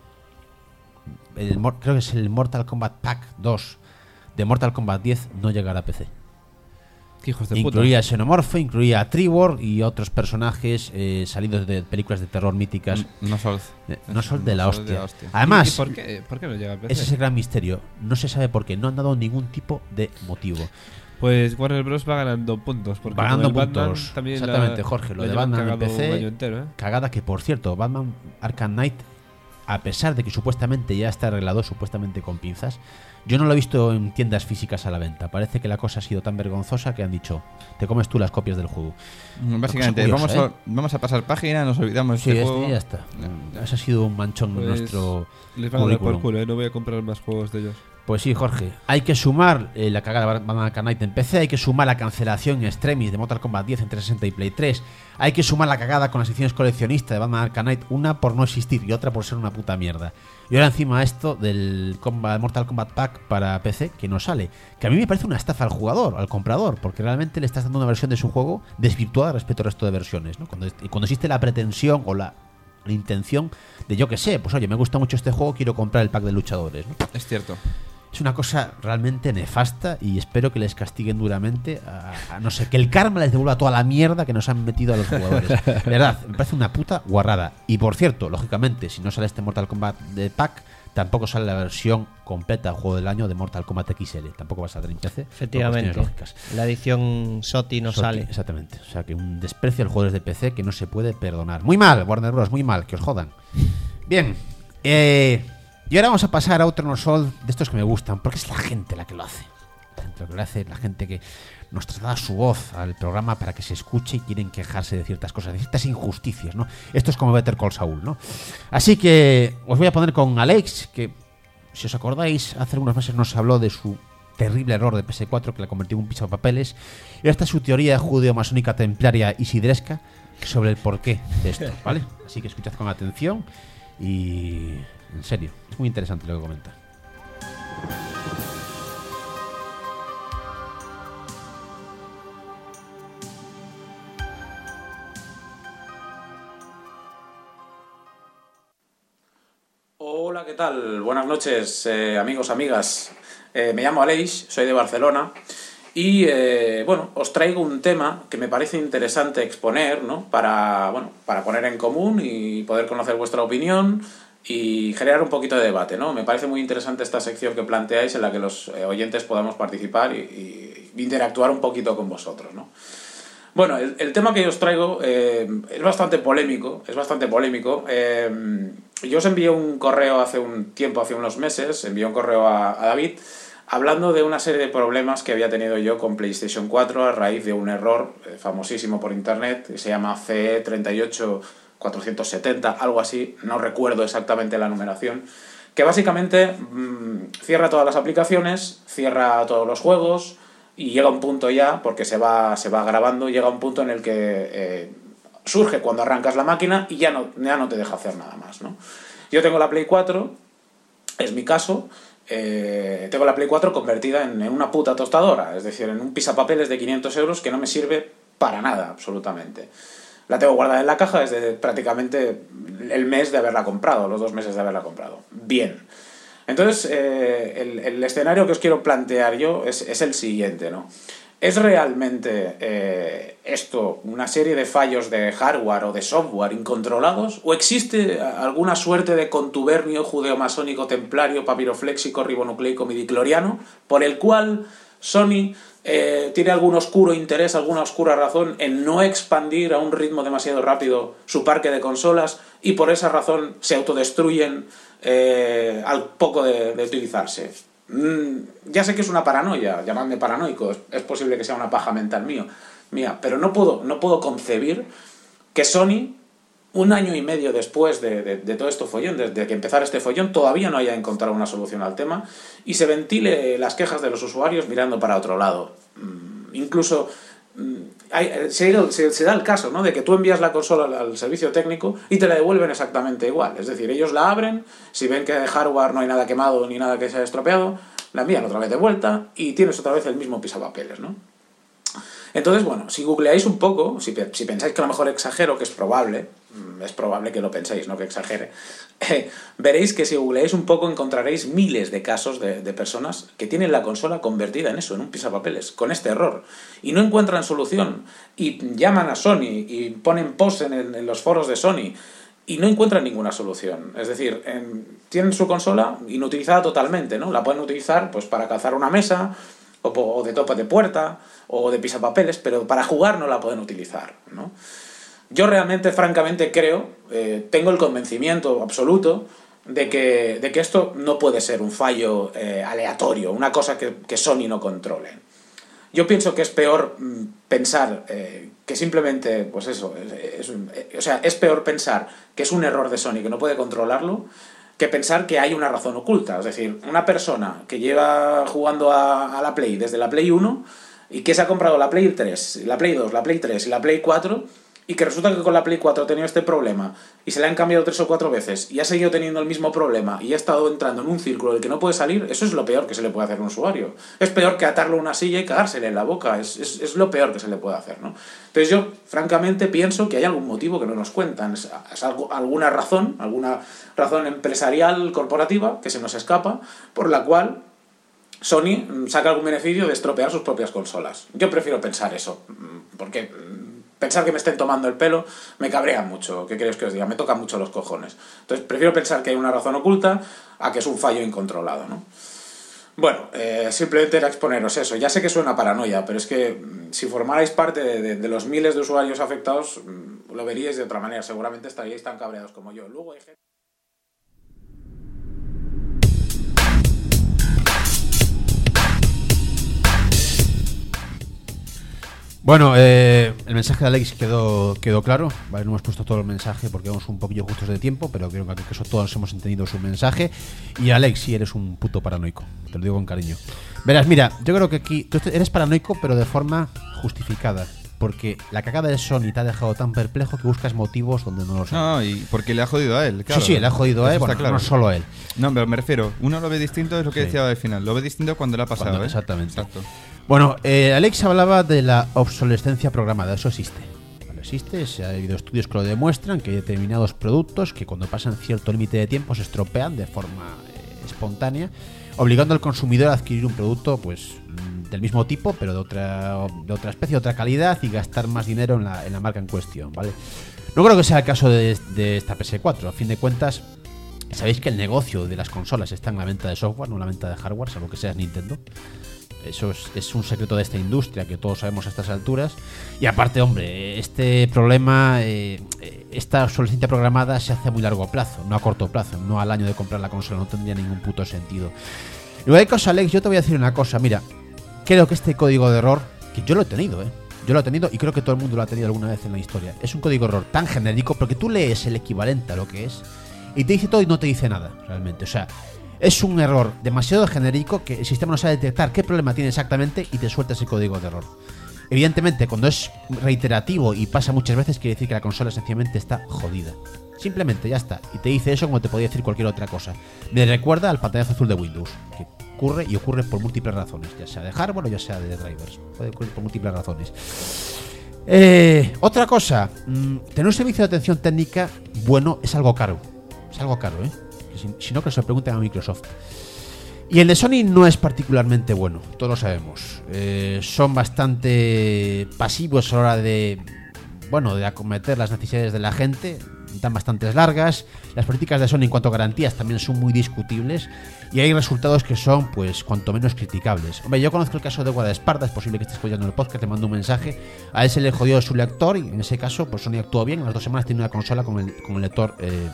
el, creo que es el Mortal Kombat Pack dos de Mortal Kombat diez, no llegará a P C. Qué hijos de Incluía a puta. Xenomorph, incluía a Trevor y otros personajes eh, salidos de películas de terror míticas. No sol. Eh, no son de la No sol hostia. hostia. Además, ¿Y por qué, por qué no llega a P C? ese es el gran misterio. No se sabe por qué. No han dado ningún tipo de motivo. Pues Warner Bros. Va ganando puntos. Porque Va ganando con el Batman puntos. también Exactamente, la- Jorge. Lo de llevan Batman en cagado P C, un año entero, ¿eh? Cagada que, por cierto, Batman Arkham Knight, a pesar de que supuestamente ya está arreglado, supuestamente con pinzas, yo no lo he visto en tiendas físicas a la venta. Parece que la cosa ha sido tan vergonzosa que han dicho, te comes tú las copias del juego. Básicamente, Una cosa vamos, curiosa, a, vamos a pasar página, nos olvidamos Sí, de este este juego. ya está. Ese ha sido un manchón en Pues nuestro Les van a dar por currículum. culo, ¿eh? No voy a comprar más juegos de ellos. Pues sí, Jorge. Hay que sumar eh, la cagada de Batman Arkham Knight en P C, hay que sumar la cancelación en extremis de Mortal Kombat diez en trescientos sesenta y Play tres, hay que sumar la cagada con las ediciones coleccionistas de Batman Arkham Knight, una por no existir y otra por ser una puta mierda. Y ahora encima esto del Combat, Mortal Kombat Pack para P C que no sale, que a mí me parece una estafa al jugador, al comprador, porque realmente le estás dando una versión de su juego desvirtuada respecto al resto de versiones, ¿no? Cuando, y cuando existe la pretensión o la, la intención de, yo que sé, pues oye, me gusta mucho este juego, quiero comprar el pack de luchadores, ¿no? Es cierto. Es una cosa realmente nefasta y espero que les castiguen duramente. A, a no sé, que el karma les devuelva toda la mierda que nos han metido a los jugadores. De verdad, me parece una puta guarrada. Y por cierto, lógicamente, si no sale este Mortal Kombat de pack, tampoco sale la versión completa del juego del año de Mortal Kombat X L. Tampoco va a salir en P C. Efectivamente. La edición S O T I no S O T I, sale. Exactamente. O sea, que un desprecio al jugadores de P C que no se puede perdonar. Muy mal, Warner Bros. Muy mal, que os jodan. Bien. Eh... Y ahora vamos a pasar a otro No Soul de estos que me gustan, porque es la gente la que lo hace. Lo que lo hace la gente que nos traslada su voz al programa para que se escuche y quieren quejarse de ciertas cosas, de ciertas injusticias, ¿no? Esto es como Better Call Saul, ¿no? Así que os voy a poner con Alex, que si os acordáis, hace unos meses nos habló de su terrible error de P S cuatro que la convirtió en un pisapapeles. Y esta es su teoría judeo-masónica templaria isidresca sobre el porqué de esto, ¿vale? Así que escuchad con atención y... En serio, es muy interesante lo que comenta. Hola, ¿qué tal? Buenas noches, eh, amigos, amigas. Eh, me llamo Aleix, soy de Barcelona y, eh, bueno, os traigo un tema que me parece interesante exponer, ¿no? Para, bueno, para poner en común y poder conocer vuestra opinión y generar un poquito de debate, ¿no? Me parece muy interesante esta sección que planteáis en la que los eh, oyentes podamos participar y, y interactuar un poquito con vosotros, ¿no? Bueno, el, el tema que yo os traigo eh, es bastante polémico, es bastante polémico. Eh, yo os envié un correo hace un tiempo, hace unos meses, envié un correo a, a David hablando de una serie de problemas que había tenido yo con PlayStation cuatro a raíz de un error eh, famosísimo por internet que se llama C E treinta y ocho cuatrocientos setenta, algo así, no recuerdo exactamente la numeración, que básicamente mmm, cierra todas las aplicaciones, cierra todos los juegos y llega un punto ya, porque se va, se va grabando, llega un punto en el que eh, surge cuando arrancas la máquina y ya no, ya no te deja hacer nada más, ¿no? Yo tengo la Play cuatro, es mi caso, eh, tengo la Play cuatro convertida en, en una puta tostadora, es decir, en un pisapapeles de quinientos euros que no me sirve para nada, absolutamente. La tengo guardada en la caja desde prácticamente el mes de haberla comprado, los dos meses de haberla comprado. Bien. Entonces, eh, el, el escenario que os quiero plantear yo es, es el siguiente, ¿no? ¿Es realmente eh, esto una serie de fallos de hardware o de software incontrolados? ¿O existe alguna suerte de contubernio judeo-masónico, templario, papirofléxico, ribonucleico, midicloriano, por el cual Sony eh, tiene algún oscuro interés, alguna oscura razón en no expandir a un ritmo demasiado rápido su parque de consolas y por esa razón se autodestruyen eh, al poco de, de utilizarse? Mm, ya sé que es una paranoia, llamadme paranoico, es, es posible que sea una paja mental mío, mía, pero no puedo, no puedo concebir que Sony, un año y medio después de, de, de todo esto follón, desde que empezara este follón, todavía no haya encontrado una solución al tema y se ventile las quejas de los usuarios mirando para otro lado. Mm, incluso mm, hay, se, se, se da el caso, ¿no?, de que tú envías la consola al, al servicio técnico y te la devuelven exactamente igual. Es decir, ellos la abren, si ven que de hardware no hay nada quemado ni nada que se haya estropeado, la envían otra vez de vuelta y tienes otra vez el mismo pisapapeles, ¿no? Entonces, bueno, si googleáis un poco, si, si pensáis que a lo mejor exagero, que es probable, es probable que lo penséis, no que exagere, eh, veréis que si googleáis un poco encontraréis miles de casos de, de personas que tienen la consola convertida en eso, en un pisapapeles, con este error, y no encuentran solución, y llaman a Sony, y ponen posts en, en los foros de Sony, y no encuentran ninguna solución. Es decir, en, tienen su consola inutilizada totalmente, ¿no? La pueden utilizar pues para calzar una mesa, o, o de tope de puerta, o de pisapapeles, pero para jugar no la pueden utilizar, ¿no? Yo realmente, francamente, creo, eh, tengo el convencimiento absoluto de que, de que esto no puede ser un fallo eh, aleatorio, una cosa que, que Sony no controle. Yo pienso que es peor mm, pensar eh, que simplemente, pues eso, es, es, eh, o sea, es peor pensar que es un error de Sony que no puede controlarlo que pensar que hay una razón oculta. Es decir, una persona que lleva jugando a, a la Play desde la Play uno y que se ha comprado la Play tres, la Play dos, la Play tres y la Play cuatro y que resulta que con la Play cuatro ha tenido este problema y se le han cambiado tres o cuatro veces y ha seguido teniendo el mismo problema y ha estado entrando en un círculo del que no puede salir, eso es lo peor que se le puede hacer a un usuario. Es peor que atarlo a una silla y cagársele en la boca, es, es, es lo peor que se le puede hacer, ¿no? Entonces yo, francamente, pienso que hay algún motivo que no nos cuentan, es, es algo, alguna razón, alguna razón empresarial, corporativa, que se nos escapa, por la cual Sony saca algún beneficio de estropear sus propias consolas. Yo prefiero pensar eso, porque pensar que me estén tomando el pelo me cabrea mucho. ¿Qué queréis que os diga? Me toca mucho los cojones. Entonces prefiero pensar que hay una razón oculta a que es un fallo incontrolado, ¿no? Bueno, eh, simplemente era exponeros eso. Ya sé que suena paranoia, pero es que si formarais parte de, de, de los miles de usuarios afectados, lo veríais de otra manera. Seguramente estaríais tan cabreados como yo. Luego hay gente... Bueno, eh, el mensaje de Alex quedó, quedó claro, ¿vale? No hemos puesto todo el mensaje porque vamos un poquillo justos de tiempo, pero creo que eso todos hemos entendido su mensaje. Y Alex, sí eres un puto paranoico, te lo digo con cariño. Verás, mira, yo creo que aquí tú eres paranoico, pero de forma justificada. Porque la cagada de Sony te ha dejado tan perplejo que buscas motivos donde no los hay. No, y porque le ha jodido a él, claro. Sí, sí, le ha jodido a él, bueno, claro. No solo a él. No, pero me refiero, uno lo ve distinto, es lo que sí. decía al final. Lo ve distinto cuando le ha pasado, cuando, ¿eh? Exactamente. Exacto. Bueno, eh, Alex hablaba de la obsolescencia programada, eso existe. Vale, existe, se ha habido estudios que lo demuestran, que hay determinados productos que cuando pasan cierto límite de tiempo se estropean de forma eh, espontánea, obligando al consumidor a adquirir un producto pues del mismo tipo, pero de otra, de otra especie, de otra calidad y gastar más dinero en la, en la marca en cuestión, ¿vale? No creo que sea el caso de, de esta P S cuatro, a fin de cuentas. Sabéis que el negocio de las consolas está en la venta de software, no en la venta de hardware, salvo que seas Nintendo. Eso es, es un secreto de esta industria que todos sabemos a estas alturas. Y aparte, hombre, este problema, eh, esta obsolescencia programada se hace a muy largo plazo, no a corto plazo, no al año de comprar la consola, no tendría ningún puto sentido. Y luego hay cosa, Alex, yo te voy a decir una cosa, mira, creo que este código de error, que yo lo he tenido, eh, yo lo he tenido y creo que todo el mundo lo ha tenido alguna vez en la historia, es un código de error tan genérico porque tú lees el equivalente a lo que es y te dice todo y no te dice nada, realmente, o sea... Es un error demasiado genérico que el sistema no sabe detectar qué problema tiene exactamente y te suelta ese código de error. Evidentemente, cuando es reiterativo y pasa muchas veces, quiere decir que la consola sencillamente está jodida. Simplemente, ya está. Y te dice eso como te podría decir cualquier otra cosa. Me recuerda al pantallazo azul de Windows, que ocurre y ocurre por múltiples razones, ya sea de hardware o ya sea de drivers. Puede ocurrir por múltiples razones. Eh, otra cosa, mmm, tener un servicio de atención técnica bueno es algo caro. Es algo caro, ¿eh? Si no, que se lo pregunten a Microsoft. Y el de Sony no es particularmente bueno, todos lo sabemos. Eh, son bastante pasivos a la hora de, bueno, de acometer las necesidades de la gente. Dan bastantes largas. Las políticas de Sony en cuanto a garantías también son muy discutibles. Y hay resultados que son, pues, cuanto menos criticables. Hombre, yo conozco el caso de Guadaesparda. Es posible que estés escuchando el podcast, te mando un mensaje. A él se le jodió su lector y en ese caso, pues Sony actuó bien. En las dos semanas tiene una consola con el, con el lector eh,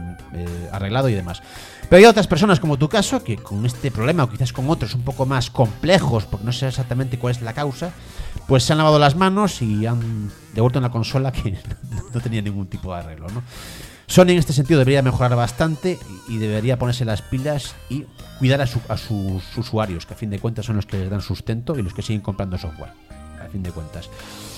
eh, arreglado y demás. Pero hay otras personas como tu caso que con este problema o quizás con otros un poco más complejos, porque no sé exactamente cuál es la causa, pues se han lavado las manos y han devuelto una consola que no tenía ningún tipo de arreglo, ¿no? Sony en este sentido debería mejorar bastante y debería ponerse las pilas y cuidar a, su, a sus usuarios, que a fin de cuentas son los que les dan sustento y los que siguen comprando software, a fin de cuentas.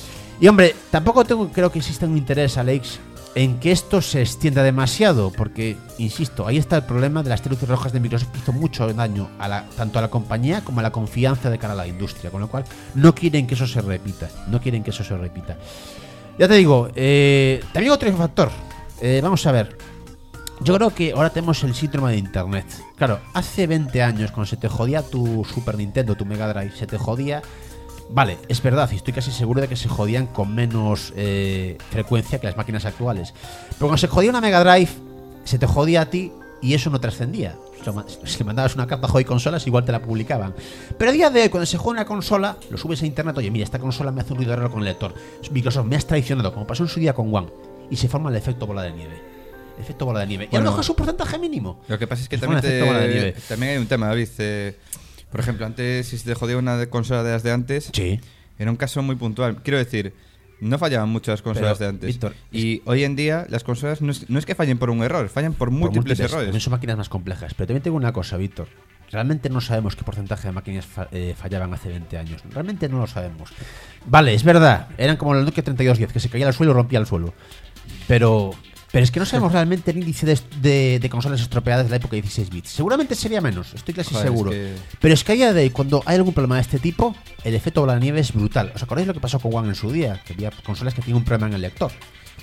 Y hombre, tampoco tengo, creo que exista un interés, Alex, en que esto se extienda demasiado, porque, insisto, ahí está el problema de las luces rojas de Microsoft, que hizo mucho daño a la, tanto a la compañía como a la confianza de cara a la industria, con lo cual no quieren que eso se repita, no quieren que eso se repita. Ya te digo, eh, también otro factor, eh, vamos a ver, yo creo que ahora tenemos el síndrome de Internet. Claro, hace veinte años, cuando se te jodía tu Super Nintendo, tu Mega Drive, se te jodía... Vale, es verdad, y estoy casi seguro de que se jodían con menos eh, frecuencia que las máquinas actuales. Pero cuando se jodía una Mega Drive, se te jodía a ti y eso no trascendía. Si le mandabas una carta a Joy Consolas, igual te la publicaban. Pero a día de hoy, cuando se juega una consola, lo subes a internet, oye, mira, esta consola me hace un ruido raro con el lector. Microsoft me has traicionado, como pasó en su día con One. Y se forma el efecto bola de nieve. El efecto bola de nieve. Bueno, y a lo mejor es un porcentaje mínimo. Lo que pasa es que también, te, también hay un tema, David. Eh, Por ejemplo, antes, si se te jodía una consola de las de antes, sí, era un caso muy puntual. Quiero decir, no fallaban mucho las consolas Pero, de antes. Víctor, y hoy en día las consolas no es, no es que fallen por un error, fallan por, por múltiples, múltiples errores. Son máquinas más complejas. Pero también tengo una cosa, Víctor. Realmente no sabemos qué porcentaje de máquinas fa eh, fallaban hace veinte años. Realmente no lo sabemos. Vale, es verdad. Eran como el Nokia treinta y dos diez, que se caía al suelo y rompía el suelo. Pero... Pero es que no sabemos realmente el índice de, de, de consolas estropeadas de la época de dieciséis bits. Seguramente sería menos, estoy casi Joder, seguro. Es que... Pero es que a día de hoy, cuando hay algún problema de este tipo, el efecto bola de nieve es brutal. ¿Os acordáis lo que pasó con One en su día? Que había consolas que tenían un problema en el lector.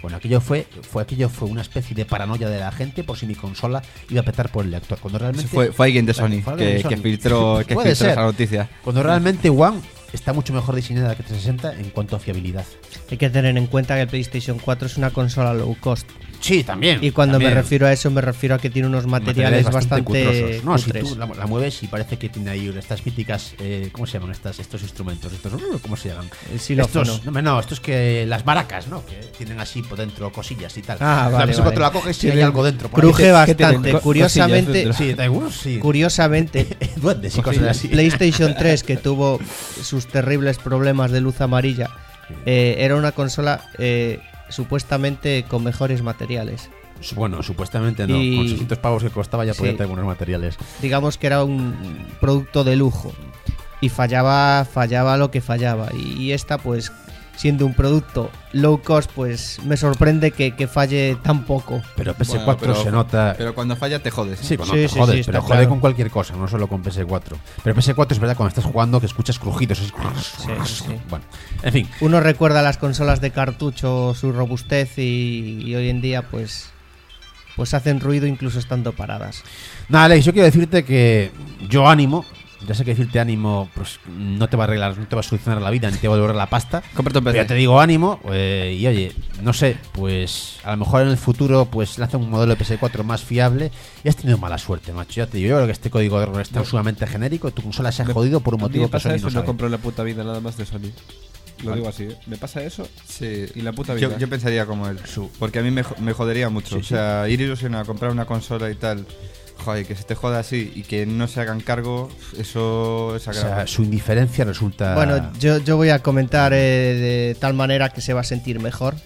Bueno, aquello fue, fue aquello fue una especie de paranoia de la gente por si mi consola iba a petar por el lector. Cuando realmente Fue, fue alguien de Sony, fue alguien que, de Sony. que filtró, que Puede filtró ser. esa noticia. Cuando realmente One está mucho mejor diseñada que trescientos sesenta en cuanto a fiabilidad. Hay que tener en cuenta que el PlayStation cuatro es una consola low cost. Sí, también. Y cuando también. me refiero a eso, me refiero a que tiene unos materiales, bastante, cutrosos. No, si cutres. tú la, la mueves y parece que tiene ahí estas míticas, eh, ¿cómo se llaman estas, estos instrumentos? Estos, uh, ¿cómo se llaman? El xilófono. Estos, no, no, estos que las maracas, ¿no? Que tienen así por dentro cosillas y tal. Ah, la vale, ps cuatro vale. la coges y hay algo dentro. Por Cruje ahí. bastante. Co- Curiosamente, cosillas dentro. Sí, da algunos, sí. curiosamente, Duendes y cosas así. PlayStation tres, que tuvo sus terribles problemas de luz amarilla, eh, era una consola eh, supuestamente con mejores materiales. Bueno, supuestamente no. Y- Con seiscientos pavos que costaba ya Sí. podía tener algunos materiales. Digamos que era un producto de lujo y fallaba, fallaba lo que fallaba. Y, y esta, pues, siendo un producto low cost, pues me sorprende que, que falle tan poco. Pero P S Bueno, cuatro pero- se nota. Pero cuando falla te jodes. ¿eh? Sí, cuando Sí, te sí, jodes, sí, está pero jode claro. con cualquier cosa, no solo con P S cuatro. Pero P S cuatro es verdad cuando estás jugando que escuchas crujidos. Es... sí, sí. Bueno, en fin. Uno recuerda las consolas de cartucho, su robustez y, y hoy en día, pues, pues hacen ruido incluso estando paradas. Nada, Alex, yo quiero decirte que yo ánimo. Ya sé que decirte ánimo pues no te va a arreglar, no te va a solucionar la vida ni te va a devolver la pasta. Cómprate un P C. Pero ya te digo ánimo eh, y oye, no sé, pues a lo mejor en el futuro pues lanza un modelo de P S cuatro más fiable y has tenido mala suerte, macho. Ya te digo, yo creo que este código de error es tan sumamente genérico y tu consola se ha Me- jodido por un A mí motivo me que pasa Sony eso no y no sabe. compro en la puta vida nada más de Sony. Lo Vale. digo así, ¿eh? Me pasa eso Sí. y la puta vida. Yo, yo pensaría como él. Porque a mí me, jo- me jodería mucho. Sí, o sea, ir ilusionado a comprar una consola y tal. Joder, que se te joda así y que no se hagan cargo, eso es O agradable. sea, su indiferencia resulta... Bueno, yo, yo voy a comentar eh, de tal manera que se va a sentir mejor.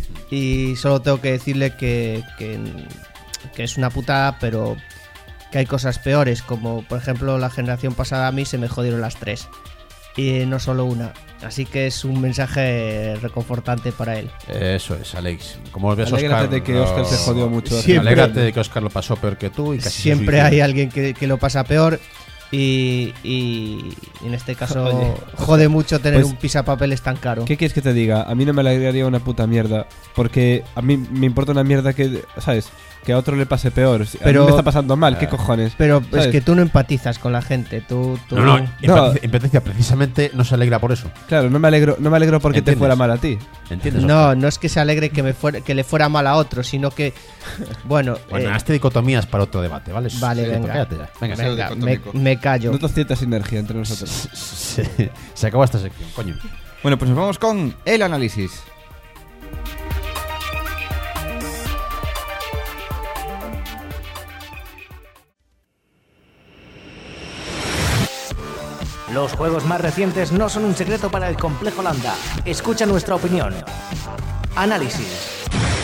Y solo tengo que decirle que, que, que es una putada, pero que hay cosas peores. Como por ejemplo la generación pasada a mí se me jodieron las tres. Y no solo una. Así que es un mensaje reconfortante para él. Eso es, Alex. Como ves, Alégrate Oscar, de que Oscar se jodió mucho. Sí, Siempre- alégrate de que Oscar lo pasó peor que tú y casi se Siempre suicida. hay alguien que, que lo pasa peor. Y, y en este caso Oye, jode mucho tener pues, un pisapapeles tan caro. ¿Qué quieres que te diga? A mí no me alegraría una puta mierda. Porque a mí me importa una mierda que, ¿sabes? Que a otro le pase peor. Si Pero- a mí me está pasando mal, ¿qué Eh, cojones? Pero ¿sabes? es que tú no empatizas con la gente. Tú, tú- No, no, No. empatia- empatia precisamente no se alegra por eso. Claro, no me alegro, no me alegro porque te ¿Entiendes? fuera mal a ti. ¿Entiendes? No, Oscar? no es que se alegre que, me fuera, que le fuera mal a otro, sino que, bueno, Bueno, eh, esta dicotomía es para otro debate, ¿vale? Vale, Sí, venga. cállate ya. Venga, Venga. venga, Demasiado me, dicotómico. me callo. Noto cierta sinergia entre nosotros. se, se acabó esta sección, coño. Bueno, pues nos vamos con el análisis. Los juegos más recientes no son un secreto para el complejo Lambda. Escucha nuestra opinión. Análisis.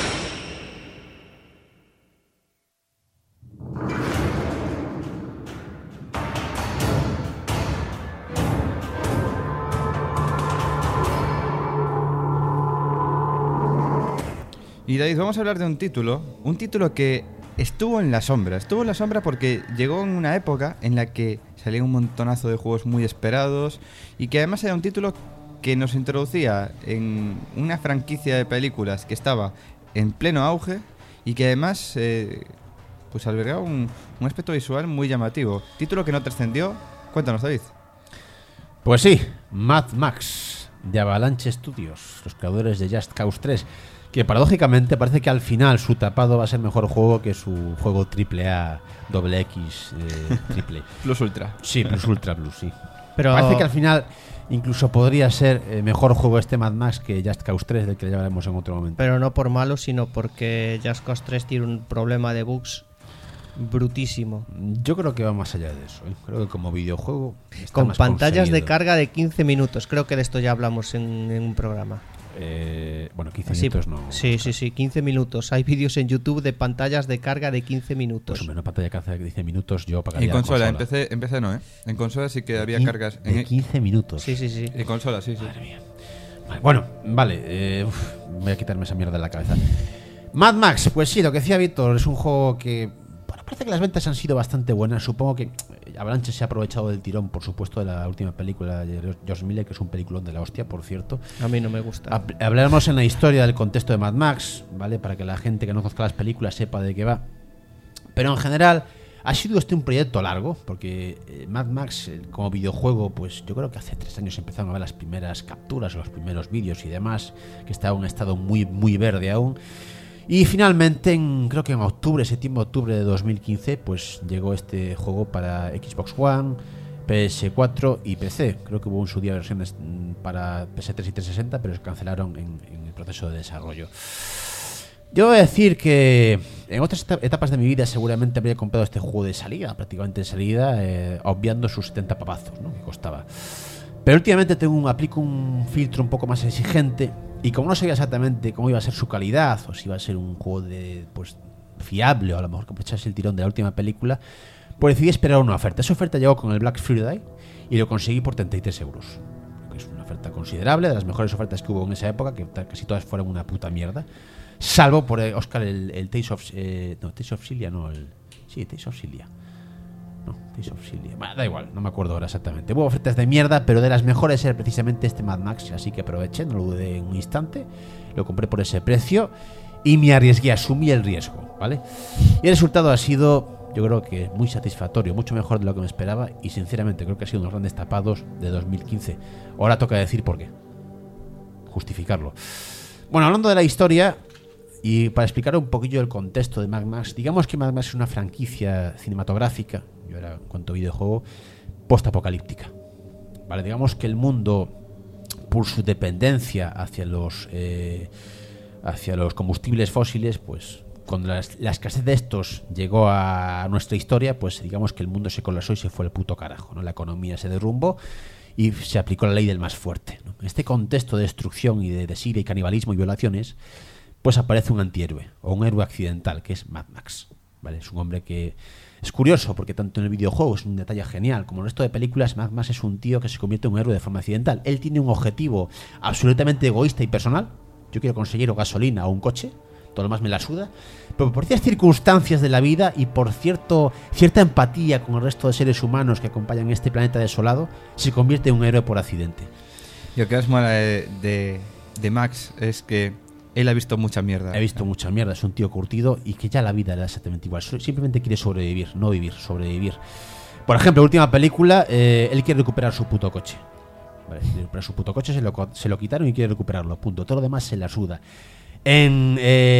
Y David, vamos a hablar de un título, un título que estuvo en la sombra. Estuvo en la sombra porque llegó en una época en la que salía un montonazo de juegos muy esperados y que además era un título que nos introducía en una franquicia de películas que estaba en pleno auge y que además eh, pues albergaba un, un aspecto visual muy llamativo. Título que no trascendió. Cuéntanos, David. Pues sí, Mad Max de Avalanche Studios, los creadores de Just Cause tres, que paradójicamente parece que al final su tapado va a ser mejor juego que su juego triple A, doble X, eh, triple. Plus Ultra. Sí, Plus Ultra Plus, sí. Pero Parece que al final incluso podría ser eh, mejor juego este Mad Max que Just Cause tres, del que ya hablaremos en otro momento. pero no por malo, sino porque Just Cause tres tiene un problema de bugs brutísimo. Yo creo que va más allá de eso. ¿eh? Creo que como videojuego está Con más pantallas de conseguido. carga de quince minutos. Creo que de esto ya hablamos en, en un programa. Eh, bueno, quince Sí, minutos no. sí, sí, sí, quince minutos. Hay vídeos en YouTube de pantallas de carga de quince minutos. Pues hombre, una pantalla de carga de diez minutos yo pagaría En la consola, en P C, en P C no, ¿eh? En consola sí que había Quin- cargas. de En, quince minutos. Sí, sí, sí. en consola, sí, sí. Vale, bueno, vale. eh, uf, voy a quitarme esa mierda de la cabeza. Mad Max, pues sí, lo que decía Víctor, es un juego que, bueno, parece que las ventas han sido bastante buenas. Supongo que Avalanche se ha aprovechado del tirón, por supuesto, de la última película de George Miller, que es un peliculón de la hostia, por cierto. A mí no me gusta. Hab- Hablaremos en la historia del contexto de Mad Max, ¿vale? Para que la gente que no conozca las películas sepa de qué va. Pero en general ha sido este un proyecto largo, porque eh, Mad Max eh, como videojuego, pues yo creo que hace tres años empezaron a ver las primeras capturas, los primeros vídeos y demás, que estaba en un estado muy, muy verde aún. Y finalmente, en, creo que en octubre, septiembre-octubre de dos mil quince, pues llegó este juego para Xbox One, P S cuatro y P C. Creo que hubo en su día versiones mm, para P S tres y trescientos sesenta, pero se cancelaron en, en el proceso de desarrollo. Yo voy a decir que en otras etapas de mi vida seguramente habría comprado este juego de salida, prácticamente de salida, eh, obviando sus setenta papazos, ¿no?, que costaba. Pero últimamente tengo un, aplico un filtro un poco más exigente, y como no sabía exactamente cómo iba a ser su calidad, o si iba a ser un juego de, pues, fiable, o a lo mejor que aprovechase el tirón de la última película, pues decidí esperar una oferta. Esa oferta llegó con el Black Friday y lo conseguí por treinta y tres euros. Que es una oferta considerable, de las mejores ofertas que hubo en esa época, que casi todas fueron una puta mierda. Salvo por eh, Oscar el, el Tales of eh, no, Tales of Cilia, no, el sí, Tales of Cilia. No, Tales of Cilia. Bueno, da igual, no me acuerdo ahora exactamente. Hubo ofertas de mierda, pero de las mejores era precisamente este Mad Max, así que aproveché, no lo dudé en un instante. Lo compré por ese precio y me arriesgué, asumí el riesgo, ¿vale? Y el resultado ha sido, yo creo que muy satisfactorio, mucho mejor de lo que me esperaba, y sinceramente creo que ha sido uno de los grandes tapados de dos mil quince. Ahora toca decir por qué. Justificarlo. Bueno, hablando de la historia, y para explicar un poquillo el contexto de Mad Max, digamos que Mad Max es una franquicia cinematográfica, yo era en cuanto a videojuego, post-apocalíptica. Vale, digamos que el mundo, por su dependencia hacia los eh, hacia los combustibles fósiles, pues cuando la, la escasez de estos llegó a nuestra historia, pues digamos que el mundo se colapsó y se fue al puto carajo, ¿no? La economía se derrumbó y se aplicó la ley del más fuerte, ¿no? En este contexto de destrucción y de desidia y canibalismo y violaciones, pues aparece un antihéroe, o un héroe accidental, que es Mad Max, ¿vale? Es un hombre que es curioso, porque tanto en el videojuego es un detalle genial, como en el resto de películas, Mad Max es un tío que se convierte en un héroe de forma accidental. Él tiene un objetivo absolutamente egoísta y personal. Yo quiero conseguir o gasolina o un coche, todo lo más me la suda, pero por ciertas circunstancias de la vida y por cierto cierta empatía con el resto de seres humanos que acompañan este planeta desolado, se convierte en un héroe por accidente. Y lo que más mola de, de, de Max es que él ha visto mucha mierda. He visto mucha mierda, es un tío curtido y que ya la vida le da exactamente igual. Simplemente quiere sobrevivir, no vivir, sobrevivir. Por ejemplo, última película, eh, él quiere recuperar su puto coche. Vale, quiere recuperar su puto coche, se lo, se lo quitaron y quiere recuperarlo, punto. Todo lo demás se la suda. En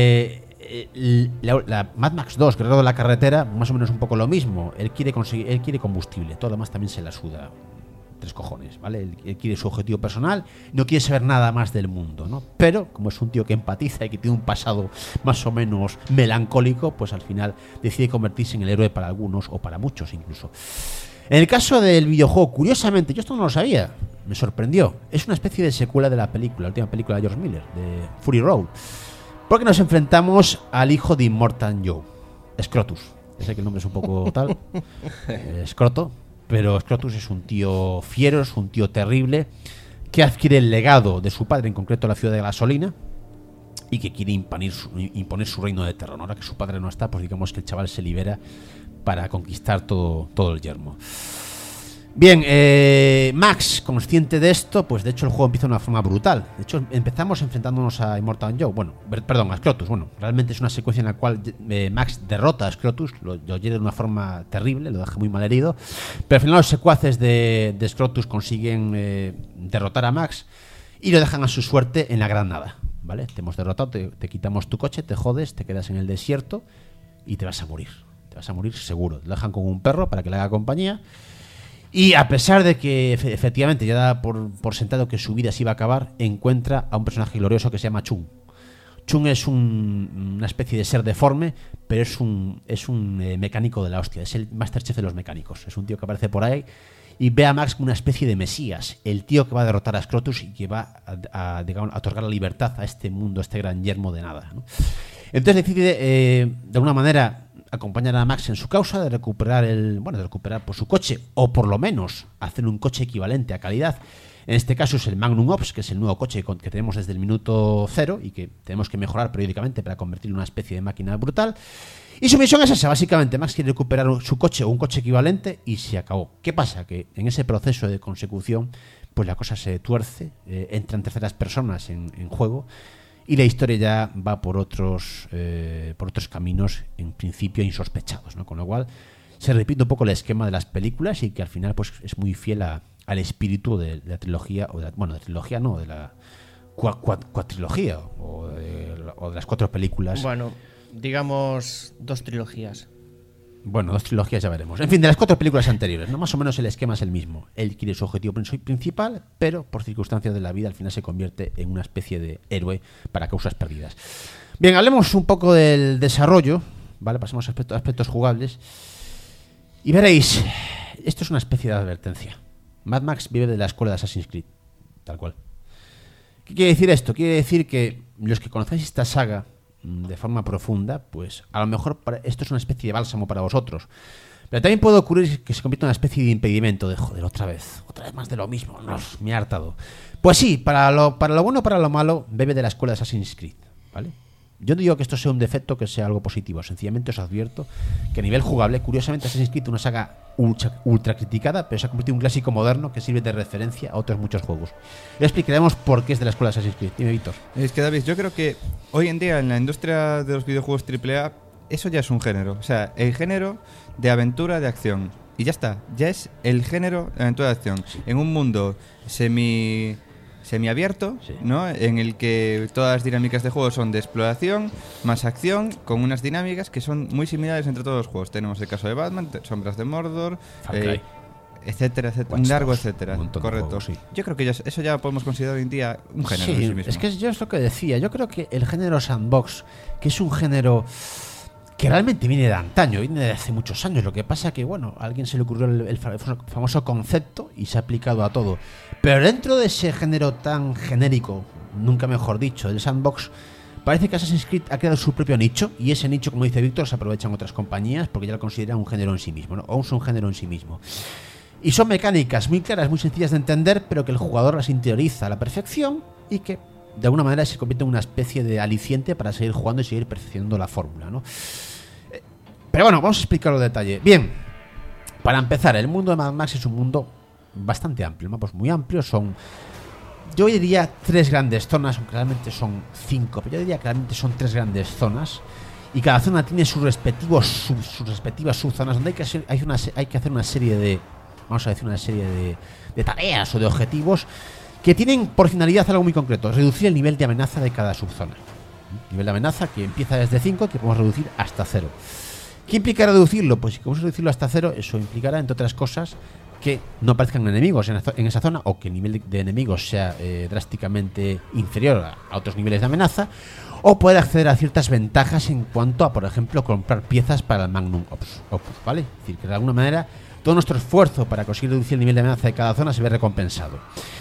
eh, la, la Mad Max dos, Guerrero de la Carretera, más o menos un poco lo mismo. Él quiere conseguir, él quiere combustible, todo lo demás también se la suda. Tres cojones, ¿vale? Él, él quiere su objetivo personal, no quiere saber nada más del mundo, ¿no? Pero, como es un tío que empatiza y que tiene un pasado más o menos melancólico, pues al final decide convertirse en el héroe para algunos, o para muchos incluso. En el caso del videojuego, curiosamente, yo esto no lo sabía, me sorprendió. Es una especie de secuela de la película, la última película de George Miller, de Fury Road. Porque nos enfrentamos al hijo de Immortan Joe, Scrotus. Ya sé que el nombre es un poco tal, eh, Scroto. Pero Scrotus es un tío fiero, es un tío terrible, que adquiere el legado de su padre, en concreto la ciudad de gasolina, y que quiere imponer su, imponer su reino de terror. Ahora que su padre no está, pues digamos que el chaval se libera para conquistar todo, todo el yermo. Bien, eh, Max, consciente de esto, pues de hecho el juego empieza de una forma brutal. De hecho, empezamos enfrentándonos a Immortan Joe, bueno, perdón, a Scrotus. Bueno, realmente es una secuencia en la cual eh, Max derrota a Scrotus, lo, lo hiere de una forma terrible, lo deja muy mal herido. Pero al final los secuaces de, de Scrotus consiguen eh, derrotar a Max y lo dejan a su suerte en la gran nada, ¿vale? Te hemos derrotado, te, te quitamos tu coche, te jodes, te quedas en el desierto y te vas a morir. Te vas a morir seguro. Te dejan con un perro para que le haga compañía. Y a pesar de que efectivamente ya da por, por sentado que su vida se iba a acabar, encuentra a un personaje glorioso que se llama Chung. Chung es un, una especie de ser deforme, pero es un, es un eh, mecánico de la hostia. Es el Masterchef de los mecánicos. Es un tío que aparece por ahí y ve a Max como una especie de mesías. El tío que va a derrotar a Scrotus y que va a, a, digamos, a otorgar la libertad a este mundo, a este gran yermo de nada, ¿no? Entonces decide, eh, de alguna manera, acompañar a Max en su causa de recuperar el bueno de recuperar por su coche, o por lo menos hacer un coche equivalente a calidad. En este caso es el Magnum Ops, que es el nuevo coche que tenemos desde el minuto cero y que tenemos que mejorar periódicamente para convertirlo en una especie de máquina brutal. Y su misión es esa, básicamente. Max quiere recuperar su coche o un coche equivalente y se acabó. ¿Qué pasa? Que en ese proceso de consecución, pues la cosa se tuerce, eh, entran terceras personas en, en juego y la historia ya va por otros, eh, por otros caminos, en principio insospechados, ¿no? Con lo cual se repite un poco el esquema de las películas y que al final pues es muy fiel a al espíritu de, de la trilogía, o de la, bueno, de la trilogía no, de la cua, cua, cuatrilogía, o de, o de las cuatro películas. Bueno, digamos dos trilogías. Bueno, dos trilogías ya veremos. En fin, de las cuatro películas anteriores, ¿no? Más o menos el esquema es el mismo. Él quiere su objetivo principal, pero por circunstancias de la vida al final se convierte en una especie de héroe para causas perdidas. Bien, hablemos un poco del desarrollo, ¿vale? Pasemos a aspectos, a aspectos jugables. Y veréis, esto es una especie de advertencia. Mad Max vive de la escuela de Assassin's Creed, tal cual. ¿Qué quiere decir esto? Quiere decir que los que conocéis esta saga de forma profunda, pues a lo mejor para, esto es una especie de bálsamo para vosotros. Pero también puede ocurrir que se convierta en una especie de impedimento de, joder, otra vez, otra vez más de lo mismo, nos, me ha hartado. Pues sí, para lo, para lo bueno o para lo malo, bebe de la escuela de Assassin's Creed, ¿vale? Yo no digo que esto sea un defecto, que sea algo positivo. Sencillamente os advierto que a nivel jugable, curiosamente, Assassin's Creed, una saga ultra, ultra criticada, pero se ha convertido en un clásico moderno que sirve de referencia a otros muchos juegos. Le explicaremos por qué es de la escuela de Assassin's Creed. Dime, Víctor. Es que, David, yo creo que hoy en día en la industria de los videojuegos triple A, eso ya es un género. O sea, el género de aventura de acción. Y ya está. Ya es el género de aventura de acción. Sí. En un mundo semi... semiabierto, sí, ¿no? En el que todas las dinámicas de juego son de exploración, más acción, con unas dinámicas que son muy similares entre todos los juegos. Tenemos el caso de Batman, Sombras de Mordor, eh, etcétera, etcétera, un largo etcétera. Correcto. Juegos, sí. Yo creo que ya, eso ya podemos considerar hoy en día un género. Sí, en sí mismo. Es que yo es lo que decía. Yo creo que el género sandbox, que es un género que realmente viene de antaño, viene de hace muchos años. Lo que pasa que, bueno, a alguien se le ocurrió el, el famoso concepto y se ha aplicado a todo. Pero dentro de ese género tan genérico, nunca mejor dicho, del sandbox, parece que Assassin's Creed ha creado su propio nicho, y ese nicho, como dice Víctor, se aprovechan otras compañías porque ya lo consideran un género en sí mismo, ¿no? O un género en sí mismo. Y son mecánicas muy claras, muy sencillas de entender, pero que el jugador las interioriza a la perfección y que de alguna manera se convierte en una especie de aliciente para seguir jugando y seguir perfeccionando la fórmula, ¿no? Pero bueno, vamos a explicarlo en detalle. Bien, para empezar, el mundo de Mad Max es un mundo bastante amplio, mapas muy amplios, son, yo diría, tres grandes zonas, aunque realmente son cinco, pero yo diría que realmente son tres grandes zonas, y cada zona tiene sus respectivos sub, sus respectivas subzonas, donde hay que hacer, hay, una, hay que hacer una serie de, vamos a decir, una serie de, de tareas o de objetivos que tienen por finalidad algo muy concreto: reducir el nivel de amenaza de cada subzona. Nivel de amenaza que empieza desde cinco, que podemos reducir hasta cero. ¿Qué implica reducirlo? Pues si queremos reducirlo hasta cero, eso implicará, entre otras cosas, que no aparezcan enemigos en, en esa zona, o que el nivel de, de enemigos sea eh, drásticamente inferior a, a otros niveles de amenaza, o poder acceder a ciertas ventajas en cuanto a, por ejemplo, comprar piezas para el Magnum Opus, Opus, ¿vale? Es decir, que de alguna manera todo nuestro esfuerzo para conseguir reducir el nivel de amenaza de cada zona se ve recompensado.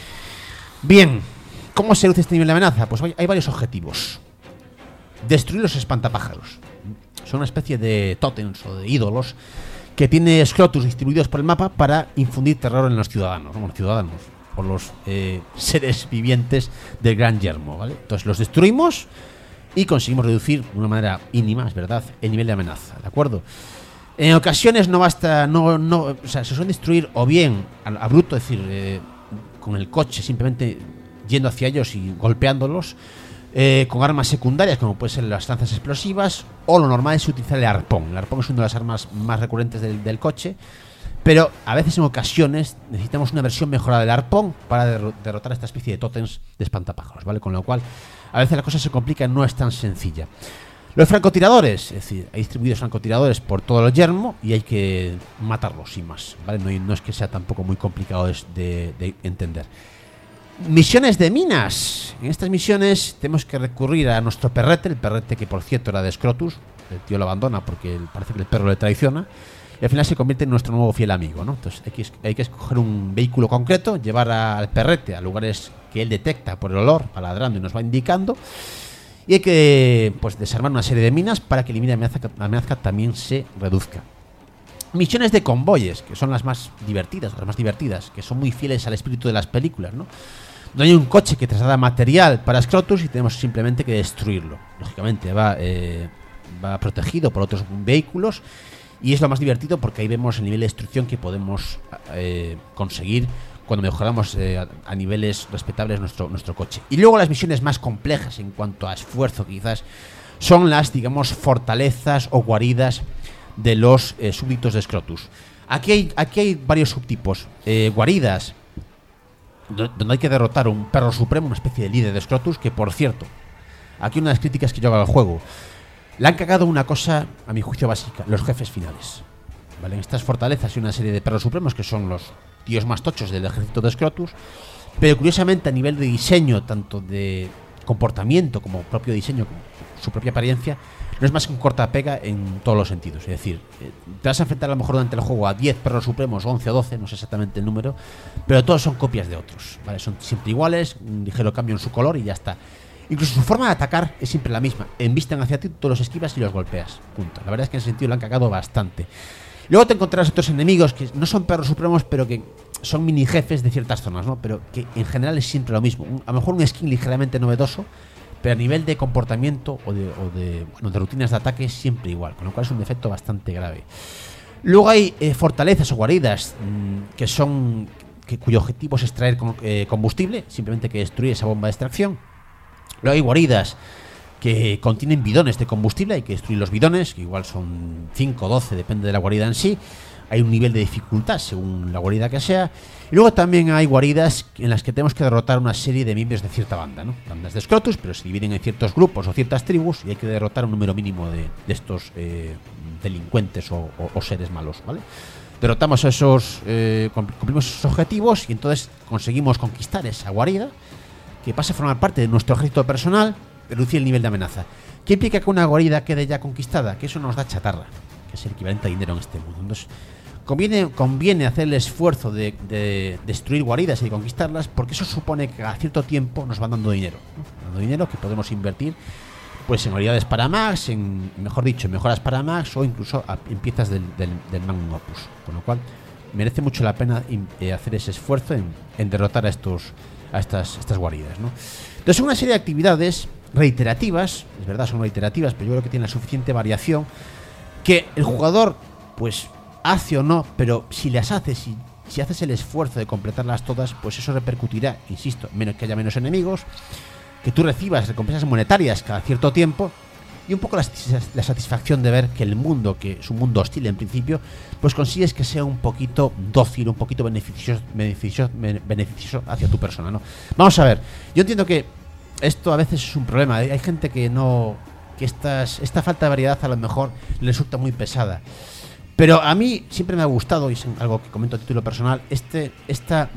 Bien, ¿cómo se reduce este nivel de amenaza? Pues hay, hay varios objetivos. Destruir los espantapájaros. Son una especie de tótems o de ídolos que tiene Scrotus distribuidos por el mapa para infundir terror en los ciudadanos, ¿no? Los ciudadanos, o los eh, seres vivientes del Gran Yermo, ¿vale? Entonces los destruimos y conseguimos reducir de una manera ínima, es verdad, el nivel de amenaza, ¿de acuerdo? En ocasiones no basta, no, no, o sea, se suelen destruir o bien a, a bruto, es decir, eh, con el coche, simplemente yendo hacia ellos y golpeándolos, Eh, con armas secundarias como pueden ser las lanzas explosivas, o lo normal es utilizar el arpón. El arpón es una de las armas más recurrentes del, del coche, pero a veces en ocasiones necesitamos una versión mejorada del arpón para derro- derrotar esta especie de tótems de espantapájaros, ¿vale? Con lo cual a veces la cosa se complica, no es tan sencilla. Los francotiradores, es decir, hay distribuidos francotiradores por todo el yermo y hay que matarlos sin más, ¿vale? No, no es que sea tampoco muy complicado de, de, de entender. Misiones de minas. En estas misiones tenemos que recurrir a nuestro perrete, el perrete que por cierto era de Scrotus. El tío lo abandona porque parece que el perro le traiciona y al final se convierte en nuestro nuevo fiel amigo, ¿no? Entonces hay que, hay que escoger un vehículo concreto, llevar al perrete a lugares que él detecta por el olor, va ladrando y nos va indicando, y hay que, pues, desarmar una serie de minas para que el nivel de amenaza, amenaza también se reduzca. misiones de convoyes, que son las más divertidas, las más divertidas, que son muy fieles al espíritu de las películas, ¿no? Donde hay un coche que traslada material para Scrotus y tenemos simplemente que destruirlo. Lógicamente va, eh, va protegido por otros vehículos y es lo más divertido porque ahí vemos el nivel de destrucción que podemos eh, conseguir cuando mejoramos eh, a, a niveles respetables nuestro, nuestro coche. Y luego las misiones más complejas en cuanto a esfuerzo quizás son las, digamos, fortalezas o guaridas de los eh, súbditos de Scrotus. Aquí hay, aquí hay varios subtipos. Eh, guaridas, do, donde hay que derrotar a un perro supremo, una especie de líder de Scrotus, que por cierto, aquí una de las críticas que yo hago al juego, le han cagado una cosa, a mi juicio básica, los jefes finales. ¿Vale? En estas fortalezas hay una serie de perros supremos que son los tíos más tochos del ejército de Scrotus, pero curiosamente a nivel de diseño, tanto de comportamiento como propio diseño, como su propia apariencia, no es más que un cortapega en todos los sentidos. Es decir, te vas a enfrentar a lo mejor durante el juego a diez perros supremos, once o doce, no sé exactamente el número, pero todos son copias de otros, ¿vale? Son siempre iguales, un ligero cambio en su color y ya está. Incluso su forma de atacar es siempre la misma. Embisten hacia ti, tú los esquivas y los golpeas. Punto. La verdad es que en ese sentido lo han cagado bastante. Luego te encontrarás otros enemigos que no son perros supremos, pero que son mini jefes de ciertas zonas, ¿no? Pero que en general es siempre lo mismo. Un, a lo mejor un skin ligeramente novedoso, pero a nivel de comportamiento o de, o de, bueno, de rutinas de ataque es siempre igual, con lo cual es un defecto bastante grave. Luego hay eh, fortalezas o guaridas mmm, que son que, cuyo objetivo es extraer com, eh, combustible, simplemente que destruir esa bomba de extracción. Luego hay guaridas que contienen bidones de combustible, hay que destruir los bidones, que igual son cinco o doce, depende de la guarida en sí. Hay un nivel de dificultad según la guarida que sea. Y luego también hay guaridas en las que tenemos que derrotar una serie de miembros de cierta banda, ¿no? Bandas de Scrotus, pero se dividen en ciertos grupos o ciertas tribus y hay que derrotar un número mínimo de, de estos eh, delincuentes o, o, o seres malos, ¿vale? Derrotamos esos, eh, cumplimos esos objetivos y entonces conseguimos conquistar esa guarida que pasa a formar parte de nuestro ejército personal, reducir el nivel de amenaza. ¿Qué implica que una guarida quede ya conquistada? Que eso nos da chatarra, que es el equivalente a dinero en este mundo. Entonces, conviene, conviene hacer el esfuerzo de, de destruir guaridas y de conquistarlas, porque eso supone que a cierto tiempo nos van dando dinero, ¿no? Dando dinero que podemos invertir pues en habilidades para Max, en, mejor dicho, en mejoras para Max o incluso a, en piezas del, del, del Magnum Opus. Con lo cual, merece mucho la pena in, eh, hacer ese esfuerzo en, en derrotar a estos a estas, estas guaridas, ¿no? Entonces, son una serie de actividades reiterativas, es verdad, son reiterativas, pero yo creo que tienen la suficiente variación que el jugador, pues, hace o no, pero si las haces, si, si haces el esfuerzo de completarlas todas, pues eso repercutirá, insisto, menos que haya menos enemigos, que tú recibas recompensas monetarias cada cierto tiempo y un poco la, la satisfacción de ver que el mundo, que es un mundo hostil en principio, pues consigues que sea un poquito dócil, un poquito beneficioso, beneficioso, beneficioso hacia tu persona, ¿no? Vamos a ver, yo entiendo que esto a veces es un problema. Hay gente que no, que estas, esta falta de variedad a lo mejor le resulta muy pesada. Pero a mí siempre me ha gustado, y es algo que comento a título personal, este, esta,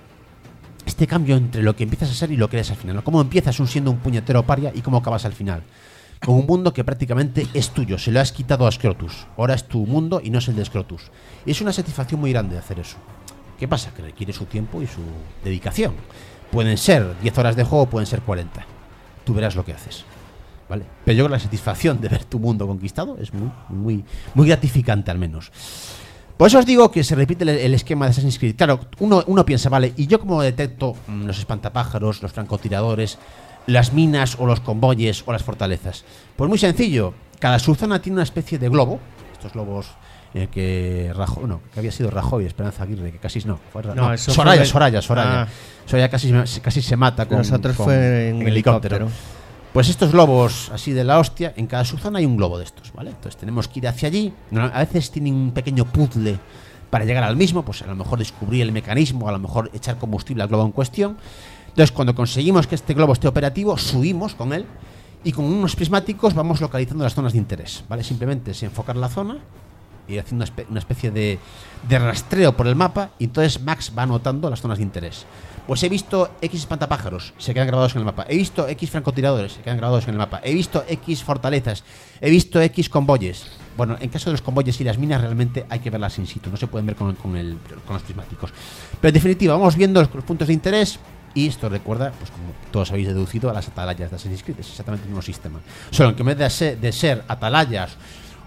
este cambio entre lo que empiezas a ser y lo que eres al final, ¿no? Cómo empiezas un siendo un puñetero paria y cómo acabas al final. Con un mundo que prácticamente es tuyo, se lo has quitado a Scrotus. Ahora es tu mundo y no es el de Scrotus. Y es una satisfacción muy grande hacer eso. ¿Qué pasa? Que requiere su tiempo y su dedicación. Pueden ser diez horas de juego, pueden ser cuarenta. Tú verás lo que haces, ¿vale? Pero yo creo que la satisfacción de ver tu mundo conquistado es muy, muy, muy gratificante, al menos. Por eso os digo que se repite el, el esquema de Assassin's Creed. Claro, uno, uno piensa, vale, ¿y yo cómo detecto mmm, los espantapájaros, los francotiradores, las minas o los convoyes o las fortalezas? Pues muy sencillo. Cada subzona tiene una especie de globo. Estos globos eh, que Rajoy, no, que había sido Rajoy, Esperanza Aguirre, que casi no, fue, no, no eso Soraya, fue el... Soraya, Soraya, ah. Soraya casi, casi se mata con, nosotros con, fue en en helicóptero. helicóptero. Pues estos globos así de la hostia, en cada subzona hay un globo de estos, ¿vale? Entonces tenemos que ir hacia allí. A veces tienen un pequeño puzzle para llegar al mismo, pues a lo mejor descubrir el mecanismo, a lo mejor echar combustible al globo en cuestión. Entonces, cuando conseguimos que este globo esté operativo, subimos con él y con unos prismáticos vamos localizando las zonas de interés, ¿vale? Simplemente es enfocar la zona y haciendo una, espe una especie de, de rastreo por el mapa, y entonces Max va anotando las zonas de interés. Pues he visto X espantapájaros, se quedan grabados en el mapa. He visto X francotiradores, se quedan grabados en el mapa. He visto X fortalezas, he visto X convoyes. Bueno, en caso de los convoyes y las minas realmente hay que verlas in situ, no se pueden ver con, con, el, con los prismáticos. Pero en definitiva, vamos viendo los, los puntos de interés. Y esto recuerda, pues como todos habéis deducido, a las atalayas de Assassin's Creed. Es exactamente el mismo sistema. Solo que en vez de ser, de ser atalayas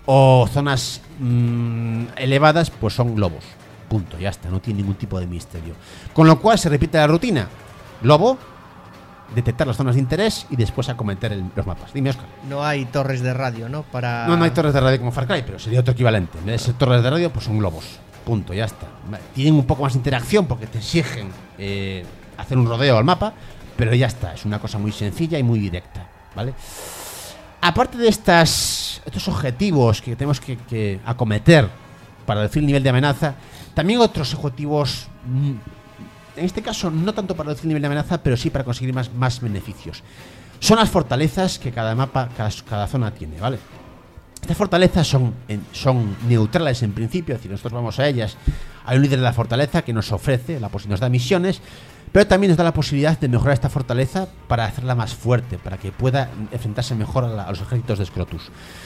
o zonas mmm, elevadas, pues son globos. Punto, ya está, no tiene ningún tipo de misterio. Con lo cual se repite la rutina. Globo, detectar las zonas de interés y después acometer el, los mapas. Dime, Óscar. No hay torres de radio, ¿no? Para... No, no hay torres de radio como Far Cry, pero sería otro equivalente. En vez de ser torres de radio, pues son globos. Punto, ya está. Tienen un poco más de interacción porque te exigen eh, hacer un rodeo al mapa, pero ya está. Es una cosa muy sencilla y muy directa, ¿vale? Aparte de estas, estos objetivos que tenemos que, que acometer para reducir el nivel de amenaza, también otros objetivos, en este caso no tanto para reducir el nivel de amenaza, pero sí para conseguir más, más beneficios. Son las fortalezas que cada mapa, cada, cada zona tiene, ¿vale? Estas fortalezas son, son neutrales en principio, es decir, nosotros vamos a ellas. Hay un líder de la fortaleza que nos ofrece, la nos da misiones, pero también nos da la posibilidad de mejorar esta fortaleza para hacerla más fuerte, para que pueda enfrentarse mejor a, la, a los ejércitos de Scrotus.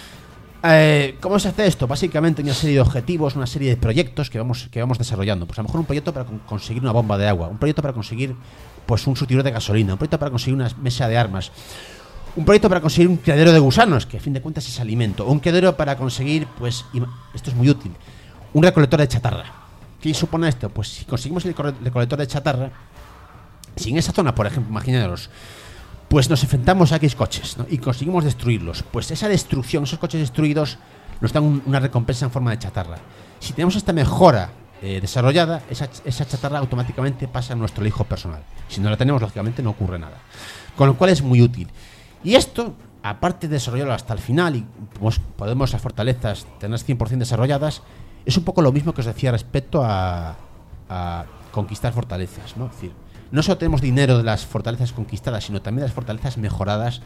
Eh, ¿Cómo se hace esto? Básicamente una serie de objetivos, una serie de proyectos que vamos, que vamos desarrollando. Pues a lo mejor un proyecto para con- conseguir una bomba de agua, un proyecto para conseguir pues un surtidor de gasolina, un proyecto para conseguir una mesa de armas, un proyecto para conseguir un criadero de gusanos, que a fin de cuentas es alimento, o un criadero para conseguir, pues, esto es muy útil, un recolector de chatarra. ¿Qué supone esto? Pues si conseguimos el recolector de chatarra, si en esa zona, por ejemplo, imaginaros, pues nos enfrentamos a X coches, ¿no? Y conseguimos destruirlos, pues esa destrucción, esos coches destruidos, nos dan un, una recompensa en forma de chatarra. Si tenemos esta mejora eh, desarrollada, esa, esa chatarra automáticamente pasa a nuestro hijo personal. Si no la tenemos, lógicamente no ocurre nada. Con lo cual es muy útil. Y esto, aparte de desarrollarlo hasta el final, y pues, podemos las fortalezas tener cien por ciento desarrolladas, es un poco lo mismo que os decía respecto a, a conquistar fortalezas, ¿no? Es decir, no solo tenemos dinero de las fortalezas conquistadas, sino también de las fortalezas mejoradas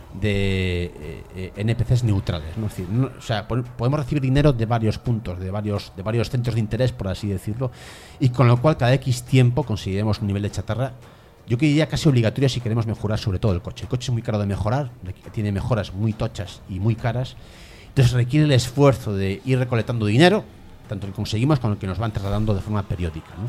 de eh, eh, N P Cs neutrales, ¿no? Es decir, no, o sea, po- podemos recibir dinero de varios puntos, de varios, de varios centros de interés, por así decirlo, y con lo cual cada X tiempo conseguiremos un nivel de chatarra. Yo diría casi obligatorio si queremos mejorar sobre todo el coche. El coche es muy caro de mejorar, tiene mejoras muy tochas y muy caras. Entonces requiere el esfuerzo de ir recolectando dinero, tanto el que conseguimos como el que nos van trasladando de forma periódica, ¿no?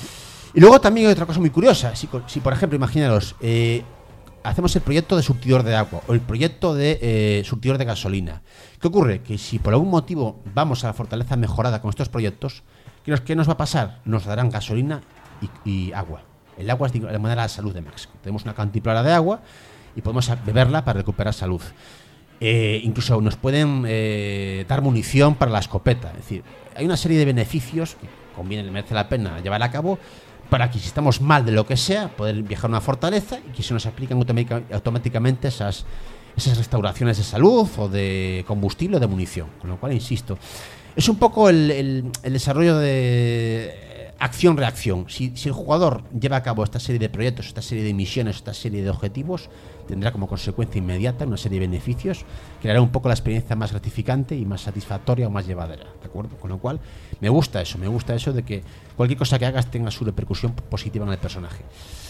Y luego también hay otra cosa muy curiosa. Si, si por ejemplo, imaginaros, eh, hacemos el proyecto de surtidor de agua o el proyecto de eh, surtidor de gasolina. ¿Qué ocurre? Que si por algún motivo vamos a la fortaleza mejorada con estos proyectos, ¿qué nos, qué nos va a pasar? Nos darán gasolina y, y agua. El agua es de manera de salud de Max. Tenemos una cantimplora de agua y podemos beberla para recuperar salud. Eh, incluso nos pueden eh, dar munición para la escopeta. Es decir, hay una serie de beneficios que conviene, merece la pena llevar a cabo para que si estamos mal de lo que sea, poder viajar a una fortaleza y que se nos aplican automáticamente esas, esas restauraciones de salud o de combustible o de munición. Con lo cual, insisto, es un poco el, el, el desarrollo de acción-reacción. Si, si el jugador lleva a cabo esta serie de proyectos, esta serie de misiones, esta serie de objetivos, tendrá como consecuencia inmediata una serie de beneficios que le hará un poco la experiencia más gratificante y más satisfactoria o más llevadera, ¿de acuerdo? Con lo cual, me gusta eso, me gusta eso de que cualquier cosa que hagas tenga su repercusión positiva en el personaje.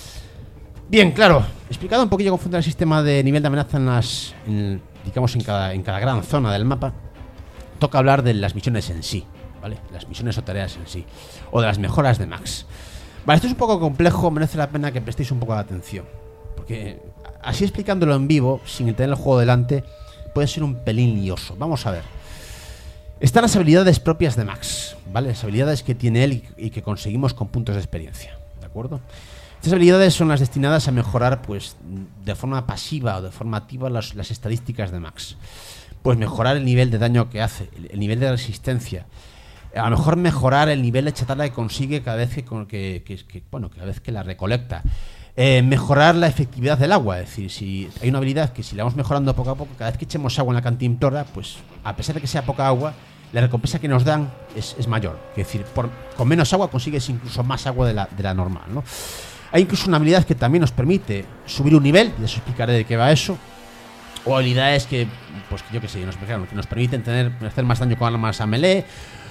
Bien, claro, explicado un poquillo cómo funciona el sistema de nivel de amenaza en las, en, digamos, en cada, en cada gran zona del mapa, toca hablar de las misiones en sí, ¿vale? Las misiones o tareas en sí, o de las mejoras de Max. Vale, esto es un poco complejo, merece la pena que prestéis un poco de atención, porque así explicándolo en vivo, sin tener el juego delante, puede ser un pelín lioso. Vamos a ver. Están las habilidades propias de Max, ¿vale? Las habilidades que tiene él y, y que conseguimos con puntos de experiencia, ¿de acuerdo? Estas habilidades son las destinadas a mejorar, pues, de forma pasiva o de forma activa las, las estadísticas de Max. Pues mejorar el nivel de daño que hace, el, el nivel de resistencia. A lo mejor mejorar el nivel de chatarra que consigue cada vez que, que, que, que bueno, cada vez que la recolecta. Eh, mejorar la efectividad del agua, es decir, si hay una habilidad que si la vamos mejorando poco a poco, cada vez que echemos agua en la cantimplora, pues a pesar de que sea poca agua, la recompensa que nos dan es, es mayor. Es decir, por, con menos agua consigues incluso más agua de la, de la normal, ¿no? Hay incluso una habilidad que también nos permite subir un nivel, y os explicaré de qué va eso. O habilidades que, pues yo qué sé, nos, que nos permiten tener, hacer más daño con armas a melee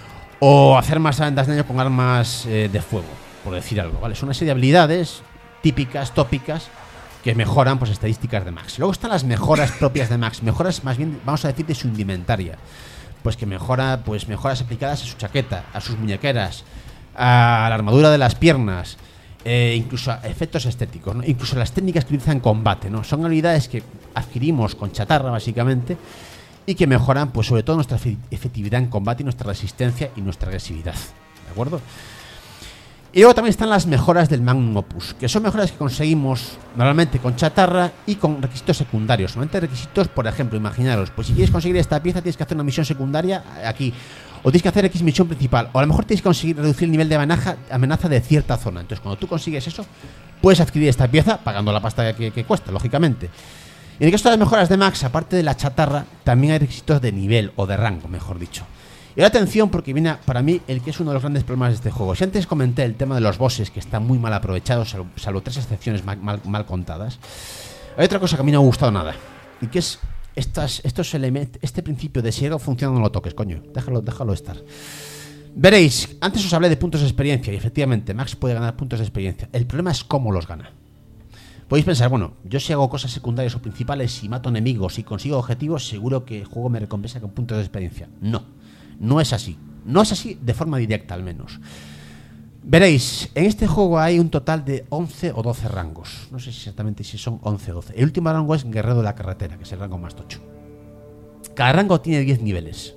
o hacer más daño con armas eh, de fuego, por decir algo, ¿vale? Son una serie de habilidades típicas, tópicas, que mejoran pues estadísticas de Max. Luego están las mejoras propias de Max, mejoras más bien, vamos a decir, de su indumentaria. Pues que mejora, pues mejoras aplicadas a su chaqueta, a sus muñequeras, a la armadura de las piernas, eh, incluso a efectos estéticos, ¿no? Incluso las técnicas que utiliza en combate, ¿no? Son habilidades que adquirimos con chatarra, básicamente, y que mejoran, pues sobre todo nuestra efectividad en combate y nuestra resistencia y nuestra agresividad, ¿de acuerdo? Y luego también están las mejoras del Magnum Opus, que son mejoras que conseguimos normalmente con chatarra y con requisitos secundarios. Normalmente requisitos, por ejemplo, imaginaros, pues si quieres conseguir esta pieza tienes que hacer una misión secundaria aquí, o tienes que hacer X misión principal, o a lo mejor tienes que conseguir reducir el nivel de amenaza, amenaza de cierta zona. Entonces cuando tú consigues eso, puedes adquirir esta pieza pagando la pasta que, que cuesta, lógicamente. Y en el caso de las mejoras de Max, aparte de la chatarra, también hay requisitos de nivel, o de rango, mejor dicho. Y ahora atención, porque viene para mí el que es uno de los grandes problemas de este juego. Si antes comenté el tema de los bosses, que están muy mal aprovechados, salvo, salvo tres excepciones mal, mal, mal contadas, hay otra cosa que a mí no me ha gustado nada, y que es estas, estos elementos, este principio de si algo funciona no lo toques, coño, déjalo, déjalo estar. Veréis, antes os hablé de puntos de experiencia, y efectivamente Max puede ganar puntos de experiencia. El problema es cómo los gana. Podéis pensar, bueno, yo si hago cosas secundarias o principales, si mato enemigos y consigo objetivos, seguro que el juego me recompensa con puntos de experiencia. No. No es así, no es así de forma directa al menos. Veréis, en este juego hay un total de once o doce rangos. No sé exactamente si son once o doce. El último rango es Guerrero de la Carretera, que es el rango más tocho. Cada rango tiene diez niveles.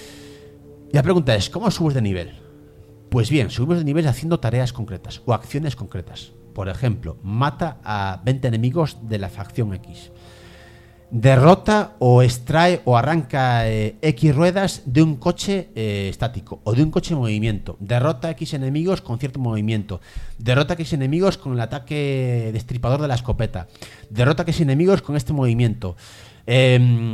Y la pregunta es, ¿cómo subes de nivel? Pues bien, subimos de nivel haciendo tareas concretas o acciones concretas. Por ejemplo, mata a veinte enemigos de la facción X. Derrota o extrae o arranca eh, X ruedas de un coche eh, estático o de un coche en movimiento. Derrota X enemigos con cierto movimiento. Derrota X enemigos con el ataque destripador de la escopeta. Derrota X enemigos con este movimiento. Eh,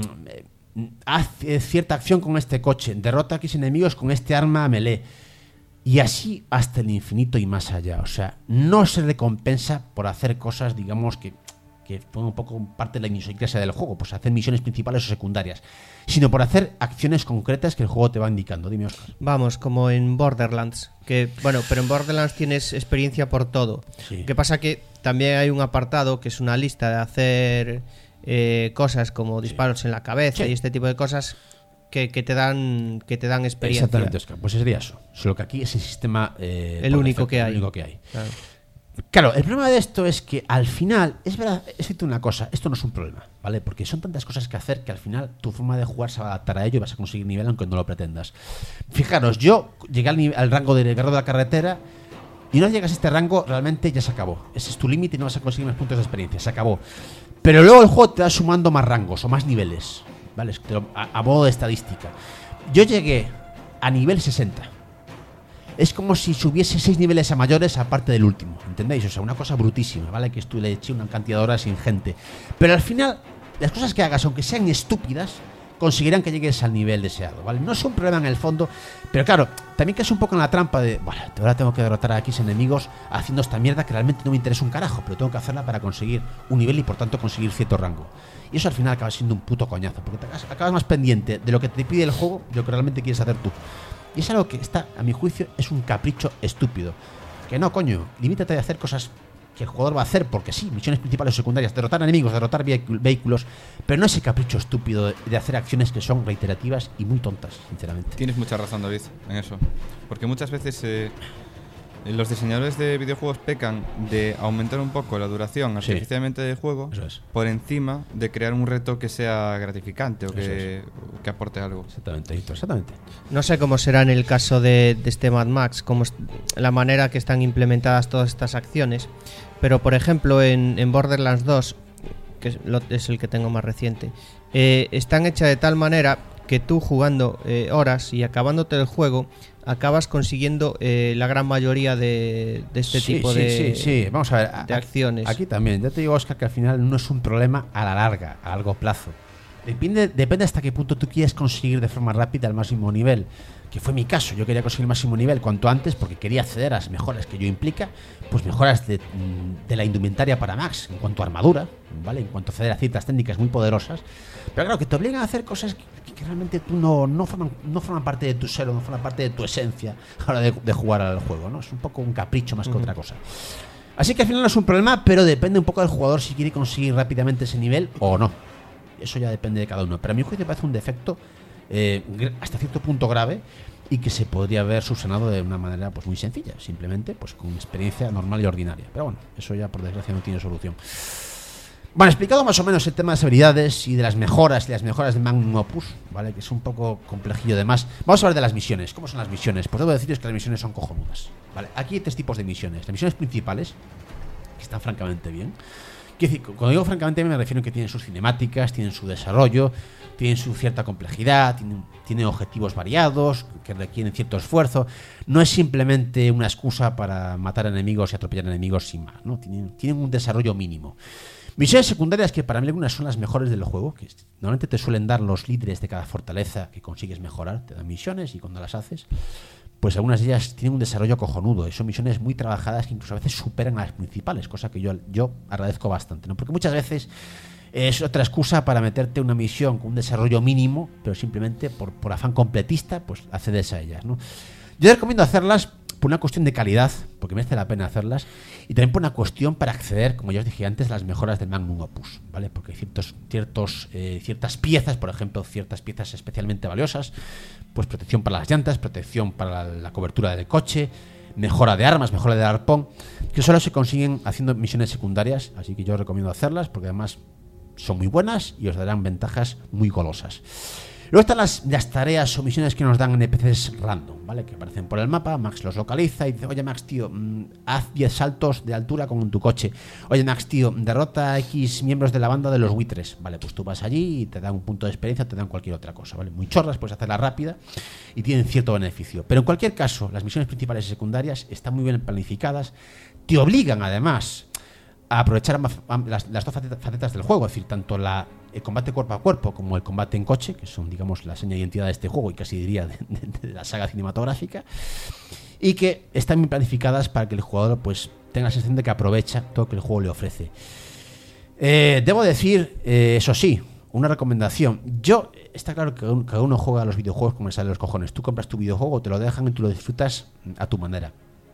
haz eh, cierta acción con este coche. Derrota X enemigos con este arma melee. Y así hasta el infinito y más allá. O sea, no se recompensa por hacer cosas, digamos, que... que fue un poco parte de la idiosincrasia del juego, pues hacer misiones principales o secundarias, sino por hacer acciones concretas que el juego te va indicando. Dime, Óscar. Vamos, como en Borderlands, que bueno, pero en Borderlands tienes experiencia por todo. Sí. Lo que pasa que también hay un apartado que es una lista de hacer eh, cosas como disparos sí. en la cabeza sí. y este tipo de cosas que, que te dan que te dan experiencia. Exactamente, Óscar. Pues sería eso. Solo que aquí es el sistema eh, el único que hay. El único que hay. Claro. Claro, el problema de esto es que al final, es verdad, es cierto una cosa, esto no es un problema, ¿vale? Porque son tantas cosas que hacer que al final tu forma de jugar se va a adaptar a ello y vas a conseguir nivel aunque no lo pretendas. Fijaros, yo llegué al, nivel, al rango de Guerrero de la Carretera y una vez llegas a este rango, realmente ya se acabó. Ese es tu límite y no vas a conseguir más puntos de experiencia, se acabó. Pero luego el juego te va sumando más rangos o más niveles, ¿vale? A, a modo de estadística. Yo llegué a nivel sesenta. Es como si subiese seis niveles a mayores aparte del último, ¿entendéis? O sea, una cosa brutísima, ¿vale? Que esto le eché una cantidad de horas ingente. Pero al final, las cosas que hagas, aunque sean estúpidas, conseguirán que llegues al nivel deseado, ¿vale? No es un problema en el fondo, pero claro, también caes un poco en la trampa de, bueno, ahora tengo que derrotar a X enemigos haciendo esta mierda que realmente no me interesa un carajo, pero tengo que hacerla para conseguir un nivel y por tanto conseguir cierto rango. Y eso al final acaba siendo un puto coñazo, porque te acabas, acabas más pendiente de lo que te pide el juego de lo que realmente quieres hacer tú. Y es algo que está, a mi juicio, es un capricho estúpido. Que no, coño, limítate a hacer cosas que el jugador va a hacer porque sí, misiones principales o secundarias, derrotar enemigos, derrotar vehículos, pero no ese capricho estúpido de, de hacer acciones que son reiterativas y muy tontas, sinceramente. Tienes mucha razón, David, en eso. Porque muchas veces eh, los diseñadores de videojuegos pecan de aumentar un poco la duración artificialmente sí. del juego es. por encima de crear un reto que sea gratificante o que, es. que aporte algo. Exactamente, exactamente. No sé cómo será en el caso de, de este Mad Max, cómo es, la manera que están implementadas todas estas acciones, pero por ejemplo en, en Borderlands dos, que es, lo, es el que tengo más reciente, eh, están hechas de tal manera que tú jugando eh, horas y acabándote el juego acabas consiguiendo eh, la gran mayoría de, de este sí, tipo sí, de, sí, sí. Vamos a ver, de a, acciones. Aquí también, ya te digo, Óscar, que al final no es un problema a la larga, a largo plazo. Depende, depende hasta qué punto tú quieres conseguir de forma rápida el máximo nivel, que fue mi caso. Yo quería conseguir el máximo nivel cuanto antes porque quería acceder a las mejoras que ello implica, pues mejoras de, de la indumentaria para Max en cuanto a armadura, ¿vale? En cuanto a acceder a ciertas técnicas muy poderosas. Pero claro, que te obligan a hacer cosas que, que realmente tú no, no, forman, no forman parte de tu ser, no forman parte de tu esencia a la hora de, de jugar al juego, ¿no? Es un poco un capricho más que uh-huh. otra cosa. Así que al final no es un problema, pero depende un poco del jugador si quiere conseguir rápidamente ese nivel o no. Eso ya depende de cada uno. Pero a mi juicio me parece un defecto eh, hasta cierto punto grave y que se podría haber subsanado de una manera pues muy sencilla, simplemente pues con experiencia normal y ordinaria. Pero bueno, eso ya por desgracia no tiene solución. Bueno, explicado más o menos el tema de las habilidades y de las mejoras y las mejoras de Magnum Opus, ¿vale? Que es un poco complejillo de más. Vamos a hablar de las misiones. ¿Cómo son las misiones? Pues debo deciros que las misiones son cojonudas, ¿vale? Aquí hay tres tipos de misiones. Las misiones principales, que están francamente bien. Quiero decir, cuando digo francamente me refiero a que tienen sus cinemáticas, tienen su desarrollo, tienen su cierta complejidad, tienen, tienen objetivos variados que requieren cierto esfuerzo. No es simplemente una excusa para matar enemigos y atropellar enemigos sin más, ¿no? Tienen, tienen un desarrollo mínimo. Misiones secundarias que para mí algunas son las mejores del juego, que normalmente te suelen dar los líderes de cada fortaleza que consigues mejorar, te dan misiones y cuando las haces, pues algunas de ellas tienen un desarrollo cojonudo y son misiones muy trabajadas que incluso a veces superan a las principales, cosa que yo, yo agradezco bastante, ¿no? Porque muchas veces es otra excusa para meterte una misión con un desarrollo mínimo, pero simplemente por, por afán completista, pues accedes a ellas, ¿no? Yo recomiendo hacerlas por una cuestión de calidad, porque merece la pena hacerlas, y también por una cuestión para acceder, como ya os dije antes, a las mejoras del Magnum Opus, ¿vale? Porque hay ciertos, ciertos, eh, ciertas piezas, por ejemplo, ciertas piezas especialmente valiosas, pues protección para las llantas, protección para la, la cobertura del coche, mejora de armas, mejora de arpón, que solo se consiguen haciendo misiones secundarias, así que yo recomiendo hacerlas, porque además son muy buenas y os darán ventajas muy golosas. Luego están las, las tareas o misiones que nos dan N P Cs random, ¿vale? Que aparecen por el mapa, Max los localiza y dice, oye Max, tío, mmm, haz diez saltos de altura con tu coche. Oye Max, tío, derrota a X miembros de la banda de los buitres. Vale, pues tú vas allí y te dan un punto de experiencia, te dan cualquier otra cosa, ¿vale? Muy chorras, puedes hacerla rápida y tienen cierto beneficio. Pero en cualquier caso, las misiones principales y secundarias están muy bien planificadas, te obligan además a aprovechar las, las dos facetas del juego, es decir, tanto la, el combate cuerpo a cuerpo como el combate en coche, que son, digamos, la seña de identidad de este juego y casi diría de, de, de la saga cinematográfica, y que están bien planificadas para que el jugador pues tenga la sensación de que aprovecha todo lo que el juego le ofrece. Eh, debo decir, eh, eso sí, una recomendación. Yo, está claro que cada uno juega a los videojuegos como le sale los cojones. Tú compras tu videojuego, te lo dejan y tú lo disfrutas a tu manera.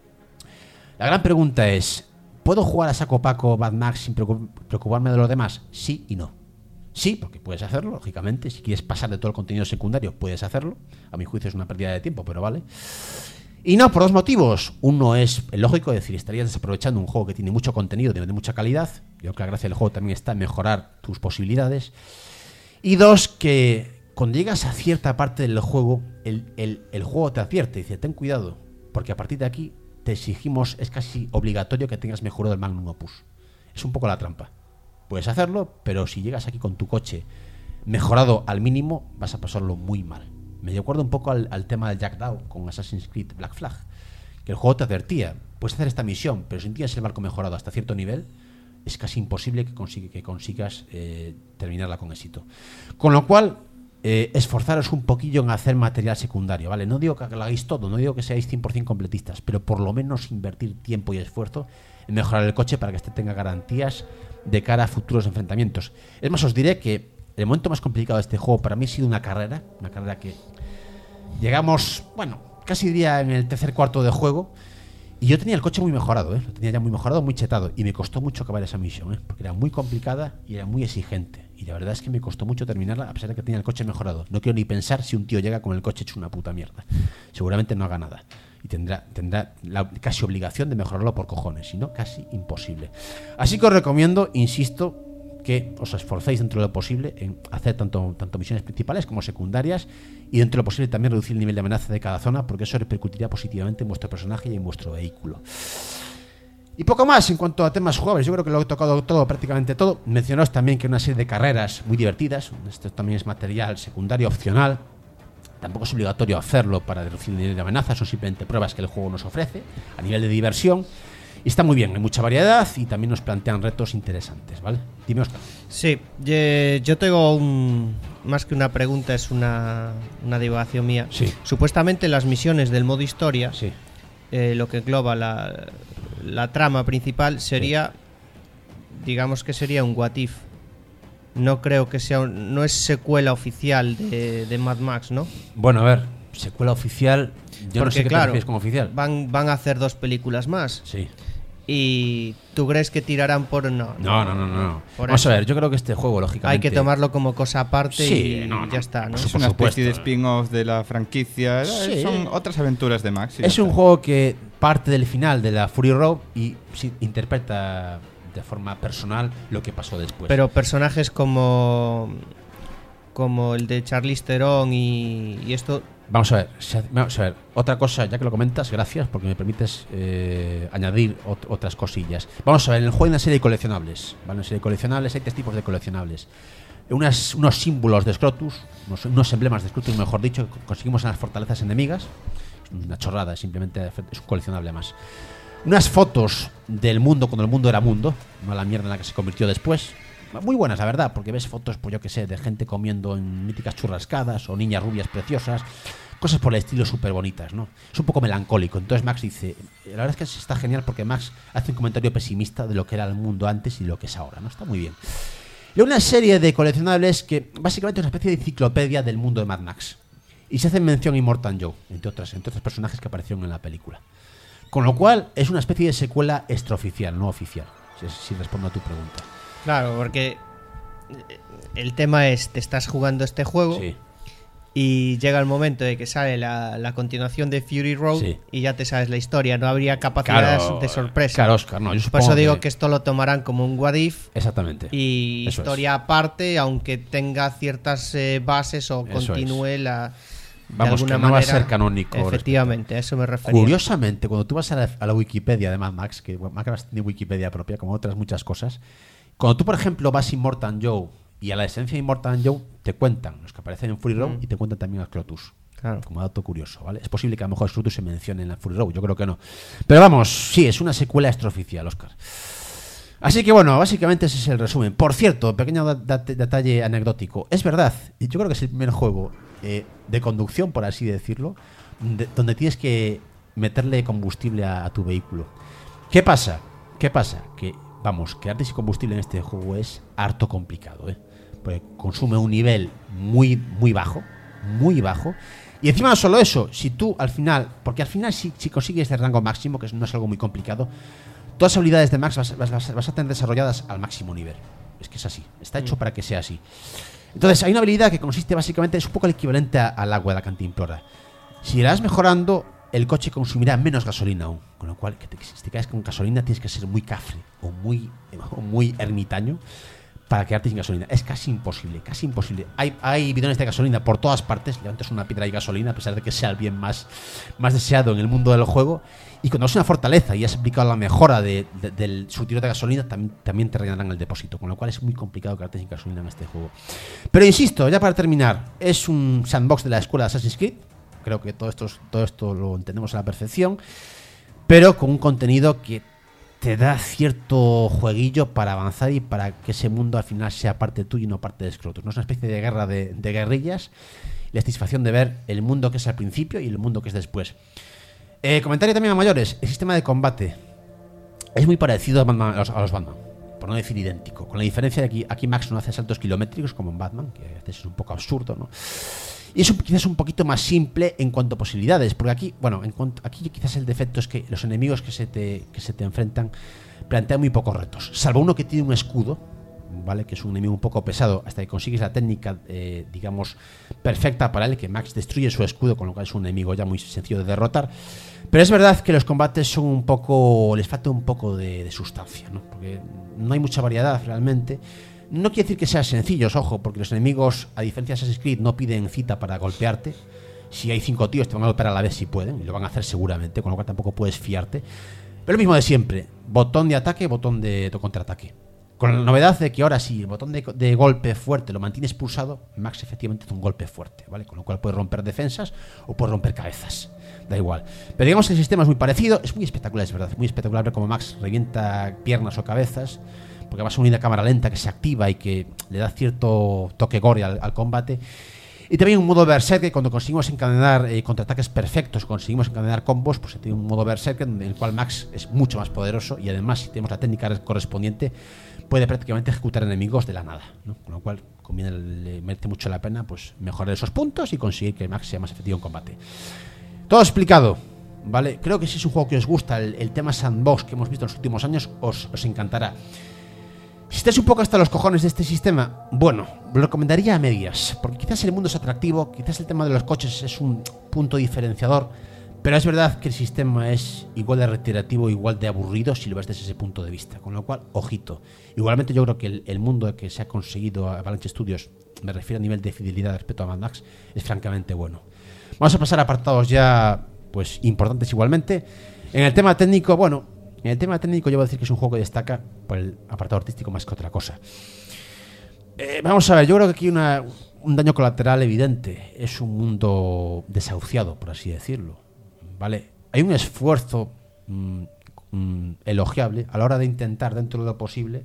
La gran pregunta es, ¿puedo jugar a saco paco Mad Max sin preocuparme de los demás? Sí y no. Sí, porque puedes hacerlo, lógicamente. Si quieres pasar de todo el contenido secundario, puedes hacerlo. A mi juicio es una pérdida de tiempo, pero vale. Y no, por dos motivos. Uno es el lógico, es decir, estarías desaprovechando un juego que tiene mucho contenido, de mucha calidad. Yo creo que la gracia del juego también está en mejorar tus posibilidades. Y dos, que cuando llegas a cierta parte del juego, el, el, el juego te advierte, dice, ten cuidado, porque a partir de aquí te exigimos, es casi obligatorio que tengas mejorado el Magnum Opus. Es un poco la trampa. Puedes hacerlo, pero si llegas aquí con tu coche mejorado al mínimo, vas a pasarlo muy mal. Me recuerda un poco al, al tema del Jack Daw con Assassin's Creed Black Flag, que el juego te advertía, puedes hacer esta misión, pero si no tienes el barco mejorado hasta cierto nivel, es casi imposible que, consigue, que consigas eh, terminarla con éxito. Con lo cual, Eh, esforzaros un poquillo en hacer material secundario, ¿vale? No digo que lo hagáis todo, no digo que seáis cien por ciento completistas, pero por lo menos invertir tiempo y esfuerzo en mejorar el coche para que este tenga garantías de cara a futuros enfrentamientos. Es más, os diré que el momento más complicado de este juego para mí ha sido una carrera, una carrera que llegamos, bueno, casi diría en el tercer cuarto de juego, y yo tenía el coche muy mejorado, ¿eh? Lo tenía ya muy mejorado, muy chetado, y me costó mucho acabar esa misión, ¿eh? Porque era muy complicada y era muy exigente. Y la verdad es que me costó mucho terminarla a pesar de que tenía el coche mejorado. No quiero ni pensar si un tío llega con el coche hecho una puta mierda. Seguramente no haga nada. Y tendrá, tendrá la casi obligación de mejorarlo por cojones. Si no, casi imposible. Así que os recomiendo, insisto, que os esforcéis dentro de lo posible en hacer tanto, tanto misiones principales como secundarias. Y dentro de lo posible también reducir el nivel de amenaza de cada zona, porque eso repercutirá positivamente en vuestro personaje y en vuestro vehículo. Y poco más en cuanto a temas jugables. Yo creo que lo he tocado todo, prácticamente todo. Mencionaos también que hay una serie de carreras muy divertidas. Esto también es material secundario opcional. Tampoco es obligatorio hacerlo para reducir el nivel de amenaza. Son simplemente pruebas que el juego nos ofrece a nivel de diversión. Y está muy bien, hay mucha variedad y también nos plantean retos interesantes, ¿vale? Dime, Oscar. Sí, yo tengo un... Más que una pregunta, es una, una divagación mía. Sí. Supuestamente las misiones del modo historia, sí. eh, lo que engloba la, la trama principal sería, sí. digamos que sería un what if. No creo que sea, un, no es secuela oficial de, de Mad Max, ¿no? Bueno, a ver, secuela oficial, yo Porque, no sé qué claro, te refieres como oficial. Van, van a hacer dos películas más. Sí. ¿Y tú crees que tirarán por...? No, no, no, no, no. Por Vamos eso. a ver, yo creo que este juego, lógicamente... Hay que tomarlo como cosa aparte sí, y no, no, ya está, ¿no? Es una especie de spin-off de la franquicia. Sí. Son otras aventuras de Max. Es un juego que parte del final de la Fury Road y sí, interpreta de forma personal lo que pasó después. Pero personajes como como el de Charlize Theron y, y esto... Vamos a ver, vamos a ver, otra cosa, ya que lo comentas, gracias, porque me permites eh, añadir ot- otras cosillas. Vamos a ver, en el juego hay una serie de coleccionables, ¿vale? Una serie de coleccionables, hay tres tipos de coleccionables. Unas, unos símbolos de Scrotus, unos, unos emblemas de Scrotus, mejor dicho, que conseguimos en las fortalezas enemigas. Es una chorrada, simplemente es un coleccionable más. Unas fotos del mundo cuando el mundo era mundo, no la mierda en la que se convirtió después. Muy buenas, la verdad, porque ves fotos, pues yo que sé, de gente comiendo en míticas churrascadas o niñas rubias preciosas, cosas por el estilo súper bonitas, ¿no? Es un poco melancólico. Entonces Max dice, la verdad es que está genial porque Max hace un comentario pesimista de lo que era el mundo antes y lo que es ahora, ¿no? Está muy bien. Y una serie de coleccionables que básicamente es una especie de enciclopedia del mundo de Mad Max. Y se hace mención a Immortan Joe, entre otras, entre otros personajes que aparecieron en la película. Con lo cual es una especie de secuela extraoficial, no oficial, si, si respondo a tu pregunta. Claro, porque el tema es, te estás jugando este juego Sí. y llega el momento de que sale la, la continuación de Fury Road Sí. y ya te sabes la historia, no habría capacidades Claro, de sorpresa. Claro, Oscar, no, yo Por supongo eso digo que- que esto lo tomarán como un what if Exactamente. y Eso historia aparte, aunque tenga ciertas eh, bases o Eso continúe la... de Vamos, alguna que no va a manera. ser canónico. Efectivamente, a eso me refería. Curiosamente, cuando tú vas a la, a la Wikipedia de Mad Max, que Mad Max tiene Wikipedia propia, como otras muchas cosas, cuando tú, por ejemplo, vas a Immortan Joe y a la esencia de Immortan Joe, te cuentan los que aparecen en Fury Road Mm. y te cuentan también a Scrotus. Claro. Como dato curioso, ¿vale? Es posible que a lo mejor Scrotus se mencione en la Fury Road, yo creo que no. Pero vamos, sí, es una secuela extraoficial, Oscar. Así que bueno, básicamente ese es el resumen. Por cierto, pequeño da- da- detalle anecdótico. Es verdad, y yo creo que es el primer juego eh, de conducción, por así decirlo, de- donde tienes que meterle combustible a, a tu vehículo. ¿Qué pasa? ¿Qué pasa? Que, vamos, quedarte sin combustible en este juego es harto complicado, ¿eh? Porque consume un nivel muy, muy bajo, muy bajo. Y encima no solo eso, si tú al final, porque al final si, si consigues el rango máximo, que no es algo muy complicado, todas las habilidades de Max vas, vas- vas a tener desarrolladas al máximo nivel. Es que es así, está hecho para que sea así. Entonces hay una habilidad que consiste básicamente, es un poco el equivalente a- al agua de la cantimplora. Si la vas mejorando, el coche consumirá menos gasolina aún. Con lo cual, que te, si te quedas con gasolina tienes que ser muy cafre o muy, o muy ermitaño para quedarte sin gasolina. Es casi imposible, casi imposible. Hay, hay bidones de gasolina por todas partes. Levantas una piedra y gasolina, a pesar de que sea el bien más, más deseado en el mundo del juego. Y cuando es una fortaleza y has aplicado la mejora de, de, del surtidor de gasolina, también, también te rellenarán el depósito. Con lo cual es muy complicado quedarte sin gasolina en este juego. Pero insisto, ya para terminar, es un sandbox de la escuela de Assassin's Creed. Creo que todo esto, todo esto lo entendemos a la perfección. Pero con un contenido que te da cierto jueguillo para avanzar y para que ese mundo al final sea parte tuyo y no parte de Scrotus. No es una especie de guerra de, de guerrillas. La satisfacción de ver el mundo que es al principio y el mundo que es después. Eh, comentario también a mayores. El sistema de combate es muy parecido a, Batman- a, los, a los Batman, por no decir idéntico. Con la diferencia de que aquí, aquí Max no hace saltos kilométricos como en Batman, que a veces es un poco absurdo, ¿no? Y es un, quizás un poquito más simple en cuanto a posibilidades, porque aquí, bueno, en cuanto, aquí quizás el defecto es que los enemigos que se te, que se te enfrentan plantean muy pocos retos, salvo uno que tiene un escudo, ¿vale? Que es un enemigo un poco pesado, hasta que consigues la técnica, eh, digamos, perfecta para él, que Max destruye su escudo, con lo cual es un enemigo ya muy sencillo de derrotar. Pero es verdad que los combates son un poco, les falta un poco de, de sustancia, ¿no? Porque no hay mucha variedad realmente. No quiere decir que sean sencillos, ojo, porque los enemigos, a diferencia de Assassin's Creed, no piden cita para golpearte. Si hay cinco tíos, te van a golpear a la vez si pueden, y lo van a hacer seguramente, con lo cual tampoco puedes fiarte. Pero lo mismo de siempre, botón de ataque, botón de, de contraataque. Con la novedad de que ahora sí, el botón de, de golpe fuerte lo mantienes pulsado, Max efectivamente hace un golpe fuerte, ¿vale? Con lo cual puedes romper defensas o puedes romper cabezas, da igual. Pero digamos que el sistema es muy parecido, es muy espectacular, es verdad, es muy espectacular ver cómo Max revienta piernas o cabezas, porque además es una cámara lenta que se activa y que le da cierto toque gore al, al combate. Y también un modo Berserker, que cuando conseguimos encadenar eh, contraataques perfectos, conseguimos encadenar combos, pues tiene un modo Berserker en el cual Max es mucho más poderoso y además, si tenemos la técnica correspondiente, puede prácticamente ejecutar enemigos de la nada, ¿no? Con lo cual conviene, le merece mucho la pena pues mejorar esos puntos y conseguir que Max sea más efectivo en combate. Todo explicado, ¿vale? Creo que si es un juego que os gusta, el, el tema sandbox que hemos visto en los últimos años, os, os encantará. Si estáis un poco hasta los cojones de este sistema, bueno, lo recomendaría a medias, porque quizás el mundo es atractivo, quizás el tema de los coches es un punto diferenciador, Pero es verdad que el sistema es igual de reiterativo, igual de aburrido si lo ves desde ese punto de vista. Con lo cual, ojito. Igualmente yo creo que el, el mundo que se ha conseguido a Avalanche Studios, me refiero a nivel de fidelidad respecto a Mad Max, es francamente bueno. Vamos a pasar a apartados ya pues importantes igualmente. En el tema técnico, bueno, en el tema técnico yo voy a decir que es un juego que destaca por el apartado artístico más que otra cosa. Eh, vamos a ver, yo creo que aquí hay una, un daño colateral evidente. Es un mundo desahuciado, por así decirlo. ¿Vale? Hay un esfuerzo mmm, mmm, elogiable a la hora de intentar, dentro de lo posible,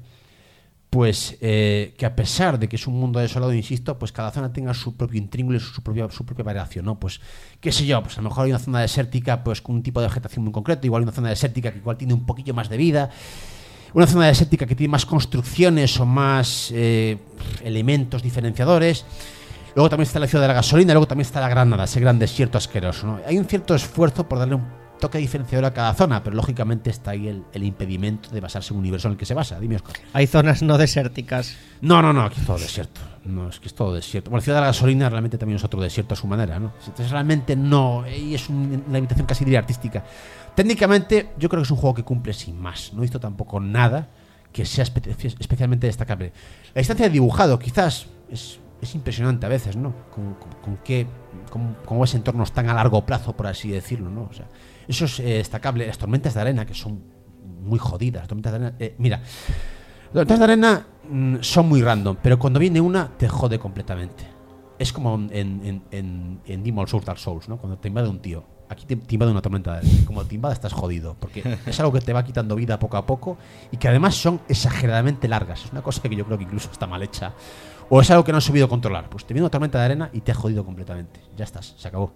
pues eh, que a pesar de que es un mundo desolado, insisto, pues cada zona tenga su propio intríngulo y su propia, su propia variación, ¿no? Pues, qué sé yo, pues a lo mejor hay una zona desértica pues con un tipo de vegetación muy concreto, igual hay una zona desértica que igual tiene un poquillo más de vida, una zona desértica que tiene más construcciones o más eh, elementos diferenciadores. Luego también está la ciudad de la gasolina, luego también está la Granada, ese gran desierto asqueroso, ¿no? Hay un cierto esfuerzo por darle un toque diferenciador a cada zona, pero lógicamente está ahí el, el impedimento de basarse en un universo en el que se basa. Dime, Oscar. Hay zonas no desérticas. No, no, no, aquí es todo desierto. No, es que es todo desierto. Bueno, la ciudad de la gasolina realmente también es otro desierto a su manera, ¿no? Entonces realmente no, y es un, una habitación casi diría artística. Técnicamente yo creo que es un juego que cumple sin más. No he visto tampoco nada que sea espe especialmente destacable. La distancia de dibujado quizás es... es impresionante a veces, ¿no? Con, con, con qué, con, con ese entornos tan a largo plazo, por así decirlo, ¿no? O sea, eso es eh, destacable. Las tormentas de arena, que son muy jodidas. Las tormentas de arena, eh, mira, las tormentas de arena mmm, son muy random, pero cuando viene una, te jode completamente. Es como en, en, en, en Demon's Souls, Dark Souls, ¿no? Cuando te invade un tío. Aquí te, te invade una tormenta de arena. Como te invade, estás jodido, porque es algo que te va quitando vida poco a poco y que además son exageradamente largas. Es una cosa que yo creo que incluso está mal hecha. O es algo que no has sabido controlar. Pues te viene una tormenta de arena y te ha jodido completamente. Ya estás, se acabó.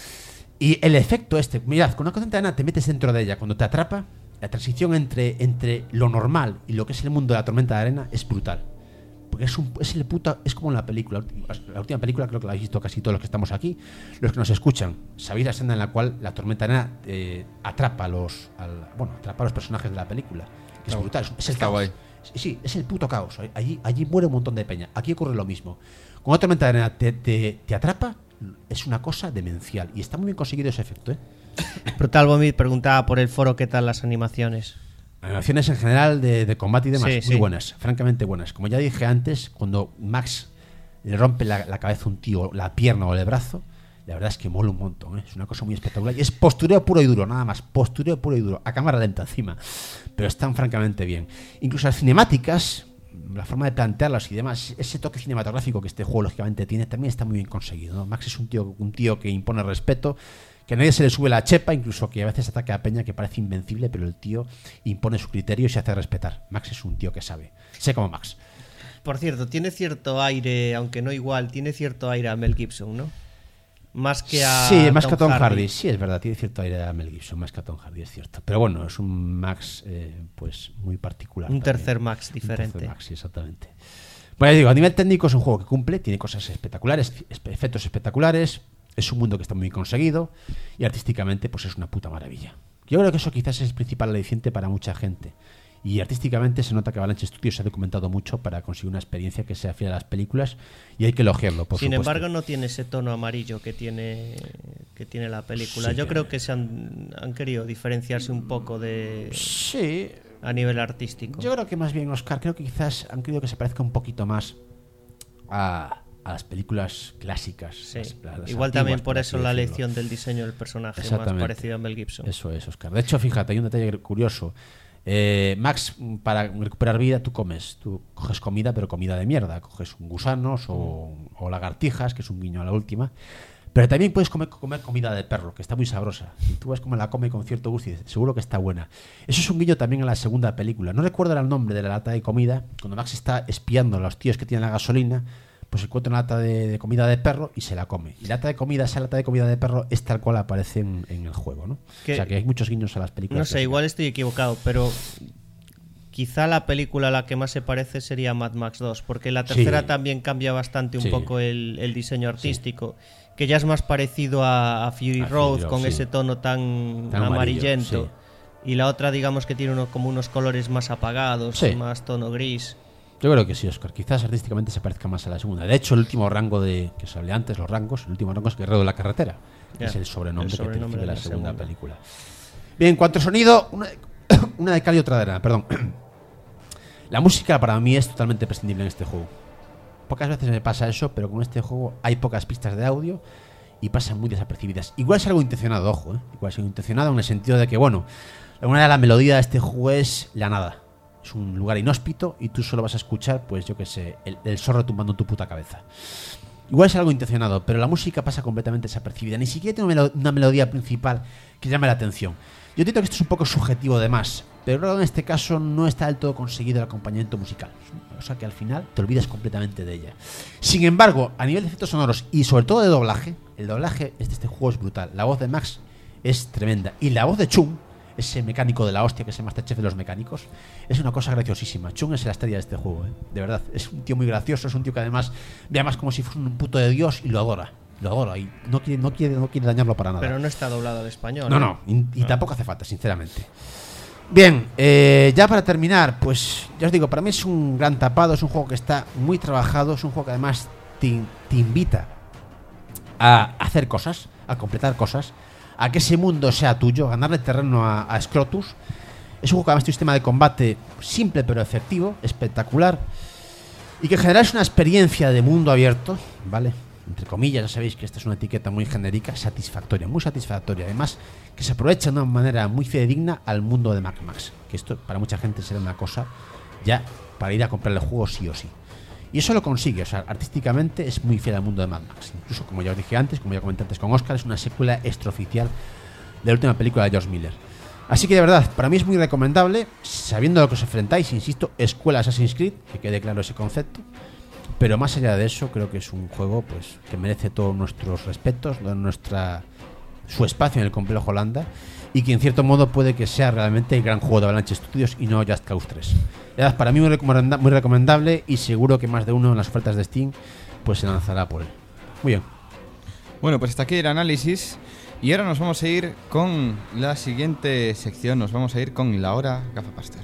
Y el efecto este, mirad, con una tormenta de arena te metes dentro de ella. Cuando te atrapa, la transición entre, entre lo normal y lo que es el mundo de la tormenta de arena es brutal. Porque es, un, es el puta, es como en la película. La última película creo que la habéis visto casi todos los que estamos aquí. Los que nos escuchan, sabéis la escena en la cual la tormenta de arena eh, atrapa a los, al, bueno, atrapa a los personajes de la película. Que es brutal, es, es el caos. Sí, es el puto caos. Allí, allí muere un montón de peña. Aquí ocurre lo mismo. Con una tormenta de arena te, te, te atrapa, es una cosa demencial. Y está muy bien conseguido ese efecto, ¿eh? Brutal Vomit preguntaba por el foro qué tal las animaciones. Animaciones en general de, de combate y demás, sí, muy sí. buenas, francamente buenas. Como ya dije antes, cuando Max le rompe la, la cabeza a un tío, la pierna o el brazo, la verdad es que mola un montón, ¿eh? Es una cosa muy espectacular. Y es postureo puro y duro, nada más. Postureo puro y duro, a cámara lenta encima. Pero están francamente bien. Incluso las cinemáticas, la forma de plantearlas y demás, ese toque cinematográfico que este juego lógicamente tiene, también está muy bien conseguido, ¿no? Max es un tío, un tío que impone respeto, que a nadie se le sube la chepa, incluso que a veces ataca a peña que parece invencible, pero el tío impone su criterio y se hace respetar. Max es un tío que sabe. Sé como Max. Por cierto, tiene cierto aire, aunque no igual, tiene cierto aire a Mel Gibson, ¿no? Más que a Sí, más Tom que a Tom Hardy. Hardy. Sí, es verdad, tiene cierto aire a Mel Gibson, más que a Tom Hardy, es cierto. Pero bueno, es un Max eh, pues muy particular. Un también. tercer Max diferente. Un tercer Max, sí, exactamente. Bueno, ya digo, a nivel técnico es un juego que cumple, tiene cosas espectaculares, efectos espectaculares, es un mundo que está muy conseguido y artísticamente pues es una puta maravilla. Yo creo que eso quizás es el principal aliciente para mucha gente. Y artísticamente se nota que Avalanche Studios se ha documentado mucho para conseguir una experiencia que sea fiel a las películas y hay que elogiarlo, por Sin supuesto. embargo, no tiene ese tono amarillo que tiene que tiene la película. Sí, Yo que- creo que se han, han querido diferenciarse un poco de Sí, a nivel artístico. yo creo que más bien, Oscar, creo que quizás han querido que se parezca un poquito más a, a las películas clásicas. Sí. las- las Igual antiguas, también por así eso la decirlo. elección del diseño del personaje más Exactamente. parecido a Mel Gibson. Eso es, Oscar. De hecho, fíjate, hay un detalle curioso. Eh, Max, para recuperar vida, tú comes. Tú coges comida, pero comida de mierda. Coges un gusanos o, o lagartijas, que es un guiño a la última. Pero también puedes comer, comer comida de perro, que está muy sabrosa. Y tú ves cómo la come con cierto gusto y dices, seguro que está buena. Eso es un guiño también a la segunda película. No recuerdo el nombre de la lata de comida. Cuando Max está espiando a los tíos que tienen la gasolina, pues encuentra una lata de, de comida de perro y se la come. Y la lata de comida, esa lata de comida de perro es tal cual aparece en, en el juego, ¿no? Que- o sea que hay muchos guiños a las películas. No sé, clásicas. igual estoy equivocado, pero quizá la película a la que más se parece sería Mad Max dos, porque la tercera Sí. también cambia bastante un Sí. poco el, el diseño artístico, que ya es más parecido a, a Fury A Road, Fury Road, con sí. ese tono tan, Tan amarillo, amarillento. Y la otra, digamos que tiene uno, como unos colores más apagados, Sí. más tono gris. Yo creo que sí, Oscar. Quizás artísticamente se parezca más a la segunda. De hecho, el último rango de que os hablé antes, los rangos, el último rango es Guerrero de la Carretera, Yeah. Es el sobrenombre, El sobrenombre que te recibe de la, la segunda, segunda. película. Bien, en cuanto a sonido, una, una de cal y otra de arena, perdón. La música para mí es totalmente prescindible en este juego. Pocas veces me pasa eso, pero con este juego hay pocas pistas de audio y pasan muy desapercibidas. Igual es algo intencionado, ojo, ¿eh? Igual es algo intencionado en el sentido de que, bueno, alguna de la melodía de este juego es la nada. Es un lugar inhóspito y tú solo vas a escuchar, pues yo qué sé, el, el zorro tumbando en tu puta cabeza. Igual es algo intencionado, pero la música pasa completamente desapercibida. Ni siquiera tiene una, melo- una melodía principal que llame la atención. Yo entiendo que esto es un poco subjetivo de más, pero creo que en este caso no está del todo conseguido el acompañamiento musical. O sea que al final te olvidas completamente de ella. Sin embargo, a nivel de efectos sonoros y sobre todo de doblaje, el doblaje de este juego es brutal. La voz de Max es tremenda. Y la voz de Chung, ese mecánico de la hostia que es el Masterchef de los mecánicos, es una cosa graciosísima. Chung es la estrella de este juego, ¿eh? De verdad. Es un tío muy gracioso, es un tío que además ve a Max como si fuese un puto de Dios y lo adora. Lo adora y no quiere, no quiere, no quiere dañarlo para nada. Pero no está doblado al español. No, ¿eh? no, y, y tampoco hace falta, sinceramente. Bien, eh, ya para terminar, pues ya os digo, para mí es un gran tapado, es un juego que está muy trabajado, es un juego que además te, te invita a hacer cosas, a completar cosas, a que ese mundo sea tuyo, a ganarle terreno a, a Scrotus. Es un juego que además tiene un sistema de combate simple pero efectivo, espectacular, y que en general es una experiencia de mundo abierto, ¿vale? Entre comillas, ya sabéis que esta es una etiqueta muy genérica, satisfactoria, muy satisfactoria. Además, que se aprovecha de una manera muy fidedigna al mundo de Mad Max. Que esto para mucha gente será una cosa ya para ir a comprar el juego sí o sí. Y eso lo consigue, o sea, artísticamente es muy fiel al mundo de Mad Max. Incluso, como ya os dije antes, como ya comenté antes con Oscar, es una secuela extraoficial de la última película de George Miller. Así que de verdad, para mí es muy recomendable, sabiendo a lo que os enfrentáis, insisto, escuela Assassin's Creed, que quede claro ese concepto. Pero más allá de eso, creo que es un juego pues que merece todos nuestros respetos, nuestra su espacio en el complejo Holanda, y que en cierto modo puede que sea realmente el gran juego de Avalanche Studios y no Just Cause tres. De verdad, para mí muy, recomenda- muy recomendable y seguro que más de uno en las ofertas de Steam pues se lanzará por él. Muy bien. Bueno, pues hasta aquí el análisis. Y ahora nos vamos a ir con la siguiente sección. Nos vamos a ir con la hora Gafapaster.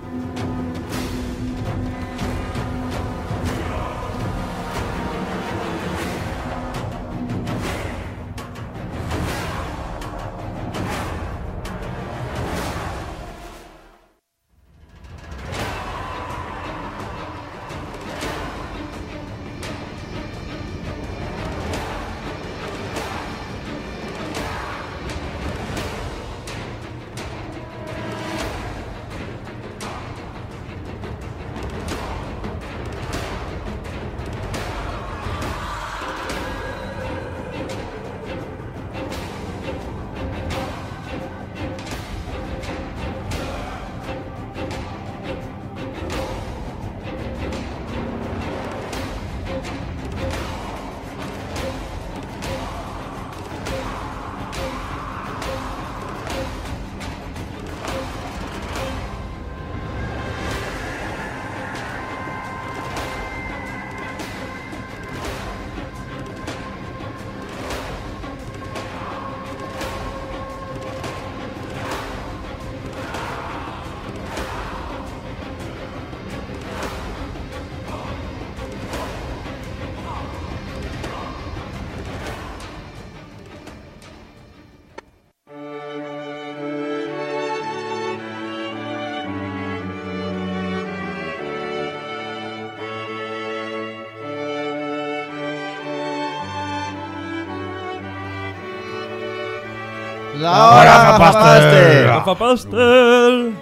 La hora Gafapaster. ¡Gafapastel!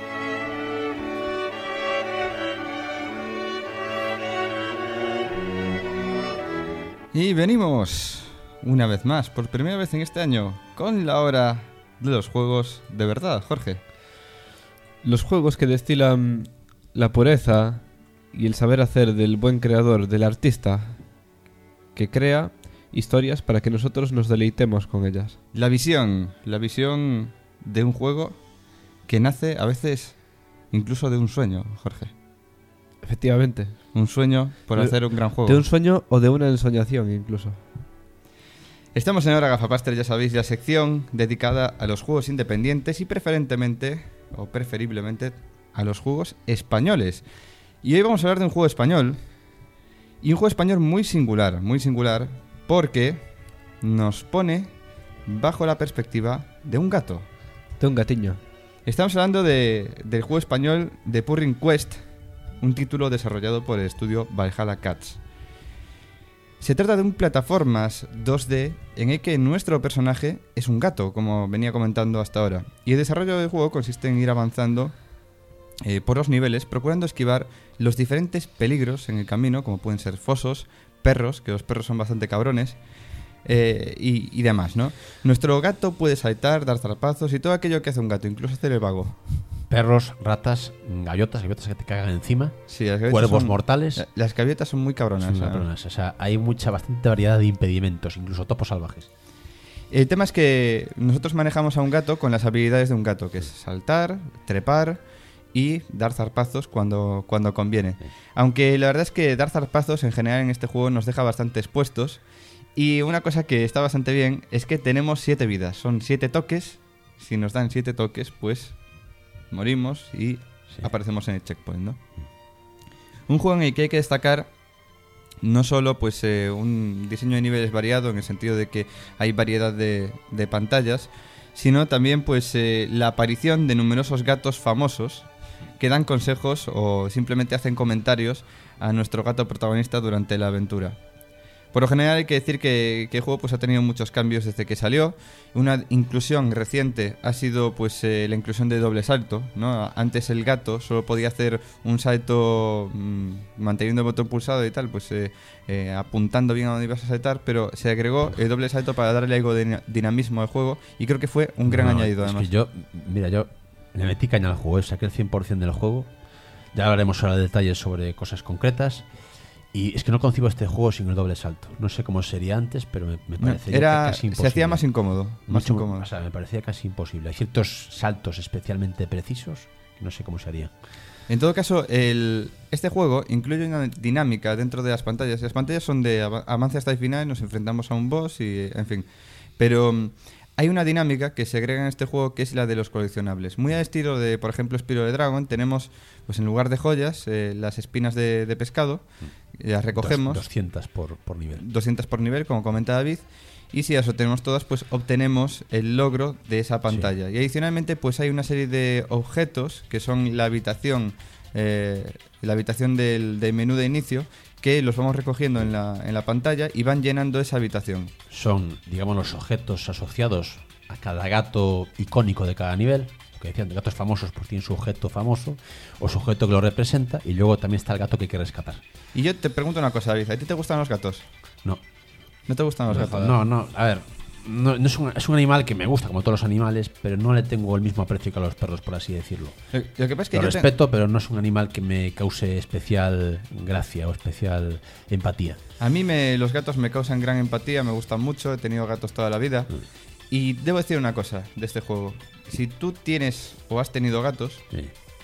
Y venimos una vez más, por primera vez en este año, con la hora de los juegos de verdad, Jorge. Los juegos que destilan la pureza y el saber hacer del buen creador, del artista que crea historias para que nosotros nos deleitemos con ellas. La visión, la visión de un juego que nace a veces incluso de un sueño, Jorge. Efectivamente. Un sueño por De- hacer un gran juego. De un sueño o de una ensoñación incluso. Estamos en Hora Gafapaster, ya sabéis, la sección dedicada a los juegos independientes y preferentemente, o preferiblemente, a los juegos españoles. Y hoy vamos a hablar de un juego español, y un juego español muy singular, muy singular, porque nos pone bajo la perspectiva de un gato. De un gatiño. Estamos hablando de, del juego español The Purring Quest, un título desarrollado por el estudio Valhalla Cats. Se trata de un plataformas dos D en el que nuestro personaje es un gato, como venía comentando hasta ahora. Y el desarrollo del juego consiste en ir avanzando eh, por los niveles, procurando esquivar los diferentes peligros en el camino, como pueden ser fosos, perros, que los perros son bastante cabrones, eh, y, y demás, ¿no? Nuestro gato puede saltar, dar zarpazos y todo aquello que hace un gato, incluso hacer el vago. Perros, ratas, gaviotas, gaviotas que te cagan encima, Sí, las gaviotas cuervos son- mortales. Las gaviotas son muy cabronas. Son o sea. cabronas. O sea, hay mucha, bastante variedad de impedimentos, incluso topos salvajes. El tema es que nosotros manejamos a un gato con las habilidades de un gato, que es saltar, trepar y dar zarpazos cuando, cuando conviene. Aunque la verdad es que dar zarpazos en general en este juego nos deja bastante expuestos. Y una cosa que está bastante bien es que tenemos siete vidas, son siete toques. Si nos dan siete toques, pues morimos y Sí. aparecemos en el checkpoint, ¿no? Un juego en el que hay que destacar no solo pues eh, un diseño de niveles variado en el sentido de que hay variedad de, de pantallas, sino también pues eh, la aparición de numerosos gatos famosos que dan consejos o simplemente hacen comentarios a nuestro gato protagonista durante la aventura. Por lo general hay que decir que, que el juego pues, ha tenido muchos cambios desde que salió. Una inclusión reciente ha sido pues eh, la inclusión de doble salto, ¿no? Antes el gato solo podía hacer un salto mmm, manteniendo el botón pulsado y tal, pues eh, eh, apuntando bien a donde ibas a saltar, pero se agregó el doble salto para darle algo de dinamismo al juego y creo que fue un gran No, añadido es además. que yo, mira, yo le metí caña al juego, saqué el cien por ciento del juego. Ya hablaremos ahora de detalles sobre cosas concretas. Y es que no concibo este juego sin el doble salto. No sé cómo sería antes, pero me, me No, parecería era, casi imposible. se hacía más incómodo, más Mucho- incómodo. O sea, me parecía casi imposible. Hay ciertos saltos especialmente precisos que no sé cómo se harían. En todo caso, el, este juego incluye una dinámica dentro de las pantallas. Las pantallas son de av- avance hasta el final, nos enfrentamos a un boss y, en fin. Pero mm, hay una dinámica que se agrega en este juego que es la de los coleccionables. Muy al estilo de, por ejemplo, Spyro the Dragon, tenemos, pues en lugar de joyas, eh, las espinas de, de pescado. Las recogemos. Dos- doscientas por, por nivel. doscientas por nivel, como comenta David. Y si las obtenemos todas, pues obtenemos el logro de esa pantalla. Y adicionalmente, pues hay una serie de objetos que son la habitación, eh, la habitación del, del menú de inicio, que los vamos recogiendo en la, en la pantalla y van llenando esa habitación. Son, digamos, los objetos asociados a cada gato icónico de cada nivel. Que decían de gatos famosos, pues tienen su objeto famoso o su objeto que lo representa. Y luego también está el gato que hay que rescatar. Y yo te pregunto una cosa, David, ¿a ti te gustan los gatos? No. ¿No te gustan los gatos? No, no, a ver, no, no es, un, es un animal que me gusta, como todos los animales, pero no le tengo el mismo aprecio que a los perros, por así decirlo. Lo, lo que pasa es que Lo yo te- respeto, pero no es un animal que me cause especial gracia o especial empatía. A mí me, los gatos me causan gran empatía, me gustan mucho, he tenido gatos toda la vida. Y debo decir una cosa de este juego. Si tú tienes o has tenido gatos, Sí.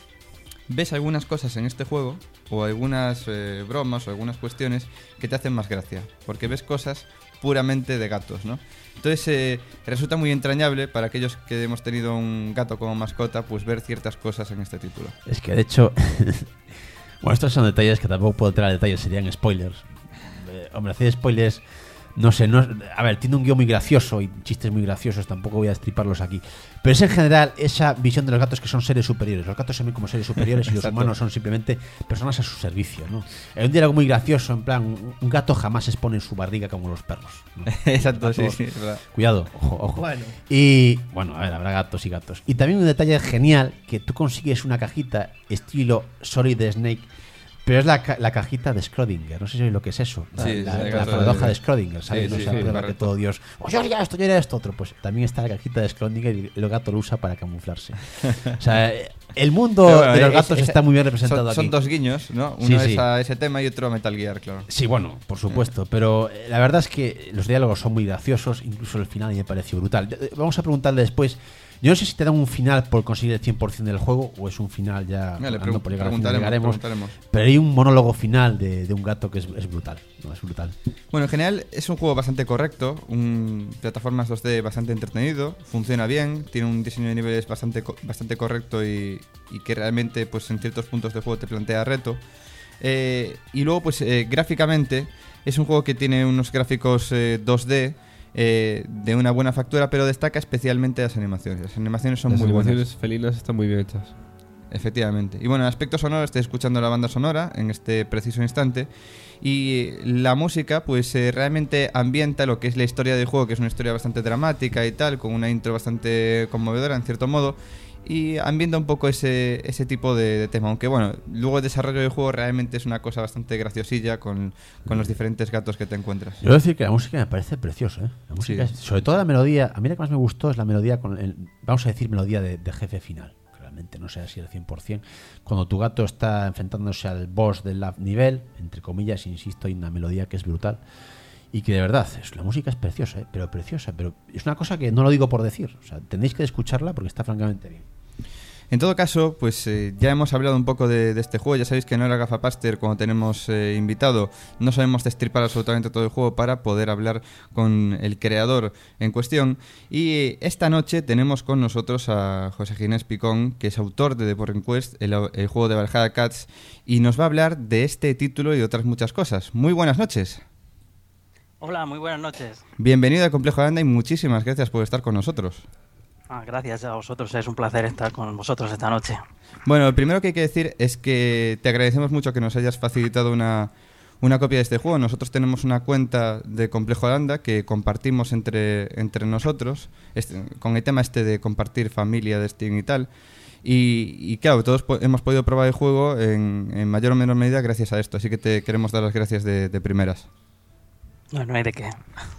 ves algunas cosas en este juego, o algunas eh, bromas o algunas cuestiones que te hacen más gracia, porque ves cosas puramente de gatos, ¿no? Entonces eh, resulta muy entrañable para aquellos que hemos tenido un gato como mascota, pues ver ciertas cosas en este título. Es que de hecho, bueno, estos son detalles que tampoco puedo entrar a detalles, serían spoilers. Eh, hombre, hacer spoilers, no sé, no, a ver, tiene un guión muy gracioso y chistes muy graciosos, tampoco voy a destriparlos aquí. Pero es en general esa visión de los gatos que son seres superiores. Los gatos se ven como seres superiores y los Exacto. humanos son simplemente personas a su servicio, ¿no? Hay un diálogo muy gracioso, en plan, un- un gato jamás expone su barriga como los perros, ¿no? Exacto, Gatos- sí, sí, es verdad. Cuidado, ojo, ojo. Bueno. Y bueno, a ver, habrá gatos y gatos. Y también un detalle genial, que tú consigues una cajita estilo Solid Snake, pero es la, ca- la cajita de Schrödinger. No sé si sabéis lo que es eso. La, Sí, la, sí, la gato paradoja de- de Schrödinger, ¿sabes? Sí, no sí, se sí, acuerda que correcto. todo Dios, oh, yo haría esto, yo haría esto otro. Pues también está la cajita de Schrödinger y el gato lo usa para camuflarse. O sea, el mundo Pero bueno, de los es- gatos es- está muy bien representado son, aquí. son dos guiños, ¿no? Uno Sí, es sí. a ese tema y otro a Metal Gear, claro. Sí, bueno, por supuesto, pero eh, la verdad es que los diálogos son muy graciosos, incluso el final me pareció brutal. Eh, Vamos a preguntarle después, yo no sé si te dan un final por conseguir el cien por ciento del juego o es un final ya Mira, le ando pregun- por llegar al final, preguntaremos, llegaremos, preguntaremos. pero hay un monólogo final de, de un gato que es, es brutal, no, es brutal. Bueno, en general es un juego bastante correcto, un plataformas dos D bastante entretenido, funciona bien, tiene un diseño de niveles bastante co- bastante correcto y, y que realmente pues en ciertos puntos del juego te plantea reto. Eh, y luego pues eh, gráficamente es un juego que tiene unos gráficos eh, dos D eh, de una buena factura, pero destaca especialmente las animaciones. Las animaciones son Las muy buenas. animaciones felinas están muy bien hechas. Efectivamente. Y bueno, en aspecto sonoro, estoy escuchando la banda sonora en este preciso instante. Y la música, pues eh, realmente ambienta lo que es la historia del juego, que es una historia bastante dramática y tal, con una intro bastante conmovedora en cierto modo. Y ambienta un poco ese, ese tipo de, de tema. Aunque bueno, luego el desarrollo del juego realmente es una cosa bastante graciosilla con, con los diferentes gatos que te encuentras. Yo voy a decir que la música me parece preciosa, ¿eh? La música Sí. es- sobre todo la melodía. A mí la que más me gustó es la melodía, con el, vamos a decir, melodía de, de jefe final. Realmente no sé si al cien por ciento. Cuando tu gato está enfrentándose al boss del la- nivel, entre comillas, insisto, hay una melodía que es brutal. Y que de verdad, es, la música es preciosa, ¿eh? Pero preciosa. Pero es una cosa que no lo digo por decir. O sea, tenéis que escucharla porque está francamente bien. En todo caso, pues eh, ya hemos hablado un poco de, de este juego. Ya sabéis que en Hora Gafapaster, cuando tenemos eh, invitado, no sabemos destripar absolutamente todo el juego para poder hablar con el creador en cuestión. Y esta noche tenemos con nosotros a José Ginés Picón, que es autor de The Boring Quest, el, el juego de Valhalla Cats, y nos va a hablar de este título y de otras muchas cosas. Muy buenas noches. Hola, muy buenas noches. Bienvenido al Complejo Landa y muchísimas gracias por estar con nosotros. Ah, gracias a vosotros, es un placer estar con vosotros esta noche. Bueno, lo primero que hay que decir es que te agradecemos mucho que nos hayas facilitado una, una copia de este juego. Nosotros tenemos una cuenta de Complejo Landa que compartimos entre, entre nosotros, este, con el tema este de compartir familia de Steam y tal. Y, y claro, todos po- hemos podido probar el juego en, en mayor o menor medida gracias a esto. Así que te queremos dar las gracias de, de primeras. No, no hay de qué.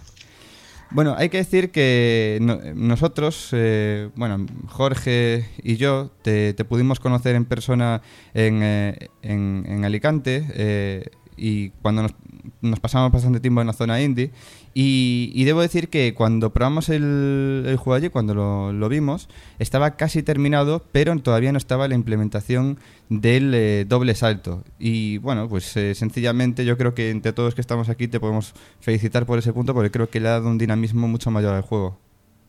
Bueno, hay que decir que no- nosotros, eh, bueno, Jorge y yo, te, te pudimos conocer en persona en, eh, en, en Alicante eh, y cuando nos, nos pasamos bastante tiempo en la zona indie. Y, y debo decir que cuando probamos el, el juego allí, cuando lo, lo vimos, estaba casi terminado, pero todavía no estaba la implementación del eh, doble salto. Y bueno, pues eh, sencillamente yo creo que entre todos que estamos aquí te podemos felicitar por ese punto, porque creo que le ha dado un dinamismo mucho mayor al juego.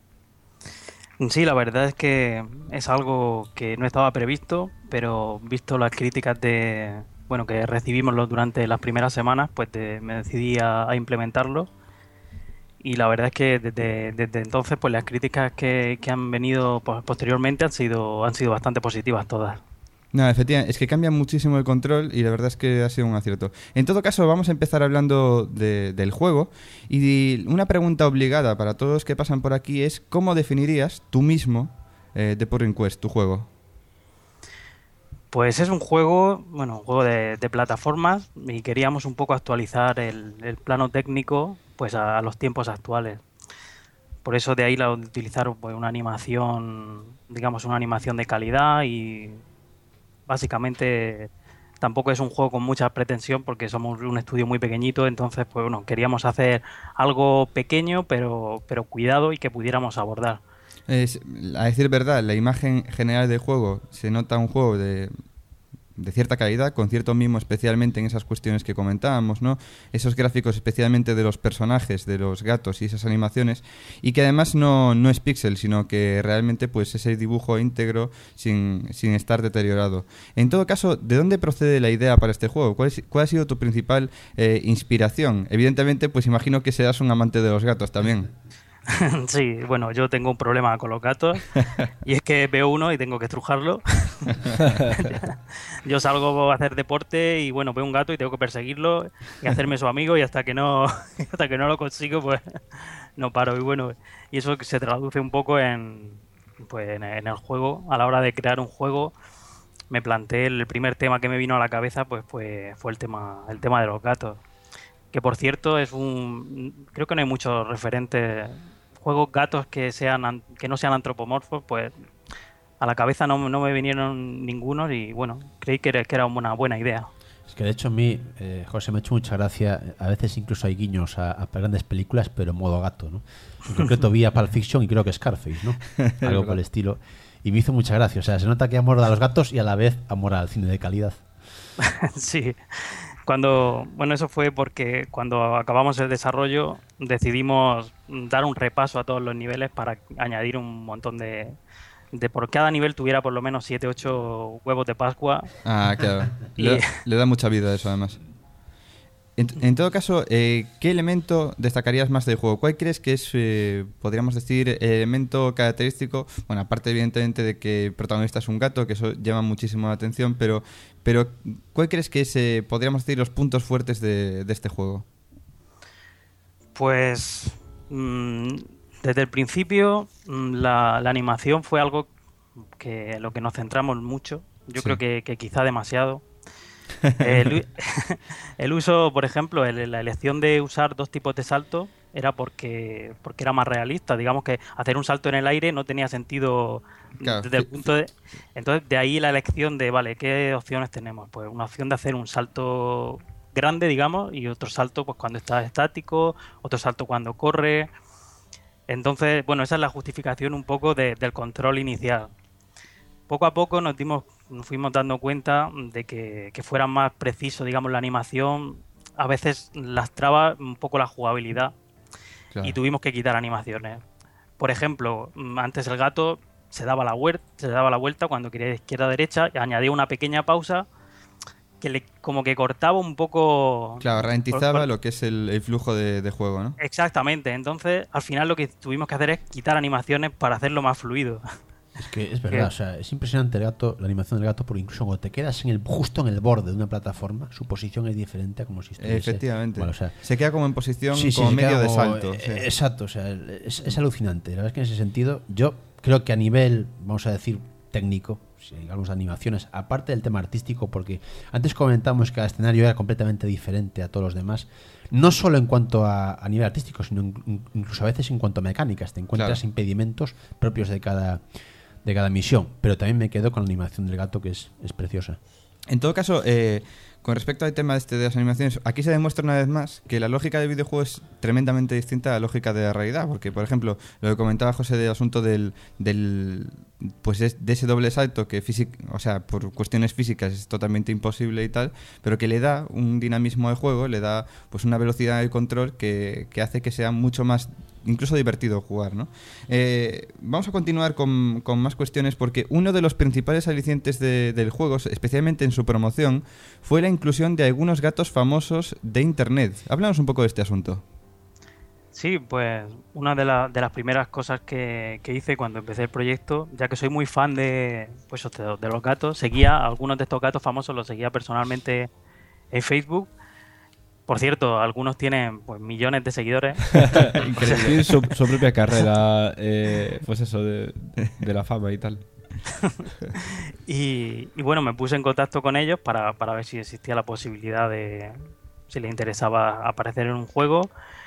Sí, la verdad es que es algo que no estaba previsto, pero visto las críticas de, bueno, que recibimos los- durante las primeras semanas, pues de- me decidí a, a implementarlo. Y la verdad es que desde, desde entonces, pues las críticas que, que han venido pues, posteriormente han sido, han sido bastante positivas todas. No, efectivamente, es que cambia muchísimo el control y la verdad es que ha sido un acierto. En todo caso, vamos a empezar hablando de- del juego. Y una pregunta obligada para todos los que pasan por aquí es: ¿cómo definirías tú mismo eh, The Boring Quest, tu juego? Pues es un juego, bueno, un juego de, de plataformas y queríamos un poco actualizar el, el plano técnico pues a, a los tiempos actuales. Por eso de ahí la de utilizar pues, una animación, digamos una animación de calidad y básicamente tampoco es un juego con mucha pretensión porque somos un estudio muy pequeñito, entonces pues bueno, queríamos hacer algo pequeño pero, pero cuidado y que pudiéramos abordar. Es, a decir verdad, la imagen general del juego se nota un juego de, de cierta calidad, con cierto mimo, especialmente en esas cuestiones que comentábamos, ¿no? Esos gráficos, especialmente de los personajes, de los gatos y esas animaciones, y que además no, no es pixel, sino que realmente pues ese dibujo íntegro sin, sin estar deteriorado. En todo caso, ¿de dónde procede la idea para este juego? ¿Cuál, es, cuál ha sido tu principal eh, inspiración? Evidentemente, pues imagino que serás un amante de los gatos también. Sí, bueno, yo tengo un problema con los gatos y es que veo uno y tengo que estrujarlo. Yo salgo a hacer deporte y bueno, veo un gato y tengo que perseguirlo y hacerme su amigo y hasta que no hasta que no lo consigo pues no paro. Y bueno, y eso se traduce un poco en pues en, en el juego. A la hora de crear un juego me planteé el primer tema que me vino a la cabeza pues, pues fue el tema el tema de los gatos. Que por cierto es un creo que no hay muchos referentes juegos gatos que sean an- que no sean antropomorfos, pues a la cabeza no, no me vinieron ninguno y bueno, creí que era, que era una buena idea. Es que de hecho a mí, eh, José, me ha hecho mucha gracia. A veces incluso hay guiños a, a grandes películas, pero en modo gato, ¿no? En concreto vi a Pulp Fiction y creo que Scarface, ¿no? Algo por el estilo. Y me hizo mucha gracia. O sea, se nota que amor a los gatos y a la vez amor al cine de calidad. Sí. Cuando, bueno, eso fue porque cuando acabamos el desarrollo decidimos dar un repaso a todos los niveles para añadir un montón de, de por cada nivel tuviera por lo menos siete ocho huevos de Pascua. Ah, claro. Le, Y- le da mucha vida a eso, además. En, en todo caso, eh, ¿qué elemento destacarías más del juego? ¿Cuál crees que es, eh, podríamos decir, el elemento característico? Bueno, aparte evidentemente de que el protagonista es un gato, que eso llama muchísimo la atención, pero, pero ¿cuál crees que es, eh, podríamos decir, los puntos fuertes de, de este juego? Pues mmm, desde el principio mmm, la, la animación fue algo que lo que nos centramos mucho. Yo sí. creo que, que quizá demasiado. El, el uso, por ejemplo, el, la elección de usar dos tipos de salto era porque porque era más realista. Digamos que hacer un salto en el aire no tenía sentido claro, desde el punto de... Entonces, de ahí la elección de, vale, ¿qué opciones tenemos? Pues una opción de hacer un salto grande, digamos, y otro salto pues cuando está estático, otro salto cuando corre. Entonces, bueno, esa es la justificación un poco de, del control inicial. Poco a poco nos dimos nos fuimos dando cuenta de que, que fuera más preciso, digamos, la animación a veces lastraba un poco la jugabilidad claro. y tuvimos que quitar animaciones. Por ejemplo, antes el gato se daba la vuelta, se daba la vuelta cuando quería de izquierda a derecha y añadía una pequeña pausa que le como que cortaba un poco... Claro, ralentizaba por, por... lo que es el, el flujo de, de juego, ¿no? Exactamente. Entonces, al final lo que tuvimos que hacer es quitar animaciones para hacerlo más fluido. Es que es verdad, o sea, es impresionante el gato, la animación del gato, porque incluso cuando te quedas en el, justo en el borde de una plataforma, su posición es diferente a como si estuviese... Efectivamente. Bueno, o sea, se queda como en posición, sí, sí, como medio como, de salto. Eh, sí. Exacto, o sea, es, es alucinante. La verdad es que en ese sentido, yo creo que a nivel, vamos a decir, técnico, si hablamos de animaciones, aparte del tema artístico, porque antes comentamos que el escenario era completamente diferente a todos los demás, no solo en cuanto a, a nivel artístico, sino in, incluso a veces en cuanto a mecánicas. Te encuentras claro. impedimentos propios de cada... de cada misión, pero también me quedo con la animación del gato, que es, es preciosa. En todo caso, eh, con respecto al tema este de las animaciones, aquí se demuestra una vez más que la lógica del videojuego es tremendamente distinta a la lógica de la realidad, porque, por ejemplo, lo que comentaba José del asunto del, del pues de ese doble salto que físic, o sea, por cuestiones físicas es totalmente imposible y tal, pero que le da un dinamismo al juego, le da pues una velocidad del control que, que hace que sea mucho más incluso divertido jugar, ¿no? Eh, vamos a continuar con, con más cuestiones, porque uno de los principales alicientes de, del juego, especialmente en su promoción, fue la inclusión de algunos gatos famosos de internet. Háblanos un poco de este asunto. Sí, pues una de, la, de las primeras cosas que, que hice cuando empecé el proyecto, ya que soy muy fan de, pues, de, de los gatos, seguía a algunos de estos gatos famosos, los seguía personalmente en Facebook. Por cierto, algunos tienen pues millones de seguidores. Tienen su, su propia carrera, eh, pues eso, de, de la fama y tal. y, y bueno, me puse en contacto con ellos para, para ver si existía la posibilidad de, si les interesaba aparecer en un juego.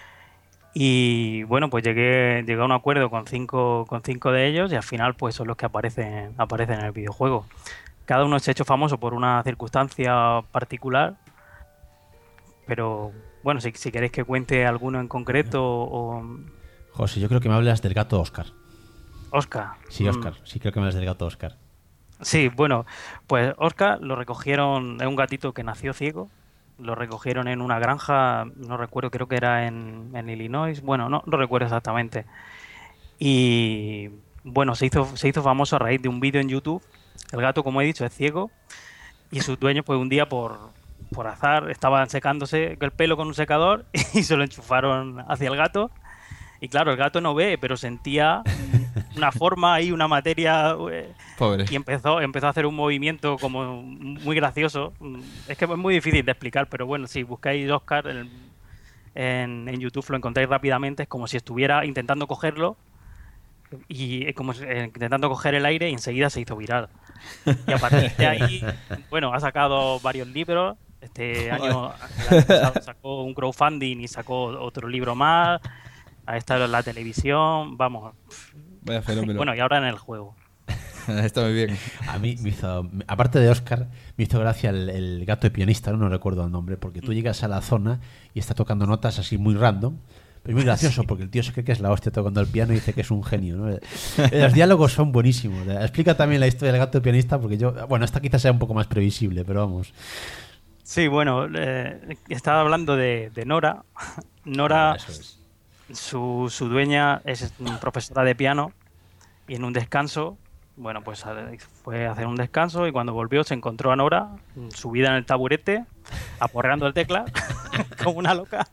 Y bueno, pues llegué, llegué a un acuerdo con cinco, con cinco de ellos y al final pues son los que aparecen, aparecen en el videojuego. Cada uno se ha hecho famoso por una circunstancia particular. Pero, bueno, si, si queréis que cuente alguno en concreto o... José, yo creo que me hablas del gato Oscar. Oscar. Sí, Oscar. Mm. Sí, creo que me hablas del gato Oscar. Sí, bueno, pues Oscar lo recogieron, es un gatito que nació ciego. Lo recogieron en una granja, no recuerdo, creo que era en, en Illinois. Bueno, no, no recuerdo exactamente. Y, bueno, se hizo, se hizo famoso a raíz de un vídeo en YouTube. El gato, como he dicho, es ciego. Y sus dueños, pues un día por... por azar, estaban secándose el pelo con un secador y se lo enchufaron hacia el gato. Y claro, el gato no ve, pero sentía una forma ahí, una materia. Pobre. Y empezó, empezó a hacer un movimiento como muy gracioso. Es que es muy difícil de explicar, pero bueno, si buscáis Oscar en, en, en YouTube lo encontráis rápidamente. Es como si estuviera intentando cogerlo y como eh, intentando coger el aire y enseguida se hizo viral. Y a partir de ahí, bueno, ha sacado varios libros. Este año, el año pasado sacó un crowdfunding y sacó otro libro más. Ha estado en la televisión, vamos. Vaya fenómeno. Bueno, y ahora en el juego. Está muy bien. A mí me hizo, aparte de Oscar, me hizo gracia el, el gato de pianista, no, no recuerdo el nombre, porque tú llegas a la zona y está tocando notas así muy random. Es muy gracioso porque el tío se cree que es la hostia tocando el piano y dice que es un genio, ¿no? Los diálogos son buenísimos. Explica también la historia del gato de pianista porque yo... Bueno, esta quizás sea un poco más previsible, pero vamos... Sí, bueno, eh, estaba hablando de, de Nora. Nora, ah, eso es. su, su dueña es profesora de piano y en un descanso, bueno, pues fue a hacer un descanso y cuando volvió se encontró a Nora subida en el taburete, aporreando el tecla, como una loca.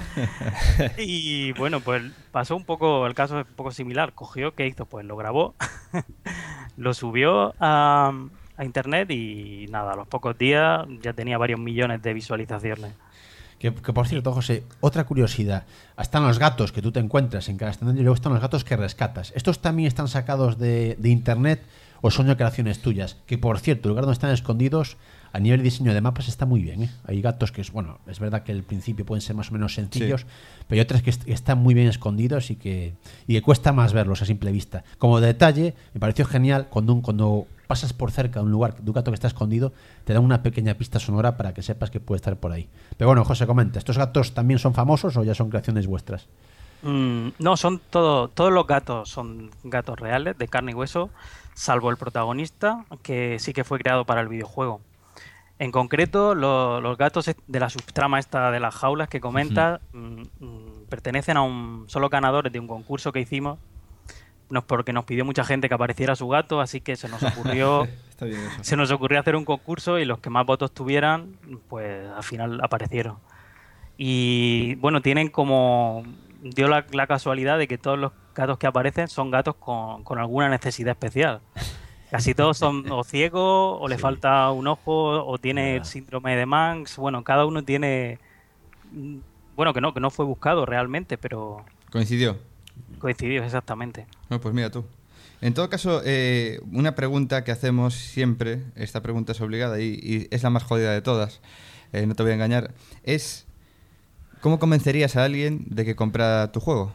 Y bueno, pues pasó un poco, el caso es un poco similar. Cogió, ¿qué hizo? Pues lo grabó, lo subió a, a internet y nada, a los pocos días ya tenía varios millones de visualizaciones. Que, que por cierto, José, otra curiosidad. Están los gatos que tú te encuentras en cada stand y luego están los gatos que rescatas. ¿Estos también están sacados de, de internet o son de creaciones tuyas? Que por cierto, el lugar donde están escondidos, a nivel de diseño de mapas, está muy bien, ¿eh? Hay gatos que, es bueno, es verdad que al principio pueden ser más o menos sencillos, sí, pero hay otros que est están muy bien escondidos y que, y que cuesta más verlos a simple vista. Como detalle, me pareció genial cuando, un, cuando pasas por cerca de un lugar de un gato que está escondido, te dan una pequeña pista sonora para que sepas que puede estar por ahí. Pero bueno, José, comenta, ¿estos gatos también son famosos o ya son creaciones vuestras? Mm, no, son todo, todos los gatos son gatos reales, de carne y hueso, salvo el protagonista, que sí que fue creado para el videojuego. En concreto, lo, los gatos de la subtrama esta de las jaulas que comentas uh-huh. mm, mm, pertenecen a un solo ganadores de un concurso que hicimos, no, porque nos pidió mucha gente que apareciera su gato, así que se nos ocurrió Está bien eso. se nos ocurrió hacer un concurso y los que más votos tuvieran, pues al final aparecieron. Y bueno, tienen como dio la, la casualidad de que todos los gatos que aparecen son gatos con, con alguna necesidad especial. Casi todos son o ciegos, o le sí. falta un ojo, o tiene el síndrome de Manx. Bueno, cada uno tiene... Bueno, que no, que no fue buscado realmente, pero... ¿Coincidió? Coincidió, exactamente. No, pues mira tú. En todo caso, eh, una pregunta que hacemos siempre, esta pregunta es obligada y, y es la más jodida de todas, eh, no te voy a engañar, es ¿cómo convencerías a alguien de que compra tu juego?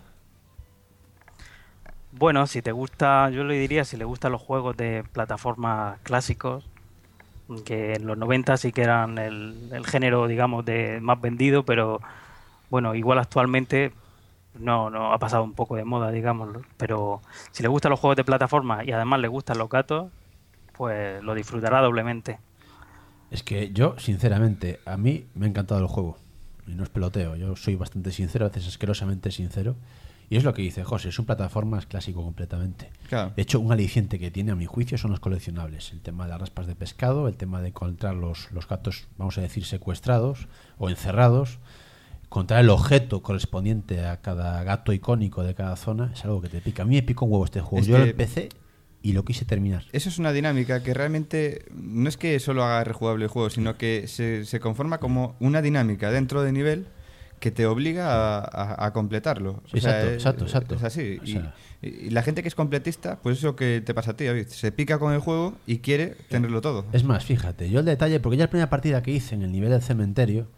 Bueno, si te gusta, yo le diría, si le gustan los juegos de plataformas clásicos, que en los noventa sí que eran el, el género, digamos, de más vendido, pero bueno, igual actualmente no, no ha pasado un poco de moda, digamos, pero si le gustan los juegos de plataforma y además le gustan los gatos, pues lo disfrutará doblemente. Es que yo, sinceramente, a mí me ha encantado el juego, y no es peloteo, yo soy bastante sincero, a veces asquerosamente sincero. Y es lo que dice José, es un plataformas clásico completamente. Claro. De hecho, un aliciente que tiene a mi juicio son los coleccionables. El tema de las raspas de pescado, el tema de encontrar los, los gatos, vamos a decir, secuestrados o encerrados, encontrar el objeto correspondiente a cada gato icónico de cada zona, es algo que te pica. A mí me picó un huevo este juego. Es Yo que... lo empecé y lo quise terminar. Eso es una dinámica que realmente no es que solo haga rejugable el juego, sino que se, se conforma como una dinámica dentro de nivel que te obliga a, a, a completarlo. Sí, o sea, exacto, es, exacto, exacto. Es así. O Y, sea... y la gente que es completista, pues eso que te pasa a ti, David. Se pica con el juego y quiere tenerlo todo. Es más, fíjate, yo el detalle, porque ya la primera partida que hice en el nivel del cementerio,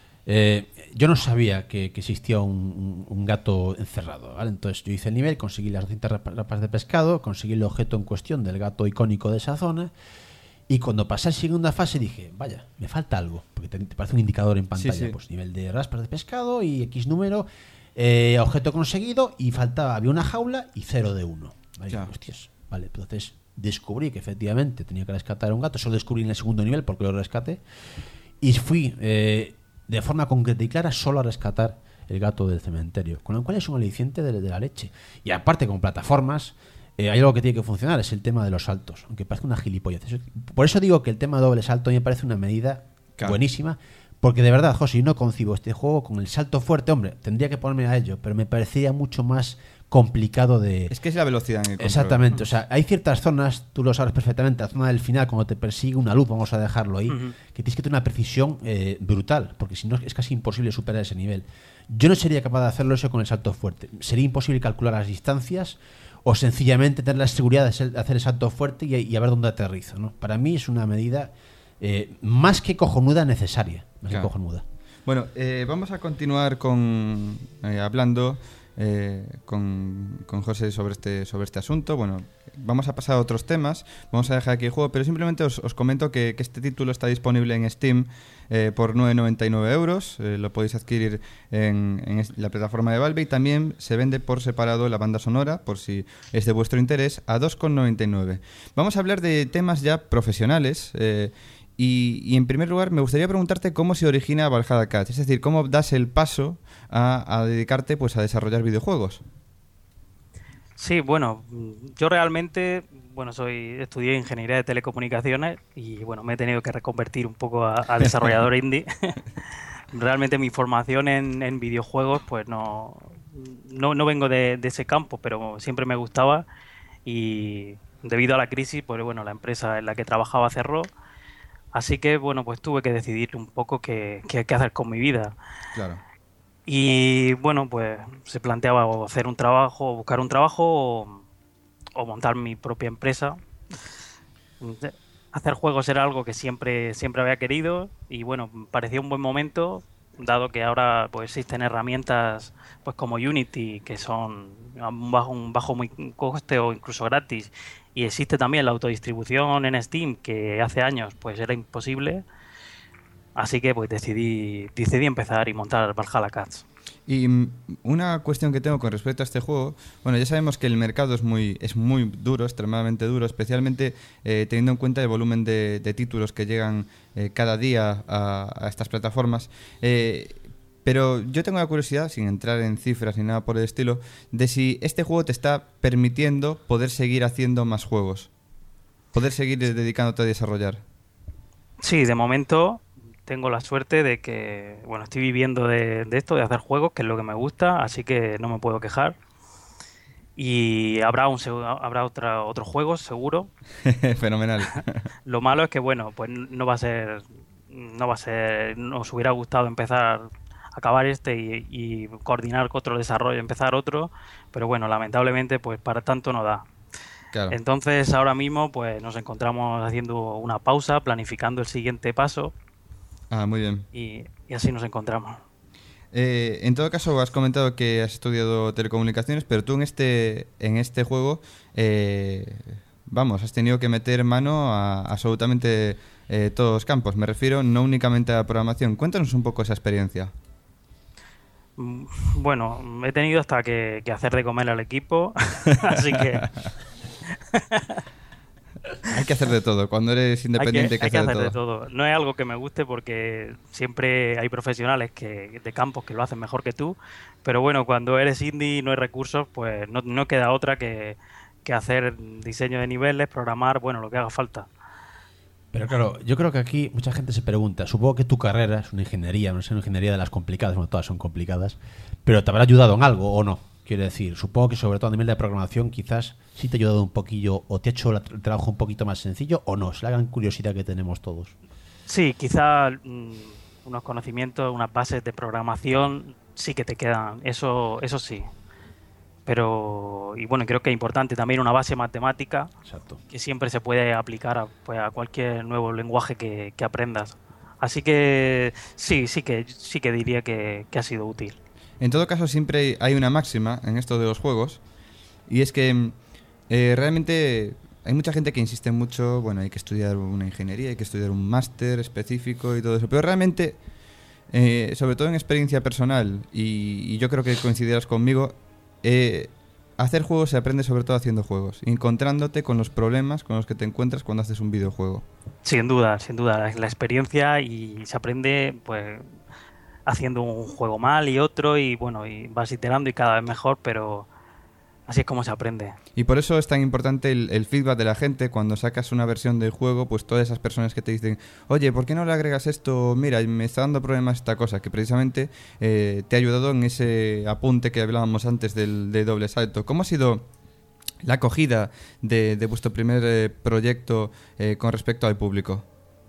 eh, yo no sabía que, que existía un, un, un gato encerrado, ¿vale? Entonces yo hice el nivel, conseguí las doscientas rapas de pescado, conseguí el objeto en cuestión del gato icónico de esa zona. Y cuando pasé a la segunda fase dije, vaya, me falta algo, porque te, te parece un indicador en pantalla, sí, sí. Pues nivel de raspas de pescado y X número, eh, objeto conseguido, y faltaba, había una jaula y cero de uno. Vale, ya. Hostias, vale, entonces descubrí que efectivamente tenía que rescatar a un gato, solo descubrí en el segundo nivel porque lo rescaté, y fui eh, de forma concreta y clara solo a rescatar el gato del cementerio, con lo cual es un aliciente de, de la leche. Y aparte, con plataformas, Eh, hay algo que tiene que funcionar, es el tema de los saltos, aunque parece una gilipollez. Por eso digo que el tema doble salto a mí me parece una medida claro. buenísima, porque de verdad, José, yo no concibo este juego con el salto fuerte. Hombre, tendría que ponerme a ello, pero me parecía mucho más complicado de... Es que es la velocidad en el control. Exactamente, o sea, hay ciertas zonas, tú lo sabes perfectamente, la zona del final, cuando te persigue una luz, vamos a dejarlo ahí, uh-huh. que tienes que tener una precisión eh, brutal, porque si no es casi imposible superar ese nivel. Yo no sería capaz de hacerlo eso con el salto fuerte. Sería imposible calcular las distancias o sencillamente tener la seguridad de hacer el salto fuerte y, y a ver dónde aterrizo, ¿no? Para mí es una medida eh, más que cojonuda, necesaria. Más claro. que cojonuda. Bueno, eh, vamos a continuar con eh, hablando eh, con, con José sobre este, sobre este asunto. Bueno, vamos a pasar a otros temas. Vamos a dejar aquí el juego, pero simplemente os, os comento que, que este título está disponible en Steam eh, por nueve noventa y nueve euros. Eh, lo podéis adquirir en, en la plataforma de Valve y también se vende por separado la banda sonora, por si es de vuestro interés, a dos con noventa y nueve. Vamos a hablar de temas ya profesionales. Eh, Y, y en primer lugar me gustaría preguntarte cómo se origina Valhalla Cat, es decir, cómo das el paso a, a dedicarte pues a desarrollar videojuegos. Sí, bueno, yo realmente, bueno, soy estudié ingeniería de telecomunicaciones y bueno, me he tenido que reconvertir un poco a, a desarrollador indie. realmente mi formación en, en videojuegos, pues no, no, no vengo de, de ese campo, pero siempre me gustaba y debido a la crisis, pues bueno, la empresa en la que trabajaba cerró, así que bueno, pues tuve que decidir un poco qué, qué, qué hacer con mi vida. Claro. Y bueno, pues se planteaba o hacer un trabajo, buscar un trabajo o, o montar mi propia empresa. Hacer juegos era algo que siempre siempre había querido y bueno, parecía un buen momento, dado que ahora pues existen herramientas pues como Unity, que son a un bajo, un bajo muy coste o incluso gratis, y existe también la autodistribución en Steam, que hace años pues era imposible. Así que pues decidí decidí empezar y montar Valhalla Cats. Y mm, una cuestión que tengo con respecto a este juego, bueno, ya sabemos que el mercado es muy es muy duro, extremadamente duro, especialmente eh, teniendo en cuenta el volumen de, de títulos que llegan eh, cada día a, a estas plataformas. Eh, pero yo tengo la curiosidad, sin entrar en cifras ni nada por el estilo, de si este juego te está permitiendo poder seguir haciendo más juegos, poder seguir dedicándote a desarrollar. Sí, de momento tengo la suerte de que, bueno, estoy viviendo de, de esto, de hacer juegos, que es lo que me gusta, así que no me puedo quejar. Y habrá un habrá otra otros juegos, seguro. Fenomenal. Lo malo es que, bueno, pues no va a ser, no va a ser, nos hubiera gustado empezar, acabar este y, y coordinar otro desarrollo, empezar otro, pero bueno, lamentablemente, pues para tanto no da. Claro. Entonces, ahora mismo, pues nos encontramos haciendo una pausa, planificando el siguiente paso. Ah, muy bien. Y, y así nos encontramos. Eh, en todo caso, has comentado que has estudiado telecomunicaciones, pero tú en este en este juego, eh, vamos, has tenido que meter mano a absolutamente eh, todos los campos. Me refiero no únicamente a la programación. Cuéntanos un poco esa experiencia. Bueno, he tenido hasta que, que hacer de comer al equipo, así que... Hay que hacer de todo. Cuando eres independiente hay que, hay que, hay que hacer, hacer de, todo. de todo. No es algo que me guste porque siempre hay profesionales que de campos que lo hacen mejor que tú, pero bueno, cuando eres indie y no hay recursos, pues no, no queda otra que, que hacer diseño de niveles, programar, bueno, lo que haga falta. Pero claro, yo creo que aquí mucha gente se pregunta, supongo que tu carrera es una ingeniería, no es una ingeniería de las complicadas, bueno, todas son complicadas, pero ¿te habrá ayudado en algo o no? Quiero decir, supongo que sobre todo a nivel de programación quizás sí te ha ayudado un poquillo o te ha hecho el trabajo un poquito más sencillo o no, es la gran curiosidad que tenemos todos. Sí, quizás mmm, unos conocimientos, unas bases de programación sí que te quedan, eso eso sí. Pero, y bueno, creo que es importante también una base matemática. Exacto. Que siempre se puede aplicar a, pues, a cualquier nuevo lenguaje que, que aprendas. Así que sí, sí que sí que diría que, que ha sido útil. En todo caso, siempre hay una máxima en esto de los juegos, y es que eh, realmente hay mucha gente que insiste mucho, bueno, hay que estudiar una ingeniería, hay que estudiar un máster específico y todo eso, pero realmente, eh, sobre todo en experiencia personal, y, y yo creo que coincidirás conmigo, eh, hacer juegos se aprende sobre todo haciendo juegos, encontrándote con los problemas con los que te encuentras cuando haces un videojuego. Sin duda, sin duda, la, la experiencia, y se aprende, pues... haciendo un juego mal y otro y bueno, y vas iterando y cada vez mejor, pero así es como se aprende. Y por eso es tan importante el, el feedback de la gente cuando sacas una versión del juego, pues todas esas personas que te dicen, oye, ¿por qué no le agregas esto? Mira, me está dando problemas esta cosa, que precisamente eh, te ha ayudado en ese apunte que hablábamos antes del de doble salto. ¿Cómo ha sido la acogida de, de vuestro primer eh, proyecto eh, con respecto al público?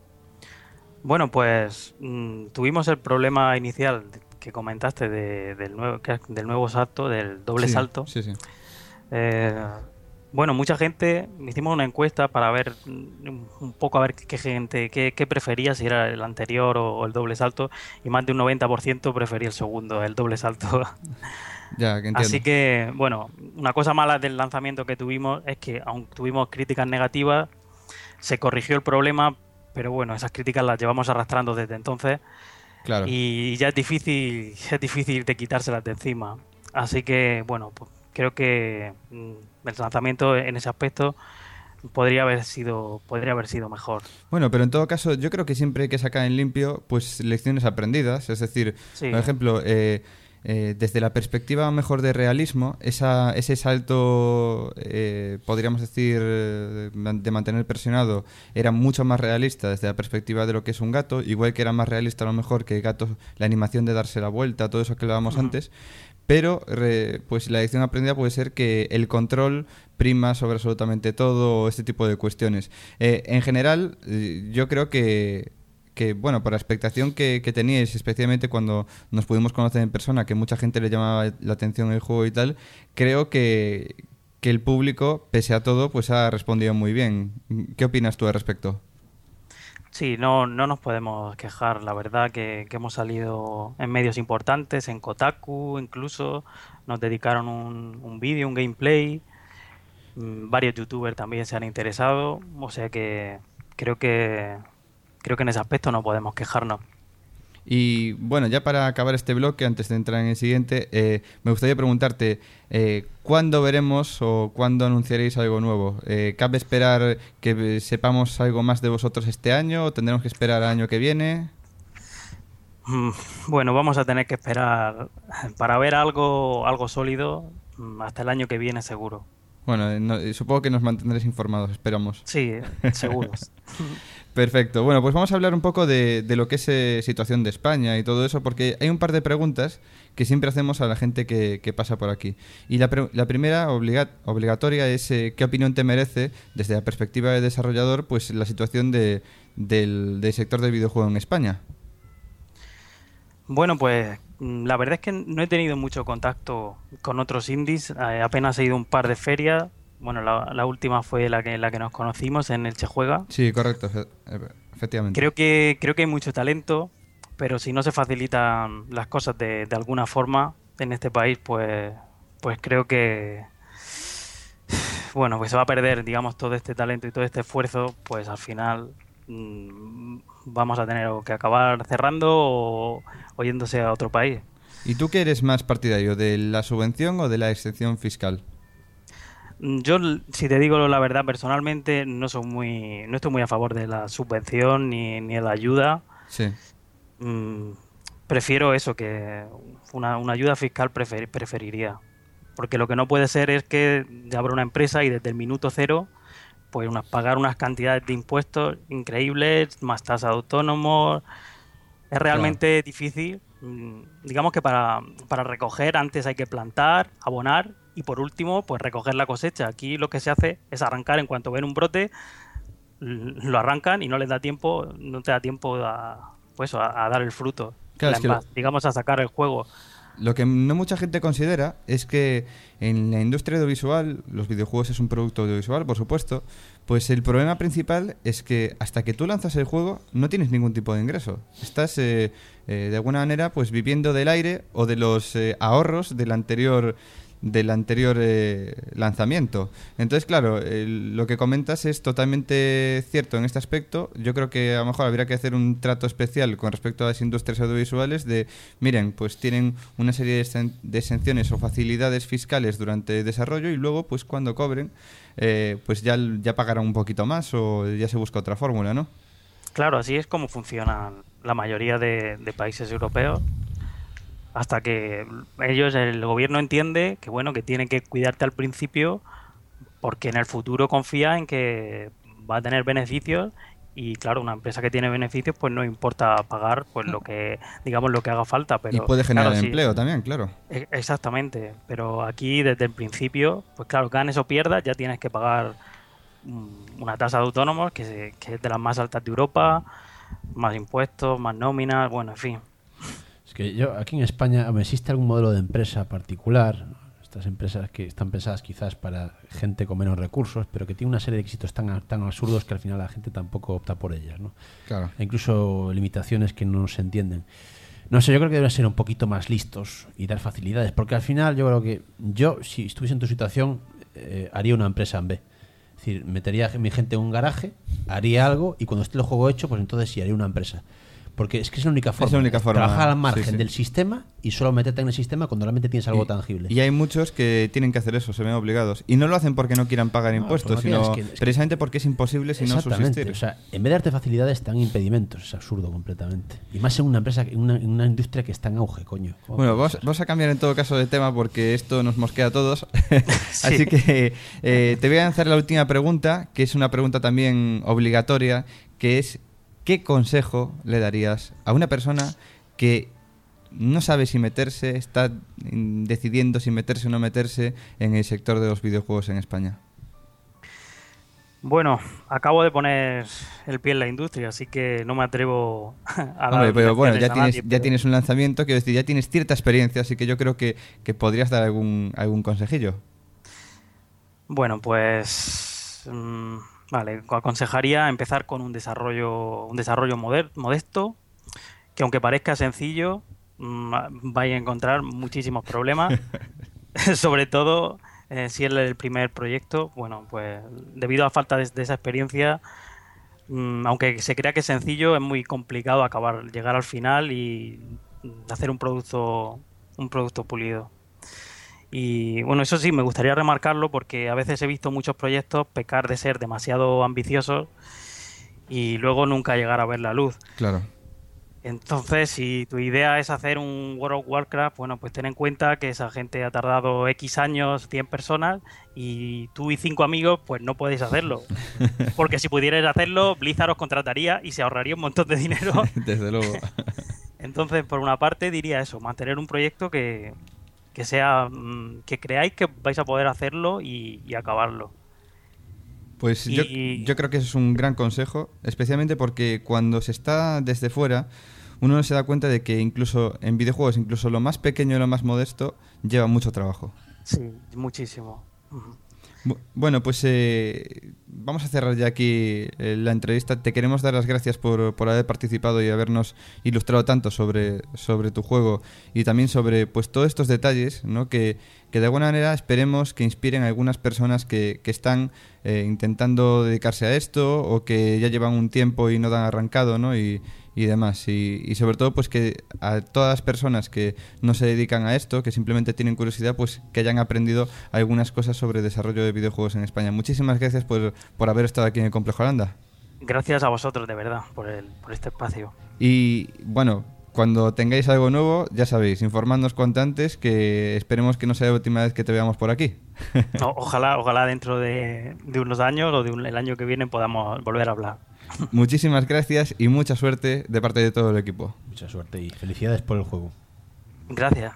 Bueno, pues mmm, tuvimos el problema inicial que comentaste de, del, nuevo, que, del nuevo salto, del doble sí, salto. Sí, sí. Eh, bueno, mucha gente, hicimos una encuesta para ver un, un poco a ver qué gente, qué, qué prefería, si era el anterior o, o el doble salto, y más de un noventa por ciento prefería el segundo, el doble salto. Ya, que entiendo. Así que, bueno, una cosa mala del lanzamiento que tuvimos es que, aunque tuvimos críticas negativas, se corrigió el problema. Pero bueno, esas críticas las llevamos arrastrando desde entonces. Claro. Y ya es difícil, es difícil de quitárselas de encima. Así que, bueno, pues creo que el lanzamiento en ese aspecto podría haber sido podría haber sido mejor. Bueno, pero en todo caso, yo creo que siempre hay que sacar en limpio pues lecciones aprendidas. Es decir, sí. por ejemplo, eh, eh, desde la perspectiva mejor de realismo, esa, ese salto, eh, podríamos decir, eh, de mantener presionado, era mucho más realista desde la perspectiva de lo que es un gato, igual que era más realista a lo mejor que gato, la animación de darse la vuelta, todo eso que hablábamos uh-huh. antes. Pero re, pues la edición aprendida puede ser que el control prima sobre absolutamente todo, este tipo de cuestiones. Eh, en general, eh, yo creo que, que, bueno, por la expectación que, que teníais, especialmente cuando nos pudimos conocer en persona, que mucha gente le llamaba la atención el juego y tal, creo que, que el público, pese a todo, pues ha respondido muy bien. ¿Qué opinas tú al respecto? Sí, no, no nos podemos quejar. La verdad que, que hemos salido en medios importantes, en Kotaku incluso, nos dedicaron un, un vídeo, un gameplay, mmm, varios youtubers también se han interesado, o sea que creo que creo que en ese aspecto no podemos quejarnos. Y bueno, ya para acabar este bloque, antes de entrar en el siguiente, eh, me gustaría preguntarte, eh, ¿cuándo veremos o cuándo anunciaréis algo nuevo? Eh, ¿Cabe esperar que sepamos algo más de vosotros este año o tendremos que esperar al año que viene? Bueno, vamos a tener que esperar para ver algo, algo sólido hasta el año que viene seguro. Bueno, no, supongo que nos mantendréis informados, esperamos. Sí, seguros. Perfecto. Bueno, pues vamos a hablar un poco de, de lo que es eh, situación de España y todo eso, porque hay un par de preguntas que siempre hacemos a la gente que, que pasa por aquí. Y la, pre- la primera, obliga- obligatoria, es eh, ¿qué opinión te merece, desde la perspectiva de desarrollador, pues la situación de, del, del sector del videojuego en España? Bueno, pues la verdad es que no he tenido mucho contacto con otros indies, eh, apenas he ido a un par de ferias. Bueno, la, la última fue la que la que nos conocimos en el Chejuega. Sí, correcto, efectivamente. Creo que creo que hay mucho talento, pero si no se facilitan las cosas de, de alguna forma en este país, pues pues creo que bueno, pues se va a perder, digamos, todo este talento y todo este esfuerzo, pues al final mmm, vamos a tener que acabar cerrando o, o yéndose a otro país. ¿Y tú qué eres más partidario, de la subvención o de la exención fiscal? Yo, si te digo la verdad, personalmente no soy muy, no estoy muy a favor de la subvención ni, ni de la ayuda. Sí. Mm, prefiero eso, que una, una ayuda fiscal prefer, preferiría. Porque lo que no puede ser es que abra una empresa y desde el minuto cero pues unas, pagar unas cantidades de impuestos increíbles, más tasa de autónomos. Es realmente claro. difícil. Digamos que para, para recoger antes hay que plantar, abonar y por último pues recoger la cosecha. Aquí lo que se hace es arrancar en cuanto ven un brote, lo arrancan y no les da tiempo, no te da tiempo a, pues, a, a dar el fruto, claro, es que lo... digamos a sacar el juego. Lo que no mucha gente considera es que en la industria audiovisual, los videojuegos es un producto audiovisual, por supuesto, pues el problema principal es que hasta que tú lanzas el juego no tienes ningún tipo de ingreso. Estás eh, eh, de alguna manera pues viviendo del aire o de los eh, ahorros del anterior del anterior eh, lanzamiento. Entonces, claro, el, lo que comentas es totalmente cierto en este aspecto. Yo creo que a lo mejor habría que hacer un trato especial con respecto a las industrias audiovisuales de, miren, pues tienen una serie de, exen- de exenciones o facilidades fiscales durante el desarrollo y luego, pues cuando cobren, eh, pues ya, ya pagarán un poquito más o ya se busca otra fórmula, ¿no? Claro, así es como funcionan la mayoría de, de países europeos. Hasta que ellos, el gobierno entiende que bueno, que tiene que cuidarte al principio porque en el futuro confía en que va a tener beneficios y claro, una empresa que tiene beneficios pues no importa pagar pues lo que, digamos, lo que haga falta. Pero, y puede generar claro, empleo sí, también, claro. Exactamente, pero aquí desde el principio, pues claro, ganes o pierdas, ya tienes que pagar una tasa de autónomos que, se, que es de las más altas de Europa, más impuestos, más nóminas, bueno, en fin. Es que yo, aquí en España, ¿existe algún modelo de empresa particular? Estas empresas que están pensadas quizás para gente con menos recursos, pero que tiene una serie de éxitos tan, tan absurdos que al final la gente tampoco opta por ellas, ¿no? Claro. E incluso limitaciones que no se entienden. No sé, yo creo que deben ser un poquito más listos y dar facilidades, porque al final yo creo que yo, si estuviese en tu situación, eh, haría una empresa en B. Es decir, metería a mi gente en un garaje, haría algo y cuando esté el juego hecho, pues entonces sí haría una empresa. Porque es que es la única forma. Es la única forma. Trabajar al margen Sí, sí. del sistema y solo meterte en el sistema cuando realmente tienes algo Y- tangible. Y hay muchos que tienen que hacer eso, se ven obligados. Y no lo hacen porque no quieran pagar No, impuestos, porque no sino quieres, es que- precisamente porque es imposible si no Exactamente. subsistir. O sea, en vez de darte facilidades, te dan impedimentos. Es absurdo completamente. Y más en una empresa, en una, en una industria que está en auge, coño. ¿Cómo Bueno, puede vamos, ser? vamos a cambiar en todo caso de tema porque esto nos mosquea a todos. Así que eh, te voy a lanzar la última pregunta, que es una pregunta también obligatoria, que es ¿qué consejo le darías a una persona que no sabe si meterse, está mm, decidiendo si meterse o no meterse en el sector de los videojuegos en España? Bueno, acabo de poner el pie en la industria, así que no me atrevo a dar Hombre, pero bueno, indicaciones ya a tienes, nadie, ya pero- tienes un lanzamiento, quiero decir, ya tienes cierta experiencia, así que yo creo que, que podrías dar algún, algún consejillo. Bueno, pues mm, vale, aconsejaría empezar con un desarrollo, un desarrollo moder- modesto, que aunque parezca sencillo, mm, vais a encontrar muchísimos problemas, sobre todo eh, si es el primer proyecto. Bueno, pues debido a falta de, de esa experiencia, mm, aunque se crea que es sencillo, es muy complicado acabar, llegar al final y mm, hacer un producto, un producto pulido. Y bueno, eso sí, me gustaría remarcarlo porque a veces he visto muchos proyectos pecar de ser demasiado ambiciosos y luego nunca llegar a ver la luz. Claro. Entonces, si tu idea es hacer un World of Warcraft, bueno, pues ten en cuenta que esa gente ha tardado X años, cien personas, y tú y cinco amigos, pues no podéis hacerlo. Porque si pudierais hacerlo, Blizzard os contrataría y se ahorraría un montón de dinero. Desde luego. Entonces, por una parte, diría eso, mantener un proyecto que, que sea mm, que creáis que vais a poder hacerlo y, y acabarlo. Pues yo, Y- yo creo que eso es un gran consejo, especialmente porque cuando se está desde fuera, uno no se da cuenta de que incluso en videojuegos, incluso lo más pequeño y lo más modesto, lleva mucho trabajo. Sí, muchísimo. Ujú. Bu- Bueno, pues eh, vamos a cerrar ya aquí eh, la entrevista. Te queremos dar las gracias por, por haber participado y habernos ilustrado tanto sobre, sobre tu juego y también sobre pues todos estos detalles, ¿no? que, que de alguna manera esperemos que inspiren a algunas personas que, que están eh, intentando dedicarse a esto o que ya llevan un tiempo y no dan arrancado, ¿no? y, y demás. Y, y sobre todo pues que a todas las personas que no se dedican a esto, que simplemente tienen curiosidad, pues que hayan aprendido algunas cosas sobre desarrollo de videojuegos en España. Muchísimas gracias por, por haber estado aquí en el Complejo Holanda. Gracias a vosotros, de verdad, por, el, por este espacio. Y bueno, cuando tengáis algo nuevo, ya sabéis, informadnos cuanto antes, que esperemos que no sea la última vez que te veamos por aquí. O- ojalá, ojalá dentro de, de unos años o de un- el año que viene podamos volver a hablar. Muchísimas gracias y mucha suerte de parte de todo el equipo. Mucha suerte y felicidades por el juego. Gracias.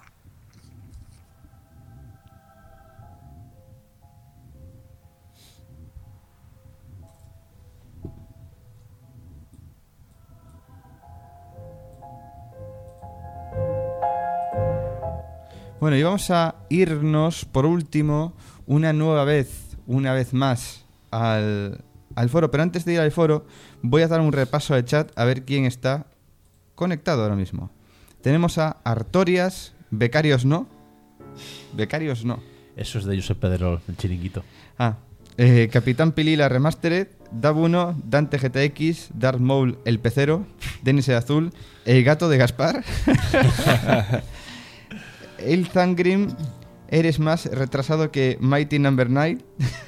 Bueno, y vamos a irnos por último una nueva vez, una vez más al, al foro. Pero antes de ir al foro, voy a dar un repaso al chat a ver quién está conectado ahora mismo. Tenemos a Artorias, Becarios no. Becarios no. Eso es de Josep Pedrerol, el chiringuito. Ah, eh, Capitán Pilila Remastered, Dab uno, Dante G T X, Darth Maul el pecero, Denis el azul, el gato de Gaspar, El Zangrim, eres más retrasado que Mighty Number nueve,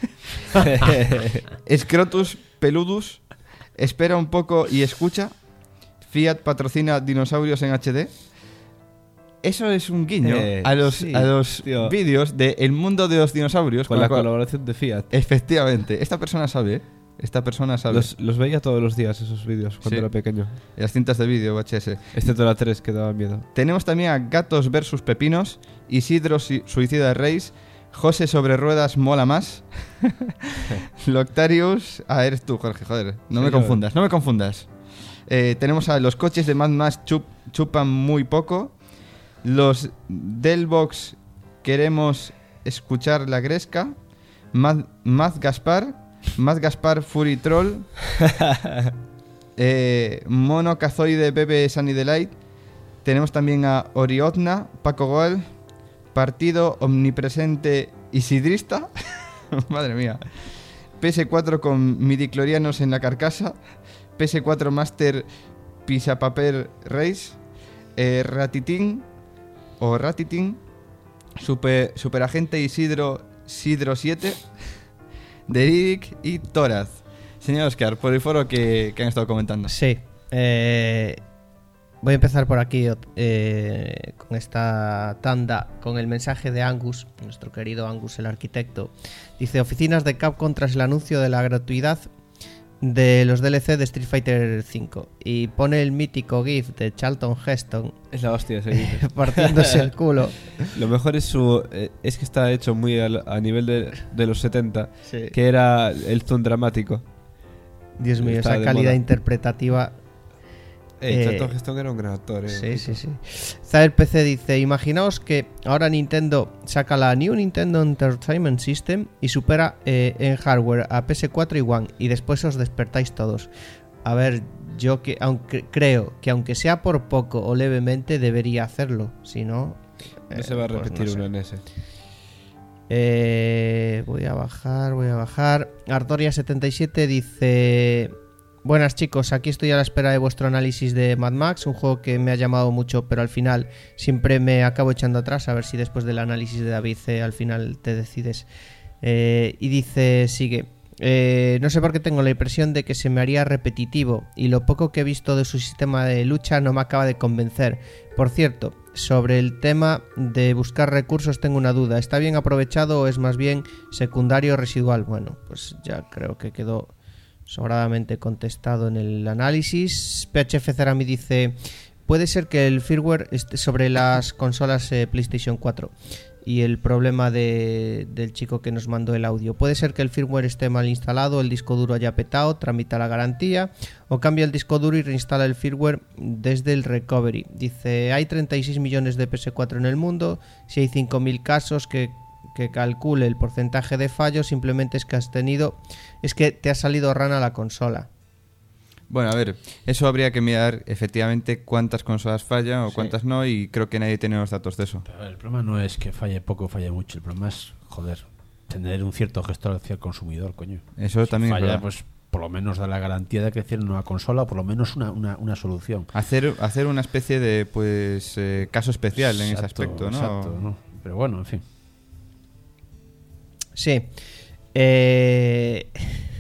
Scrotus Peludus, espera un poco y escucha, Fiat patrocina dinosaurios en H D. Eso es un guiño Eh, a los, sí, a los tío. vídeos de El mundo de los dinosaurios. Con la cual- colaboración de Fiat. Efectivamente, esta persona sabe, ¿eh? Esta persona sabe. Los, los veía todos los días esos vídeos cuando Sí. era pequeño. Las cintas de vídeo, V H S. Excepto la tres que daba miedo. Tenemos también a Gatos versus Pepinos, Isidro Su- Suicida Reis, José sobre ruedas mola más, Loctarius... Ah, eres tú, Jorge, joder. No me Señor. confundas, no me confundas. Eh, tenemos a los coches de Mad Max chup- chupan muy poco. Los Delbox queremos escuchar la gresca. Mad, Mad Gaspar, Mad Gaspar Fury Troll, eh, Mono Cazoide Bebe Sunny Delight. Tenemos también a Oriotna, Paco Goal, Partido Omnipresente Isidrista. Madre mía. P S cuatro con midiclorianos en la carcasa. P S cuatro Master Pisa Paper Race, eh, Ratitín o Ratitín, Super, Superagente Isidro Sidro siete, Derivic y Toraz. Señor Oscar, por el foro que, que han estado comentando. Sí. Eh, voy a empezar por aquí eh, con esta tanda, con el mensaje de Angus, nuestro querido Angus el arquitecto. Dice: oficinas de Capcom tras el anuncio de la gratuidad de los D L C de Street Fighter cinco. Y pone el mítico GIF de Charlton Heston. Es la hostia ese GIF. Partiéndose el culo. Lo mejor es su eh, es que está hecho muy al, a nivel de, de los setenta, Sí. que era el zoom dramático. Dios mío, Está esa de calidad moda. interpretativa. Eh, Eh, Charlton Heston era un gran actor. Eh. Sí, sí, sí. Zael P C dice: imaginaos que ahora Nintendo saca la New Nintendo Entertainment System y supera eh, en hardware a P S cuatro y One, y después os despertáis todos. A ver, yo que aunque creo que aunque sea por poco o levemente debería hacerlo, si no No eh, se va a pues repetir no sé. una en ese. Eh, voy a bajar, voy a bajar. Artoria setenta y siete dice: buenas chicos, aquí estoy a la espera de vuestro análisis de Mad Max, un juego que me ha llamado mucho, pero al final siempre me acabo echando atrás, a ver si después del análisis de David eh, al final te decides. Eh, y dice, sigue: eh, no sé por qué tengo la impresión de que se me haría repetitivo y lo poco que he visto de su sistema de lucha no me acaba de convencer. Por cierto, sobre el tema de buscar recursos tengo una duda. ¿Está bien aprovechado o es más bien secundario o residual? Bueno, pues ya creo que quedó sobradamente contestado en el análisis. P H F Cerami dice: puede ser que el firmware esté sobre las consolas eh, PlayStation cuatro. Y el problema de, del chico que nos mandó el audio: puede ser que el firmware esté mal instalado, el disco duro haya petado, tramita la garantía, o cambia el disco duro y reinstala el firmware desde el recovery. Dice: hay treinta y seis millones de P S cuatro en el mundo, si hay cinco mil casos que, que calcule el porcentaje de fallos, simplemente es que has tenido, es que te ha salido rana la consola. Bueno, a ver, eso habría que mirar efectivamente cuántas consolas fallan o Sí. cuántas no, y creo que nadie tiene los datos de eso. Pero el problema no es que falle poco o falle mucho, el problema es, joder, tener un cierto gestor hacia el consumidor, coño. Eso Si también es falla, verdad. pues por lo menos da la garantía de que tiene una nueva consola o por lo menos una, una, una solución. Hacer, hacer una especie de pues eh, caso especial en ese Exacto, aspecto, ¿no? exacto, ¿no? Pero bueno, en fin. Sí. Eh...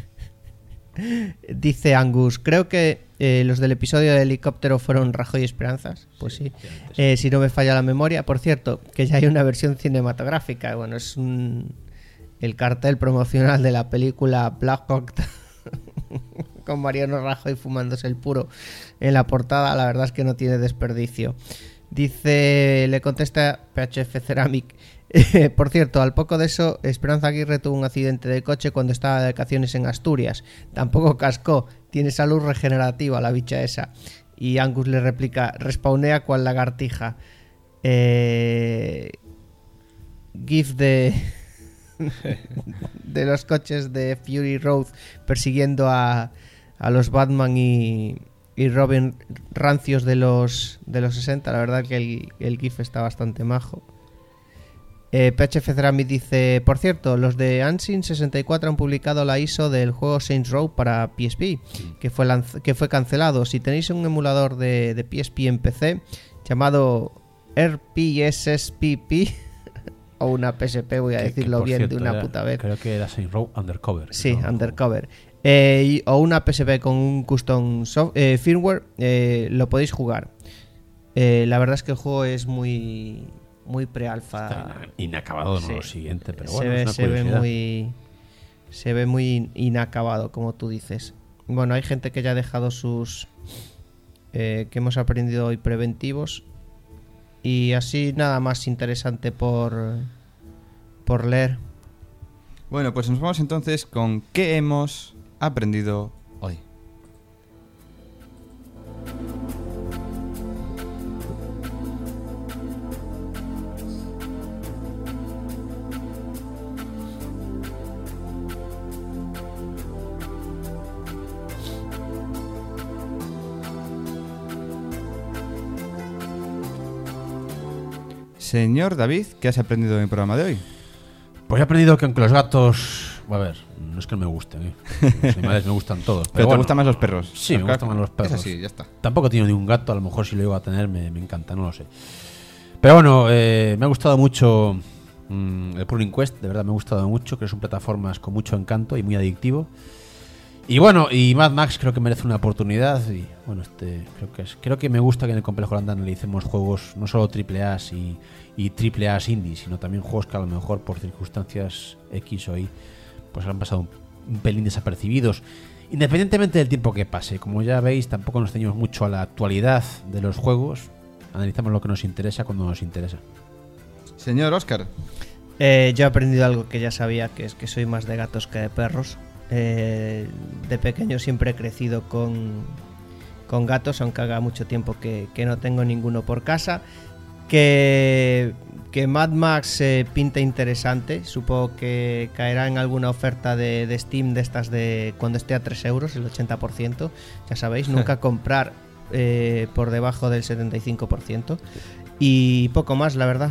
Dice Angus: creo que eh, los del episodio del helicóptero fueron Rajoy y Esperanzas. Pues sí, eh, si no me falla la memoria. Por cierto, que ya hay una versión cinematográfica. Bueno, es un... el cartel promocional de la película Black Hawk con Mariano Rajoy fumándose el puro en la portada. La verdad es que no tiene desperdicio. Dice, le contesta P H F Ceramic: Eh, por cierto, al poco de eso, Esperanza Aguirre tuvo un accidente de coche cuando estaba de vacaciones en Asturias. Tampoco cascó, tiene salud regenerativa la bicha esa. Y Angus le replica: respawnea cual lagartija. Eh, GIF de de los coches de Fury Road persiguiendo a, a los Batman y, y Robin rancios de los de los sesenta. La verdad que el, el GIF está bastante majo. Eh, P H F Cerami dice: por cierto, los de Ansin sesenta y cuatro han publicado la I S O del juego Saints Row para P S P, que fue, lanz- que fue cancelado. Si tenéis un emulador de, de P S P en P C llamado R P S S P P o una P S P, voy a Que- que, decirlo por bien cierto, de una era- puta vez. Creo que era Saints Row Undercover. Sí, ¿no? Undercover. Eh, y- o una P S P con un custom soft- eh, firmware, eh, lo podéis jugar. Eh, la verdad es que el juego es muy muy pre-alfa. Está inacabado, no Sí. lo siguiente, pero se bueno, ve, es una se ve curiosidad. muy se ve muy inacabado, como tú dices. Bueno, hay gente que ya ha dejado sus eh, que hemos aprendido hoy preventivos, y así nada más interesante por por leer. Bueno, pues nos vamos entonces con qué hemos aprendido hoy. Señor David, ¿qué has aprendido en el programa de hoy? Pues he aprendido que aunque los gatos, a ver, no es que no me gusten, ¿eh? Los animales me gustan todos. Pero, Pero te bueno, gustan más los perros. Sí, me Acá- gustan más los perros. Es así, ya está. Tampoco he tenido ni un gato, a lo mejor si lo llego a tener me, me encanta, no lo sé. Pero bueno, eh, me ha gustado mucho mmm, el Puzzle Quest, de verdad me ha gustado mucho, creo que son plataformas con mucho encanto y muy adictivo. Y bueno, y Mad Max creo que merece una oportunidad y bueno, este creo que es, creo que me gusta que en el Complejo Landa analicemos juegos no solo triple A y, y triple A indie, sino también juegos que a lo mejor por circunstancias X o Y pues han pasado un, un pelín desapercibidos. Independientemente del tiempo que pase, como ya veis, tampoco nos ceñimos mucho a la actualidad de los juegos. Analizamos lo que nos interesa cuando nos interesa. Señor Óscar. Eh, yo he aprendido algo que ya sabía, que es que soy más de gatos que de perros. Eh, de pequeño siempre he crecido con, con gatos, aunque haga mucho tiempo que, que no tengo ninguno por casa. Que, que Mad Max eh, pinta interesante. Supongo que caerá en alguna oferta de, de Steam de estas de cuando esté a tres euros, el ochenta por ciento. Ya sabéis, nunca comprar eh, por debajo del setenta y cinco por ciento. Y poco más, la verdad.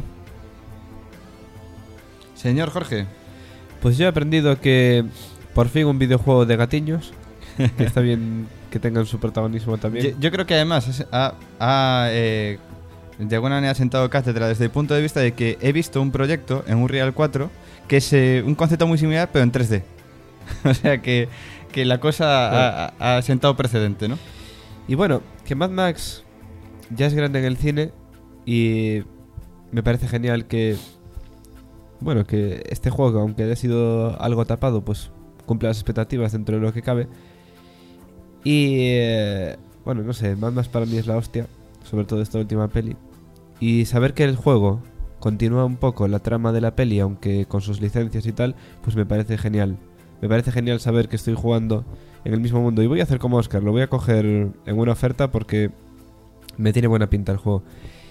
Señor Jorge. Pues yo he aprendido que por fin un videojuego de gatiños, que está bien que tengan su protagonismo también. Yo, yo creo que además es- ha, ha, eh, de alguna manera sentado cátedra desde el punto de vista de que he visto un proyecto en Unreal cuatro que es eh, un concepto muy similar pero en tres D. O sea que, que la cosa ha, ha sentado precedente, ¿no? Y bueno, que Mad Max ya es grande en el cine y me parece genial que, bueno, que este juego, aunque haya sido algo tapado, pues cumple las expectativas dentro de lo que cabe. Y eh, bueno, no sé, Mad Max para mí es la hostia, sobre todo esta última peli. Y saber que el juego continúa un poco la trama de la peli, aunque con sus licencias y tal, pues me parece genial. Me parece genial saber que estoy jugando en el mismo mundo. Y voy a hacer como Oscar, lo voy a coger en una oferta porque me tiene buena pinta el juego.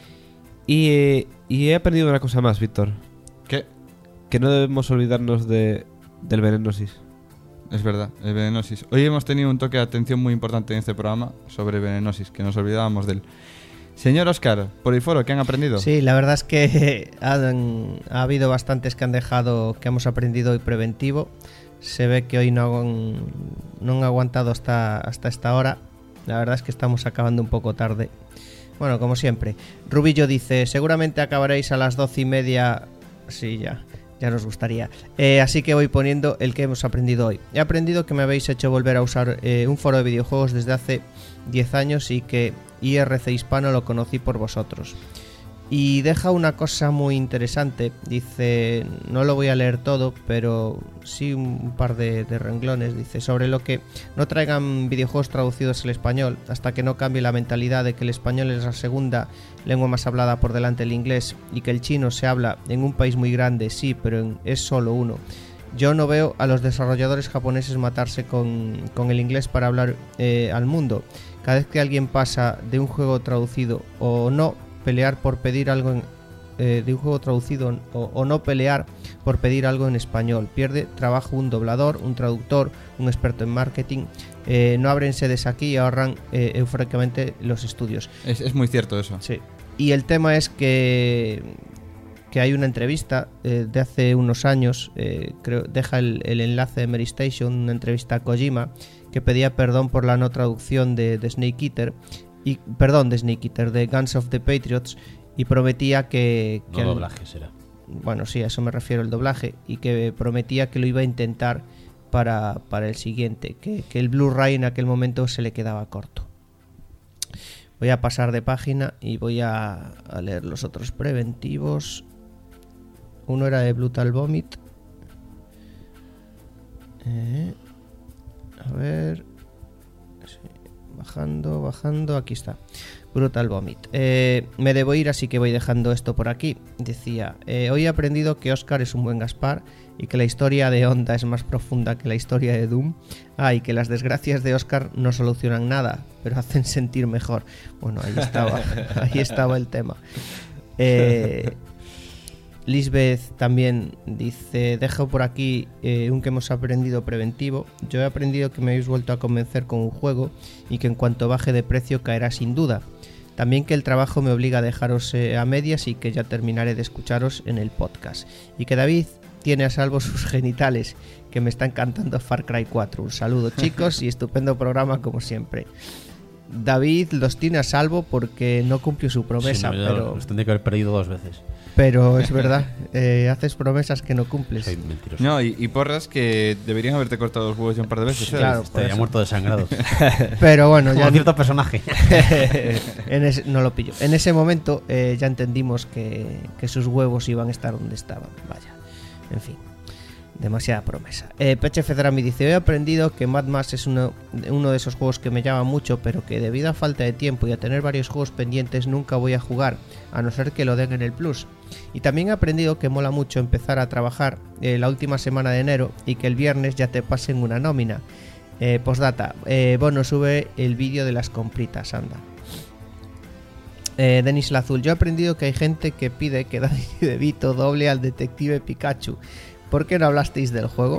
Y, eh, y he aprendido una cosa más, Víctor. ¿Qué? Que no debemos olvidarnos de, del Venenosis. Es verdad, el Venenosis. Hoy hemos tenido un toque de atención muy importante en este programa sobre Venenosis, que nos olvidábamos de él. Señor Óscar, por el foro, ¿qué han aprendido? Sí, la verdad es que han- ha habido bastantes que han dejado, que hemos aprendido hoy preventivo. Se ve que hoy no han, no han aguantado hasta, hasta esta hora. La verdad es que estamos acabando un poco tarde. Bueno, como siempre. Rubillo dice, seguramente acabaréis a las doce y media. Sí, ya, ya nos gustaría. Eh, así que voy poniendo el que hemos aprendido hoy. He aprendido que me habéis hecho volver a usar eh, un foro de videojuegos desde hace diez años y que I R C Hispano lo conocí por vosotros. Y deja una cosa muy interesante. Dice, no lo voy a leer todo, pero sí un par de, de renglones. Dice, sobre lo que no traigan videojuegos traducidos al español hasta que no cambie la mentalidad de que el español es la segunda lengua más hablada por delante del inglés y que el chino se habla en un país muy grande, sí, pero en- es solo uno. Yo no veo a los desarrolladores japoneses matarse con, con el inglés para hablar eh, al mundo. Cada vez que alguien pasa de un juego traducido o no pelear por pedir algo en, eh, de un juego traducido o, o no pelear por pedir algo en español, pierde trabajo un doblador, un traductor, un experto en marketing. Eh, no abren sedes aquí y ahorran eh, eufóricamente los estudios. Es, es muy cierto eso. Sí. Y el tema es que que hay una entrevista eh, de hace unos años, eh, creo, deja el, el enlace de Mary Station, una entrevista a Kojima, que pedía perdón por la no traducción de, de Snake Eater, y, perdón, de Snake Eater, de Guns of the Patriots, y prometía que... que No el- doblaje será. bueno, sí, a eso me refiero el doblaje, y que prometía que lo iba a intentar para, para el siguiente, que, que el Blu-ray en aquel momento se le quedaba corto. Voy a pasar de página y voy a, a leer los otros preventivos. Uno era de Brutal Vomit. Eh, a ver. Sí, bajando, bajando. Aquí está. Brutal Vomit. Eh, me debo ir, así que voy dejando esto por aquí. Decía, eh, hoy he aprendido que Oscar es un buen Gaspar y que la historia de Honda es más profunda que la historia de Doom. Ah, y que las desgracias de Oscar no solucionan nada, pero hacen sentir mejor. Bueno, ahí estaba, ahí estaba el tema. Eh, Lisbeth también dice, dejo por aquí eh, un que hemos aprendido preventivo. Yo he aprendido que me habéis vuelto a convencer con un juego y que en cuanto baje de precio caerá sin duda. También que el trabajo me obliga a dejaros eh, a medias y que ya terminaré de escucharos en el podcast. Y que David tiene a salvo sus genitales, que me está encantando Far Cry cuatro. Un saludo, chicos, y estupendo programa como siempre. David los tiene a salvo porque no cumplió su promesa, Sí, no, pero los tendría que haber perdido dos veces. pero es verdad, eh, haces promesas que no cumples. Soy mentiroso. No, y, y porras que deberían haberte cortado los huevos ya un par de veces. ¿sabes? Claro, por Estaría eso. muerto desangrado. Pero bueno, ya Como ni- cierto personaje. en ese, no lo pillo. En ese momento eh, ya entendimos que, que sus huevos iban a estar donde estaban. Vaya, en fin, demasiada promesa. eh, P H F Drami dice: hoy he aprendido que Mad Max es uno, uno de esos juegos que me llama mucho, pero que debido a falta de tiempo y a tener varios juegos pendientes nunca voy a jugar, a no ser que lo den en el Plus. Y también he aprendido que mola mucho empezar a trabajar eh, la última semana de enero y que el viernes ya te pasen una nómina. eh, Postdata, eh, Bono sube el vídeo de las compritas, anda. Eh, Denis Lazul, yo he aprendido que hay gente que pide que Danny DeVito doble al detective Pikachu. ¿Por qué no hablasteis del juego?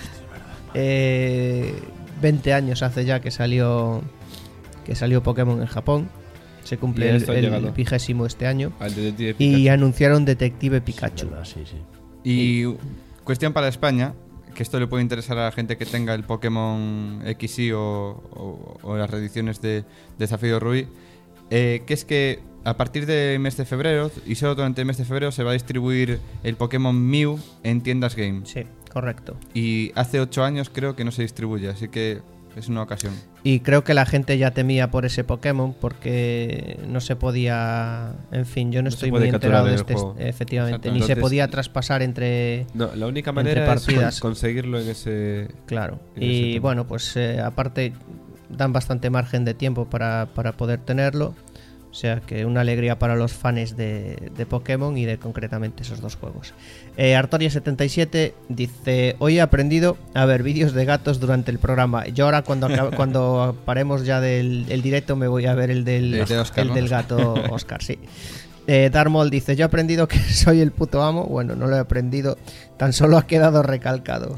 Eh, veinte años hace ya que salió que salió Pokémon en Japón. Se Y cumple a el, esto ha el llegado. vigésimo este año. Al detective Y Pikachu. anunciaron Detective Pikachu. Verdad, sí, sí. Y cuestión para España, que esto le puede interesar a la gente que tenga el Pokémon X y o, o, o las reediciones de, de Zafiro Rubí, eh, que es que a partir del mes de febrero, y solo durante el mes de febrero, se va a distribuir el Pokémon Mew en tiendas Game. Sí, correcto. Y hace ocho años creo que no se distribuye, así que es una ocasión. Y creo que la gente ya temía por ese Pokémon porque no se podía... En fin, yo no, No se estoy puede muy enterado de capturar este... en el juego. Efectivamente, Exacto. ni se Entonces- podía traspasar entre... No, la única entre manera es partidas. con- conseguirlo en ese... Claro. en ese Y tema. bueno, pues eh, aparte dan bastante margen de tiempo para, para poder tenerlo. O sea que una alegría para los fans de, de Pokémon y de concretamente esos dos juegos. Eh, Artoria setenta y siete dice: hoy he aprendido a ver vídeos de gatos durante el programa. Yo ahora cuando acabe- cuando paremos ya del el directo me voy a ver el del, El de Oscar, el ¿no? del gato Oscar, sí. Eh, Darmol dice: yo he aprendido que soy el puto amo. Bueno, no lo he aprendido, tan solo ha quedado recalcado.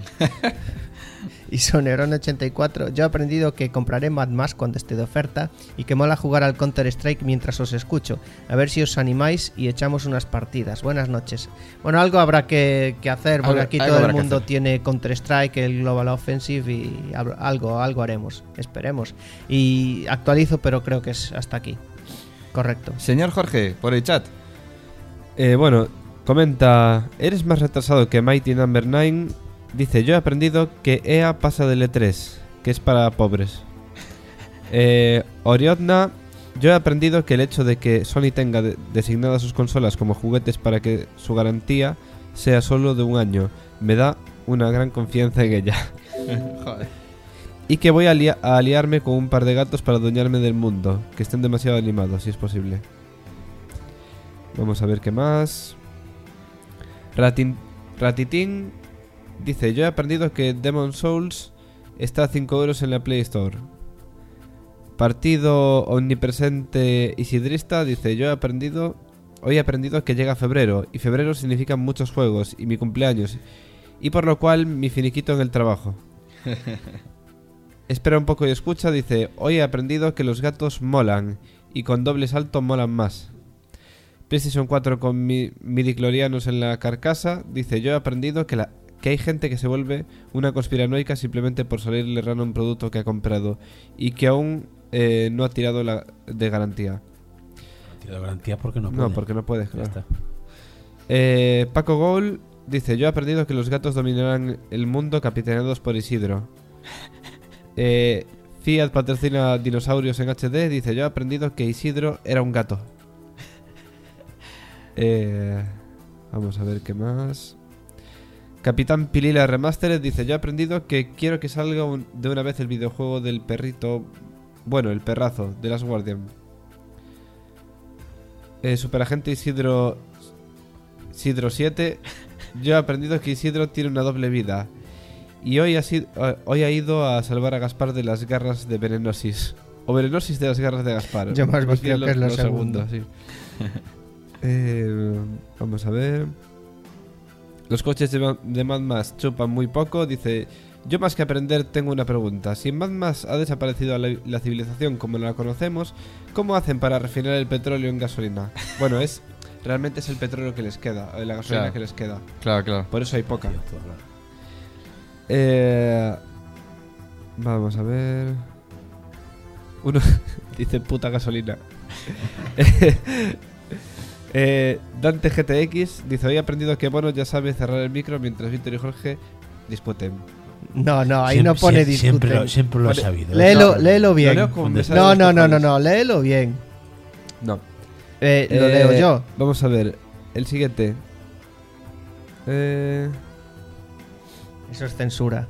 Y Soneron ochenta y cuatro: yo he aprendido que compraré Mad Max cuando esté de oferta y que mola jugar al Counter Strike mientras os escucho. A ver si os animáis y echamos unas partidas. Buenas noches. Bueno, algo habrá que, que hacer porque Algo- aquí algo todo el habrá que mundo hacer. tiene Counter Strike, el Global Offensive y hab- algo, algo haremos. Esperemos. Y actualizo, pero creo que es hasta aquí. Correcto. Señor Jorge, por el chat. Eh, bueno, comenta: eres más retrasado que Mighty Number nueve. Dice: yo he aprendido que E A pasa del E tres, que es para pobres. eh, Oriodna: yo he aprendido que el hecho de que Sony tenga de- designadas sus consolas como juguetes para que su garantía sea solo de un año me da una gran confianza en ella. Joder. Y que voy a, lia- a aliarme con un par de gatos para adueñarme del mundo, que estén demasiado animados, si es posible. Vamos a ver qué más. Ratin, Ratitín dice: yo he aprendido que Demon Souls está a cinco euros en la Play Store. Partido omnipresente isidrista dice: yo he aprendido... Hoy he aprendido que llega febrero, y febrero significa muchos juegos, y mi cumpleaños, y por lo cual mi finiquito en el trabajo. Espera un poco y escucha, dice: hoy he aprendido que los gatos molan, y con doble salto molan más. PlayStation cuatro con mi midichlorianos en la carcasa, dice: yo he aprendido que, la, que hay gente que se vuelve una conspiranoica simplemente por salirle raro un producto que ha comprado, y que aún eh, no ha tirado la de garantía. Tiro de garantía porque no puede. No, porque no puedes, Ya claro. está. Eh, Paco Gol dice: yo he aprendido que los gatos dominarán el mundo capitaneados por Isidro. Eh, Fiat patrocina dinosaurios en H D. Dice: yo he aprendido que Isidro era un gato. Eh, vamos a ver qué más. Capitán Pilila Remastered dice: yo he aprendido que quiero que salga un- de una vez el videojuego del perrito. Bueno, el perrazo de Last Guardian. Eh, Superagente Isidro Isidro siete: yo he aprendido que Isidro tiene una doble vida. Y hoy ha, sido, eh, hoy ha ido a salvar a Gaspar de las garras de Venenosis. O Venenosis de las garras de Gaspar. Yo más bien bien creo que es lo segundo. sí. Eh, vamos a ver. Los coches de, Ma- de Mad Max chupan muy poco. Dice: yo más que aprender tengo una pregunta. Si en Mad Max ha desaparecido la, la civilización como la conocemos, ¿cómo hacen para refinar el petróleo en gasolina? Bueno, es realmente es el petróleo que les queda, eh, la gasolina Claro. que les queda. Claro, claro. Por eso hay poca. Eh, vamos a ver. Uno dice puta gasolina. eh, Dante G T X dice: hoy he aprendido que Bono ya sabe cerrar el micro mientras Víctor y Jorge discuten. No, no, ahí Siempre- no pone sie- discuten. Siempre lo, siempre lo he Pone- sabido. Léelo, No, léelo bien. Lo leo como me sale No, de no, los no, no, cojones. no, léelo bien. No. Eh, lo Eh, leo yo. Vamos a ver. El siguiente. Eh, Eso es censura.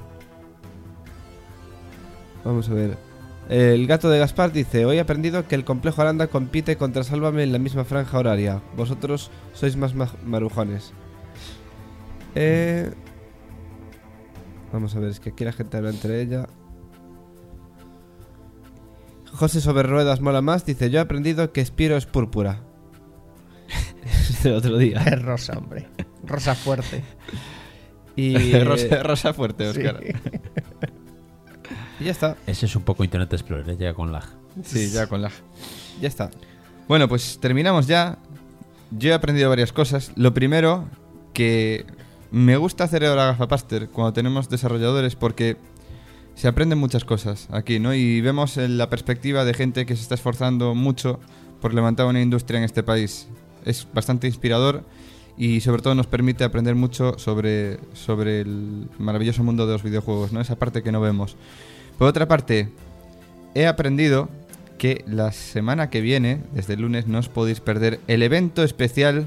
vamos a ver. El gato de Gaspar dice: hoy he aprendido que el complejo Aranda compite contra Sálvame en la misma franja horaria. Vosotros sois más ma- marujones. Eh, vamos a ver, es que aquí la gente habla entre ella. José sobre ruedas mola más. Dice: yo he aprendido que Spiro es púrpura. Es del otro día. Es rosa, hombre. Rosa fuerte. Y, rosa, rosa fuerte, Oscar. Sí. y ya está. Ese es un poco Internet Explorer, ¿eh? Llega con lag. Sí, ya con lag. Ya está. Bueno, pues terminamos ya. Yo he aprendido varias cosas. Lo primero, que me gusta hacer ahora Gafapaster cuando tenemos desarrolladores porque se aprenden muchas cosas aquí, ¿no? Y vemos en la perspectiva de gente que se está esforzando mucho por levantar una industria en este país. Es bastante inspirador y sobre todo nos permite aprender mucho sobre, sobre el maravilloso mundo de los videojuegos, ¿no? Esa parte que no vemos. Por otra parte, he aprendido que la semana que viene, desde el lunes, no os podéis perder el evento especial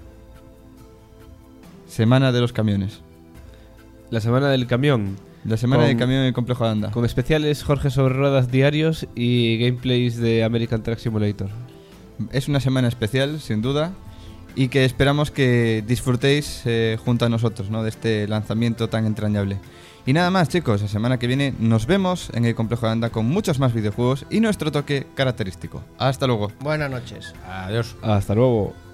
Semana de los Camiones. La semana del camión. La semana Con- del camión en el complejo de Anda. Con especiales Jorge sobre ruedas diarios y gameplays de American Truck Simulator. Es una semana especial, sin duda, y que esperamos que disfrutéis eh, junto a nosotros, ¿no? De este lanzamiento tan entrañable. Y nada más, chicos, la semana que viene nos vemos en el complejo de Anda con muchos más videojuegos y nuestro toque característico. Hasta luego. Buenas noches. Adiós. Hasta luego.